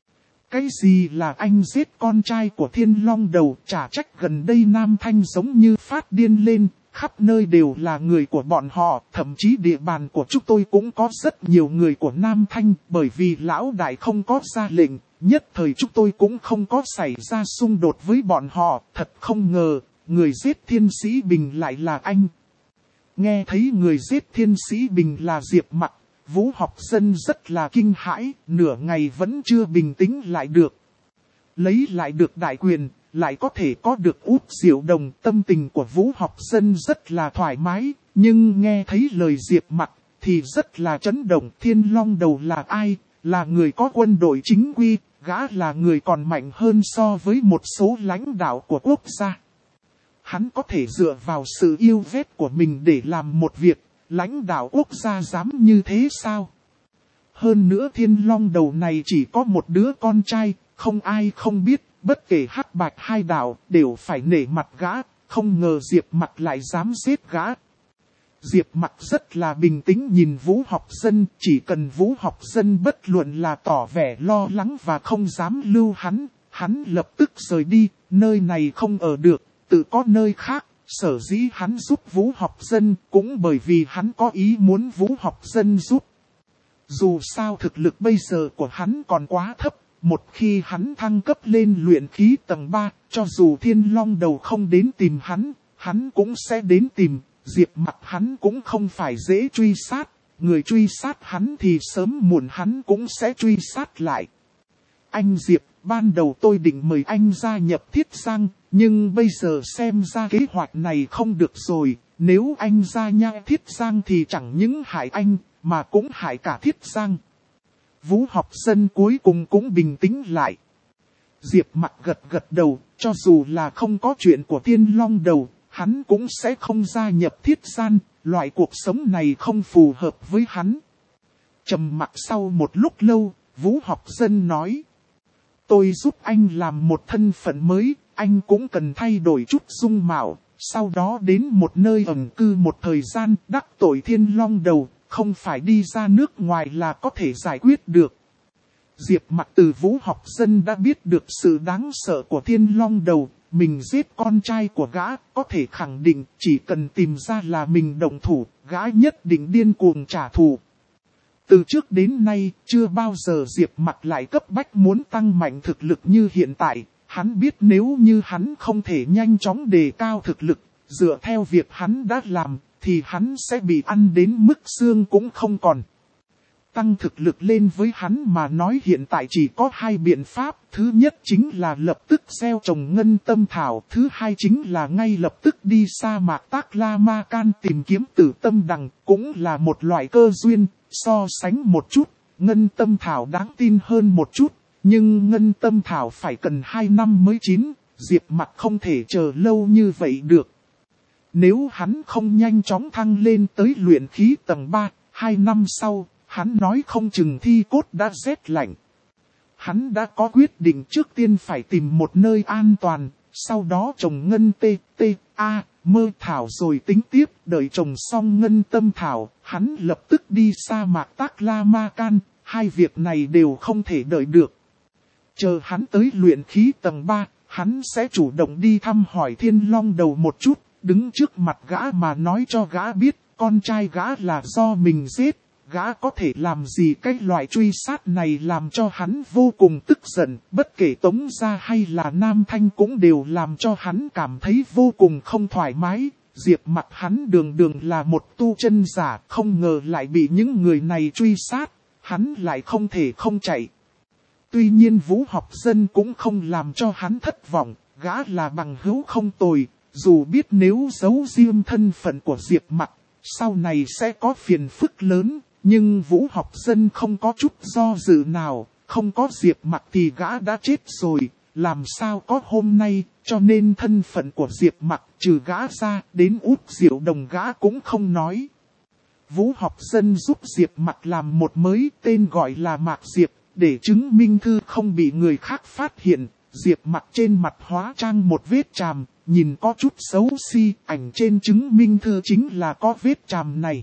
Cái gì là anh giết con trai của Thiên Long Đầu, chả trách gần đây Nam Thanh giống như phát điên lên. Khắp nơi đều là người của bọn họ, thậm chí địa bàn của chúng tôi cũng có rất nhiều người của Nam Thanh, bởi vì lão đại không có ra lệnh, nhất thời chúng tôi cũng không có xảy ra xung đột với bọn họ, thật không ngờ, người giết Thiên Sĩ Bình lại là anh. Nghe thấy người giết Thiên Sĩ Bình là Diệp Mặc, Vũ Học Dân rất là kinh hãi, nửa ngày vẫn chưa bình tĩnh lại được. Lấy lại được đại quyền, lại có thể có được Út Diệu Đồng, tâm tình của Vũ Học Dân rất là thoải mái, nhưng nghe thấy lời Diệp Mặc thì rất là chấn động. Thiên Long Đầu là ai? Là người có quân đội chính quy, gã là người còn mạnh hơn so với một số lãnh đạo của quốc gia. Hắn có thể dựa vào sự yêu vết của mình để làm một việc, lãnh đạo quốc gia dám như thế sao? Hơn nữa Thiên Long Đầu này chỉ có một đứa con trai, không ai không biết. Bất kể hắc bạch hai đạo đều phải nể mặt gã, không ngờ Diệp Mặc lại dám giết gã. Diệp Mặc rất là bình tĩnh nhìn Vũ Học Dân, chỉ cần Vũ Học Dân bất luận là tỏ vẻ lo lắng và không dám lưu hắn, hắn lập tức rời đi, nơi này không ở được, tự có nơi khác. Sở dĩ hắn giúp Vũ Học Dân cũng bởi vì hắn có ý muốn Vũ Học Dân giúp. Dù sao thực lực bây giờ của hắn còn quá thấp. Một khi hắn thăng cấp lên luyện khí tầng ba, cho dù Thiên Long Đầu không đến tìm hắn, hắn cũng sẽ đến tìm. Diệp Mặc hắn cũng không phải dễ truy sát, người truy sát hắn thì sớm muộn hắn cũng sẽ truy sát lại. Anh Diệp, ban đầu tôi định mời anh gia nhập Thiết Giang, nhưng bây giờ xem ra kế hoạch này không được rồi. Nếu anh gia nhập Thiết Giang thì chẳng những hại anh, mà cũng hại cả Thiết Giang. Vũ Học Dân cuối cùng cũng bình tĩnh lại. Diệp Mặc gật gật đầu, cho dù là không có chuyện của Thiên Long Đầu, hắn cũng sẽ không gia nhập Thiết Gian, loại cuộc sống này không phù hợp với hắn. Trầm mặc sau một lúc lâu, Vũ Học Dân nói. Tôi giúp anh làm một thân phận mới, anh cũng cần thay đổi chút dung mạo, sau đó đến một nơi ẩn cư một thời gian, đắc tội Thiên Long Đầu. Không phải đi ra nước ngoài là có thể giải quyết được. Diệp Mặc từ Vũ Học Dân đã biết được sự đáng sợ của Thiên Long Đầu. Mình giết con trai của gã, có thể khẳng định chỉ cần tìm ra là mình động thủ, gã nhất định điên cuồng trả thù. Từ trước đến nay, chưa bao giờ Diệp Mặc lại cấp bách muốn tăng mạnh thực lực như hiện tại. Hắn biết nếu như hắn không thể nhanh chóng đề cao thực lực, dựa theo việc hắn đã làm, thì hắn sẽ bị ăn đến mức xương cũng không còn. Tăng thực lực lên với hắn mà nói hiện tại chỉ có hai biện pháp. Thứ nhất chính là lập tức gieo trồng ngân tâm thảo. Thứ hai chính là ngay lập tức đi sa mạc Tác La Ma Can tìm kiếm tử tâm đằng. Cũng là một loại cơ duyên. So sánh một chút, ngân tâm thảo đáng tin hơn một chút. Nhưng ngân tâm thảo phải cần hai năm mới chín. Diệp Mặc không thể chờ lâu như vậy được. Nếu hắn không nhanh chóng thăng lên tới luyện khí tầng ba, hai năm sau, hắn nói không chừng thi cốt đã rét lạnh. Hắn đã có quyết định trước tiên phải tìm một nơi an toàn, sau đó trồng ngân tê, tê, a, mơ thảo rồi tính tiếp, đợi trồng xong ngân tâm thảo, hắn lập tức đi sa mạc Tác La Ma Can, hai việc này đều không thể đợi được. Chờ hắn tới luyện khí tầng ba, hắn sẽ chủ động đi thăm hỏi Thiên Long Đầu một chút. Đứng trước mặt gã mà nói cho gã biết, con trai gã là do mình giết, gã có thể làm gì. Cái loại truy sát này làm cho hắn vô cùng tức giận, bất kể Tống Gia hay là Nam Thanh cũng đều làm cho hắn cảm thấy vô cùng không thoải mái. Diệp Mặc hắn đường đường là một tu chân giả, không ngờ lại bị những người này truy sát, hắn lại không thể không chạy. Tuy nhiên Vũ Học Dân cũng không làm cho hắn thất vọng, gã là bằng hữu không tồi, dù biết nếu giấu riêng thân phận của Diệp Mặc, sau này sẽ có phiền phức lớn, nhưng Vũ Học Dân không có chút do dự nào, không có Diệp Mặc thì gã đã chết rồi, làm sao có hôm nay, cho nên thân phận của Diệp Mặc trừ gã ra, đến Út Diệu Đồng gã cũng không nói. Vũ Học Dân giúp Diệp Mặc làm một mới tên gọi là Mạc Diệp, để chứng minh thư không bị người khác phát hiện. Diệp Mặc trên mặt hóa trang một vết chàm, nhìn có chút xấu xí, ảnh trên chứng minh thư chính là có vết chàm này.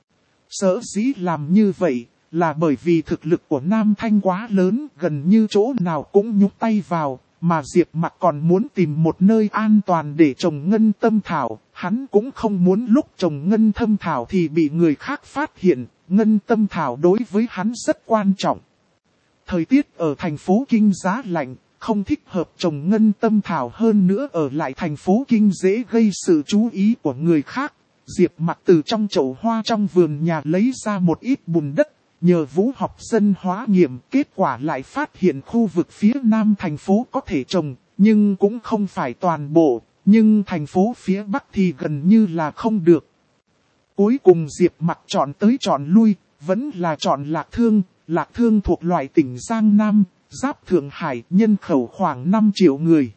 Sở dĩ làm như vậy, là bởi vì thực lực của Nam Thanh quá lớn, gần như chỗ nào cũng nhúc tay vào, mà Diệp Mặc còn muốn tìm một nơi an toàn để trồng ngân tâm thảo, hắn cũng không muốn lúc trồng ngân tâm thảo thì bị người khác phát hiện, ngân tâm thảo đối với hắn rất quan trọng. Thời tiết ở thành phố Kinh giá lạnh, không thích hợp trồng ngân tâm thảo, hơn nữa ở lại thành phố Kinh dễ gây sự chú ý của người khác. Diệp Mặc từ trong chậu hoa trong vườn nhà lấy ra một ít bùn đất, nhờ Vũ Học Dân hóa nghiệm, kết quả lại phát hiện khu vực phía nam thành phố có thể trồng, nhưng cũng không phải toàn bộ, nhưng thành phố phía bắc thì gần như là không được. Cuối cùng Diệp Mặc chọn tới chọn lui, vẫn là chọn Lạc Thương. Lạc Thương thuộc loại tỉnh Giang Nam, giáp Thượng Hải, nhân khẩu khoảng năm triệu người.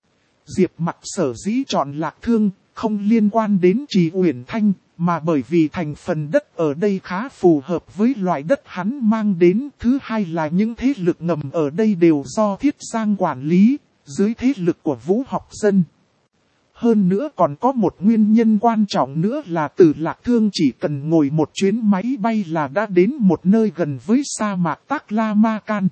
Diệp Mặc sở dĩ chọn Lạc Thương, không liên quan đến Trì Uyển Thanh, mà bởi vì thành phần đất ở đây khá phù hợp với loại đất hắn mang đến. Thứ hai là những thế lực ngầm ở đây đều do Thiết Giang quản lý, dưới thế lực của Vũ Học Dân. Hơn nữa còn có một nguyên nhân quan trọng nữa là từ Lạc Thương chỉ cần ngồi một chuyến máy bay là đã đến một nơi gần với sa mạc Taklamakan.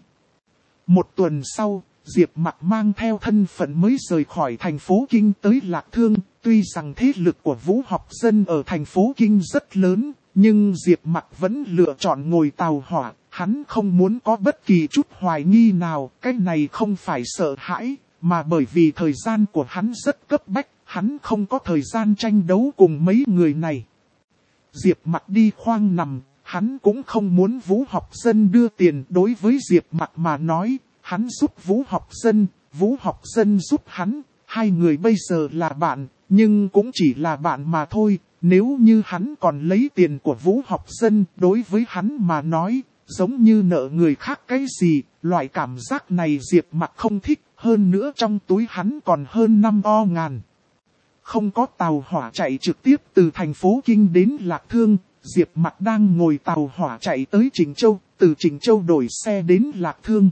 Một tuần sau, Diệp Mặc mang theo thân phận mới rời khỏi thành phố Kinh tới Lạc Thương. Tuy rằng thế lực của Vũ Học Dân ở thành phố Kinh rất lớn, nhưng Diệp Mặc vẫn lựa chọn ngồi tàu hỏa. Hắn không muốn có bất kỳ chút hoài nghi nào, cái này không phải sợ hãi, mà bởi vì thời gian của hắn rất cấp bách, hắn không có thời gian tranh đấu cùng mấy người này. Diệp Mặc đi khoang nằm, hắn cũng không muốn Vũ Học Dân đưa tiền. Đối với Diệp Mặc mà nói, hắn giúp Vũ Học Dân, Vũ Học Dân giúp hắn, hai người bây giờ là bạn, nhưng cũng chỉ là bạn mà thôi. Nếu như hắn còn lấy tiền của Vũ Học Dân, đối với hắn mà nói, giống như nợ người khác cái gì, loại cảm giác này Diệp Mặc không thích, hơn nữa trong túi hắn còn hơn năm o ngàn. Không có tàu hỏa chạy trực tiếp từ thành phố Kinh đến Lạc Thương, Diệp Mặc đang ngồi tàu hỏa chạy tới Trịnh Châu, từ Trịnh Châu đổi xe đến Lạc Thương.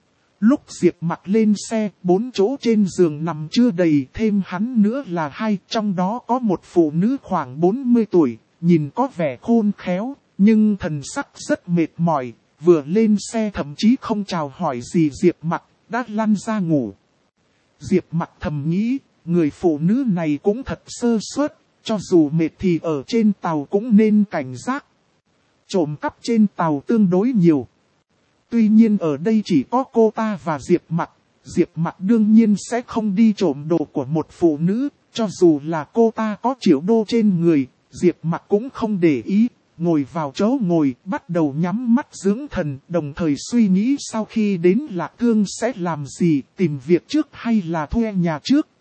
Lúc Diệp Mặc lên xe, bốn chỗ trên giường nằm chưa đầy, thêm hắn nữa là hai, trong đó có một phụ nữ khoảng bốn mươi tuổi, nhìn có vẻ khôn khéo, nhưng thần sắc rất mệt mỏi, vừa lên xe thậm chí không chào hỏi gì Diệp Mặc, đã lăn ra ngủ. Diệp Mặc thầm nghĩ, người phụ nữ này cũng thật sơ suất, cho dù mệt thì ở trên tàu cũng nên cảnh giác. Trộm cắp trên tàu tương đối nhiều. Tuy nhiên ở đây chỉ có cô ta và Diệp Mặc, Diệp Mặc đương nhiên sẽ không đi trộm đồ của một phụ nữ, cho dù là cô ta có triệu đô trên người, Diệp Mặc cũng không để ý, ngồi vào chỗ ngồi, bắt đầu nhắm mắt dưỡng thần, đồng thời suy nghĩ sau khi đến Lạc Thương sẽ làm gì, tìm việc trước hay là thuê nhà trước.